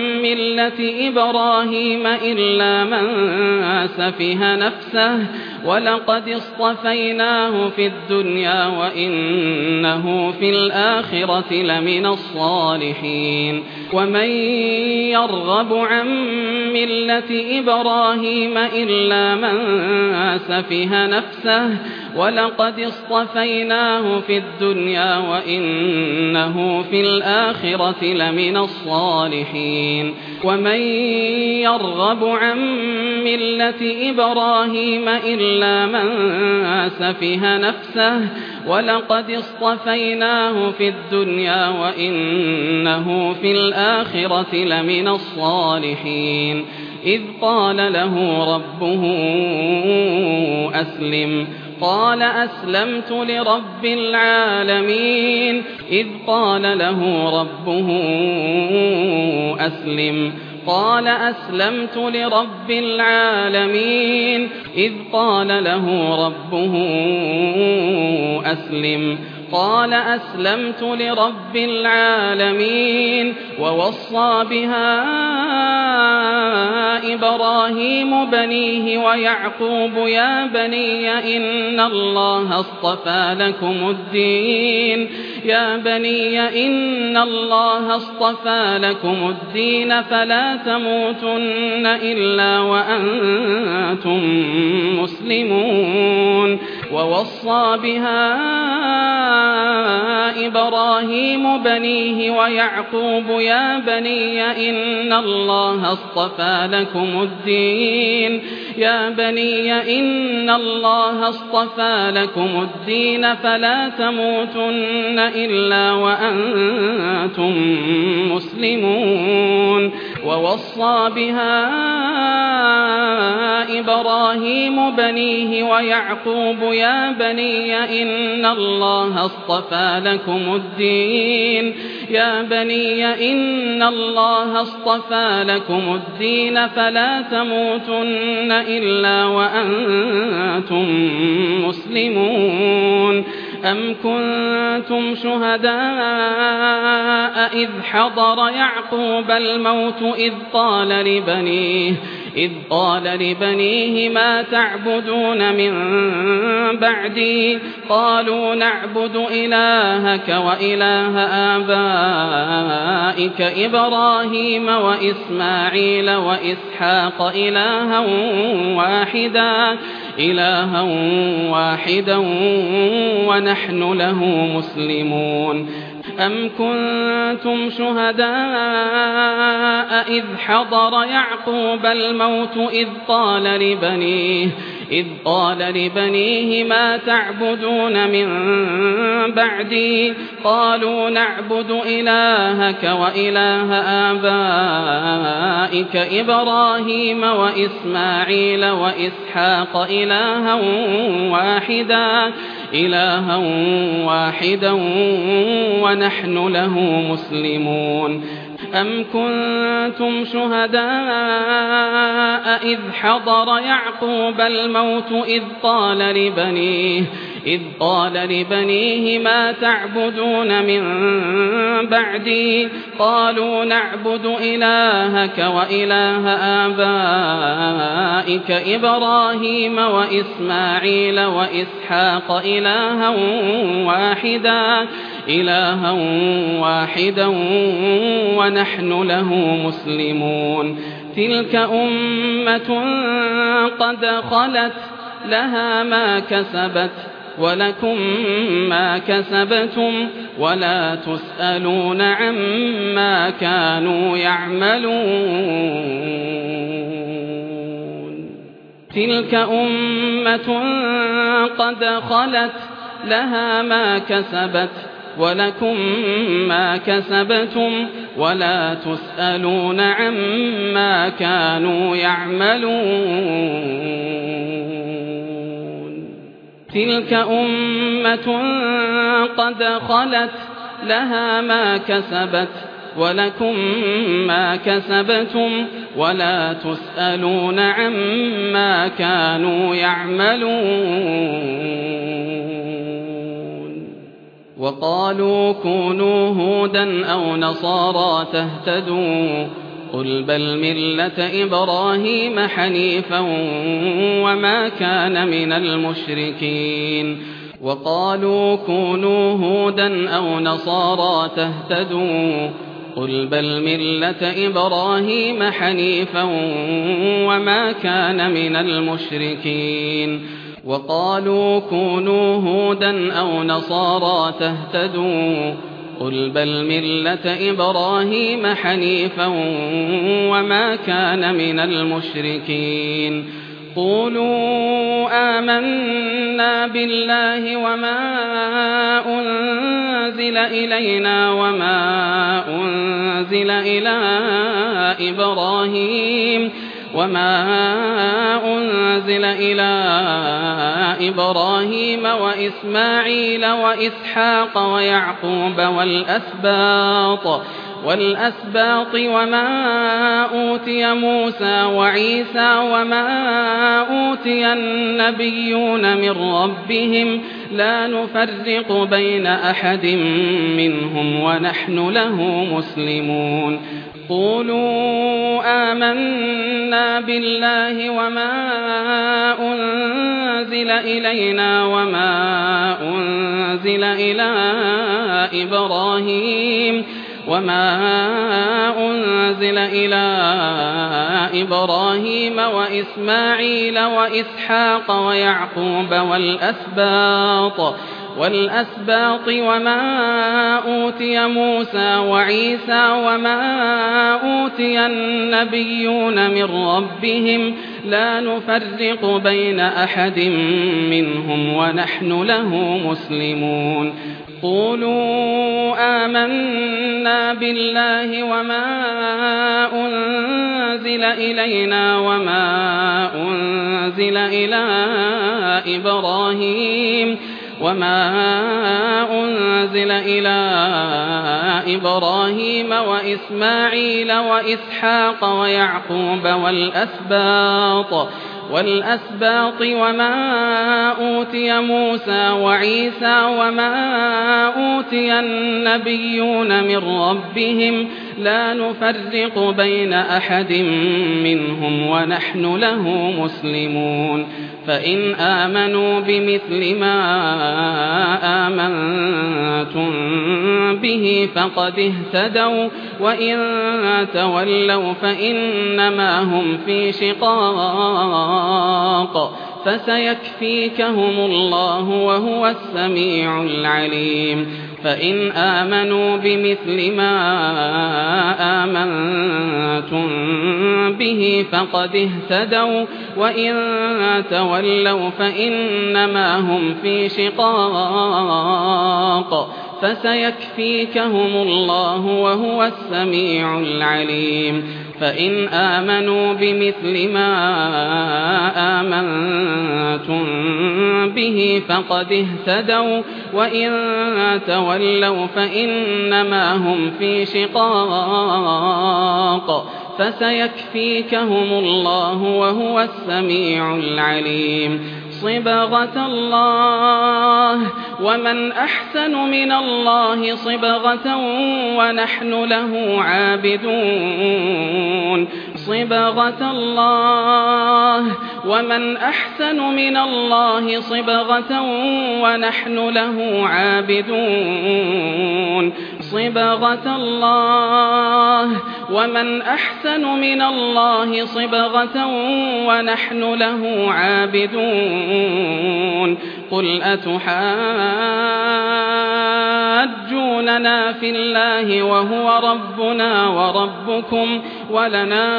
ملة إبراهيم إلا من سفه نفسه ولقد اصطفيناه في الدنيا وإنه في الآخرة لمن الصالحين ومن يرغب عن ملة إبراهيم إلا من سفه نفسه ولقد اصطفيناه في الدنيا وإنه في الآخرة لمن الصالحين ومن يرغب عن ملة إبراهيم إلا من سفه نفسه ولقد اصطفيناه في الدنيا وإنه في الآخرة لمن الصالحين إذ قال له ربه أسلم قال أسلمت لرب العالمين إذ قال له ربه أسلم قال أسلمت لرب العالمين إذ قال له ربه أسلم قال أسلمت لرب العالمين ووصى بها إبراهيم بنيه ويعقوب يا بني إن الله اصطفى لكم الدين يا بني إن الله اصطفى لكم الدين فلا تموتن إلا وأنتم مسلمون ووصى بها إبراهيم بنيه ويعقوب يا بني إن الله اصطفى لكم الدين يا بني إن الله اصطفى لكم الدين فلا تموتن إلا وأنتم مسلمون ووصى بها إبراهيم بنيه ويعقوب يا بني إن الله اصطفى لكم الدين يا بني إن الله اصطفى لكم الدين فلا تموتن إلا وأنتم مسلمون أم كنتم شهداء إذ حضر يعقوب الموت إذ قال لبنيه إذ قال لبنيه ما تعبدون من بعدي قالوا نعبد إلهك وإله آبائك إبراهيم وإسماعيل وإسحاق إلها واحدا إلها واحدا ونحن له مسلمون أم كنتم شهداء إذ حضر يعقوب الموت إذ قال لبنيه إذ قال لبنيه ما تعبدون من بعدي قالوا نعبد إلهك وإله آبائك إبراهيم وإسماعيل وإسحاق إلها واحدا إلها واحدا ونحن له مسلمون أم كنتم شهداء إذ حضر يعقوب الموت إذ قال لبنيه إذ قال لبنيه ما تعبدون من بعدي قالوا نعبد إلهك وإله آبائك إبراهيم وإسماعيل وإسحاق إلها واحدا إلها واحدا ونحن له مسلمون تلك أمة قد خلت لها ما كسبت ولكم ما كسبتم ولا تسألون عما كانوا يعملون تلك أمة قد خلت لها ما كسبت ولكم ما كسبتم ولا تسألون عما كانوا يعملون تلك أمة قد خلت لها ما كسبت ولكم ما كسبتم ولا تسألون عما كانوا يعملون وقالوا كونوا هودا أو نصارى تهتدوا قل بل ملة إبراهيم حنيفا وما كان من المشركين وقالوا كونوا هودا أو نصارى تهتدوا قل بل ملة إبراهيم حنيفا وما كان من المشركين وقالوا كونوا هودا أو نصارى تهتدوا قل بل ملة إبراهيم حنيفا وما كان من المشركين قولوا آمنا بالله وما أنزل إلينا وما أنزل إلى إبراهيم وما أنزل إلى إبراهيم وإسماعيل وإسحاق ويعقوب والأسباط والأسباط وما أوتي موسى وعيسى وما أوتي النبيون من ربهم لا نفرق بين أحد منهم ونحن له مسلمون قولوا آمنا بالله وما أنزل إلينا وما أنزل إلى إبراهيم وما أنزل إلى إبراهيم وإسماعيل وإسحاق ويعقوب والأسباط والأسباط وما أوتي موسى وعيسى وما أوتي النبيون من ربهم لا نفرق بين أحد منهم ونحن له مسلمون قولوا آمنا بالله وما أنزل إلينا وما أنزل إلى إبراهيم وما أنزل إلى إبراهيم وإسماعيل وإسحاق ويعقوب والأسباط والأسباط وما أوتي موسى وعيسى وما أوتي النبيون من ربهم لا نفرق بين أحد منهم ونحن له مسلمون فإن آمنوا بمثل ما آمنتم به فقد اهتدوا وإن تولوا فإنما هم في شقاق فسيكفيكهم الله وهو السميع العليم فإن آمنوا بمثل ما آمنتم به فقد اهتدوا وإن تولوا فإنما هم في شقاق فسيكفيكهم الله وهو السميع العليم فإن آمنوا بمثل ما آمنتم به فقد اهتدوا وإن تولوا فإنما هم في شقاق فسيكفيكهم الله وهو السميع العليم صبغة الله ومن أحسن من الله صبغة ونحن له عابدون صبغة الله ومن أحسن من الله صبغة ونحن له عابدون صبغة الله ومن أحسن من الله صبغة ونحن له عابدون قل أتحاجوننا في الله وهو ربنا وربكم ولنا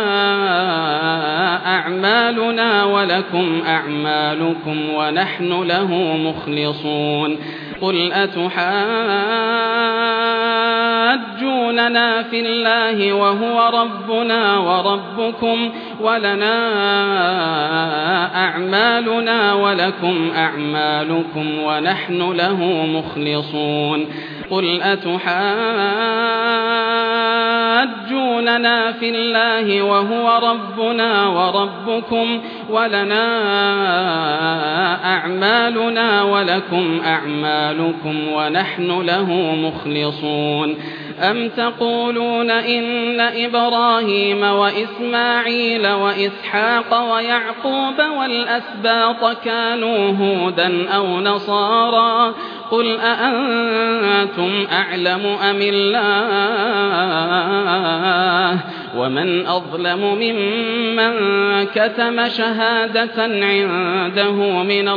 أعمالنا ولكم أعمالكم ونحن له مخلصون قل أتحاجوننا في الله وهو ربنا وربكم ولنا أعمالنا ولكم أعمالكم ونحن له مخلصون قل أتحاجوننا في الله وهو ربنا وربكم ولنا أعمالنا ولكم أعمالكم ونحن له مخلصون أم تقولون إن إبراهيم وإسماعيل وإسحاق ويعقوب والأسباط كانوا هودا أو نصارى قل أأنتم أعلم أم الله ومن أظلم ممن كتم شهادة عنده من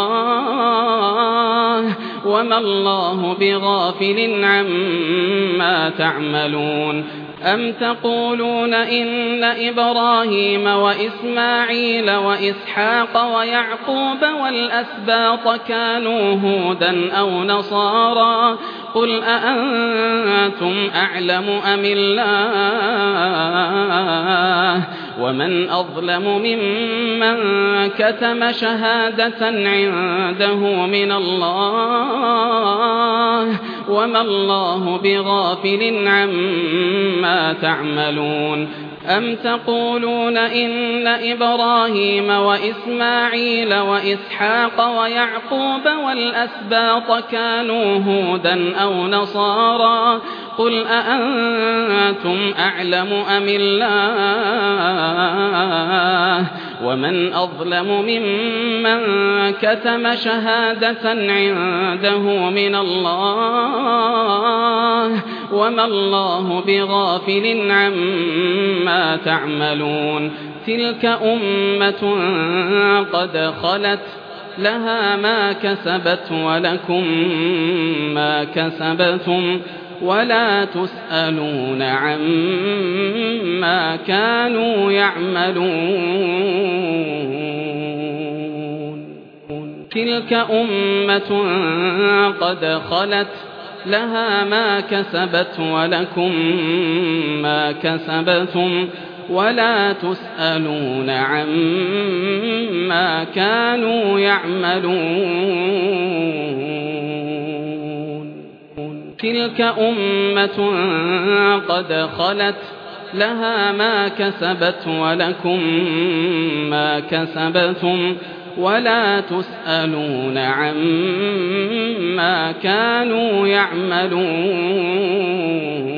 الله وما الله بغافل عما تعملون أم تقولون إن إبراهيم وإسماعيل وإسحاق ويعقوب والأسباط كانوا هودا أو نصارى قل أأنتم أعلم أم الله ومن أظلم ممن كتم شهادة عنده من الله وما الله بغافل عما تعملون أَمْ تَقُولُونَ إِنَّ إِبْرَاهِيمَ وَإِسْمَاعِيلَ وَإِسْحَاقَ وَيَعْقُوبَ وَالْأَسْبَاطَ كَانُوا هُودًا أَوْ نَصَارَىٰ قُلْ أَأَنتُمْ أَعْلَمُ أَمِ اللَّهُ وَمَنْ أَظْلَمُ مِمَّنْ كَتَمَ شَهَادَةً عِندَهُ مِنَ اللَّهِ وَمَا اللَّهُ بِغَافِلٍ عَمَّا تَعْمَلُونَ تِلْكَ أُمَّةٌ قَدْ خَلَتْ لَهَا مَا كَسَبَتْ وَلَكُم مَّا كَسَبْتُمْ وَلَا تُسْأَلُونَ عَمَّا كَانُوا يَعْمَلُونَ تِلْكَ أُمَّةٌ قَدْ خَلَتْ لَهَا مَا كَسَبَتْ وَلَكُم مَّا كَسَبْتُمْ وَلَا تُسْأَلُونَ عَمَّا كَانُوا يَعْمَلُونَ تِلْكَ أُمَّةٌ قَدْ خَلَتْ لَهَا مَا كَسَبَتْ وَلَكُم مَّا كَسَبْتُمْ وَلَا تُسْأَلُونَ عَمَّا كَانُوا يَعْمَلُونَ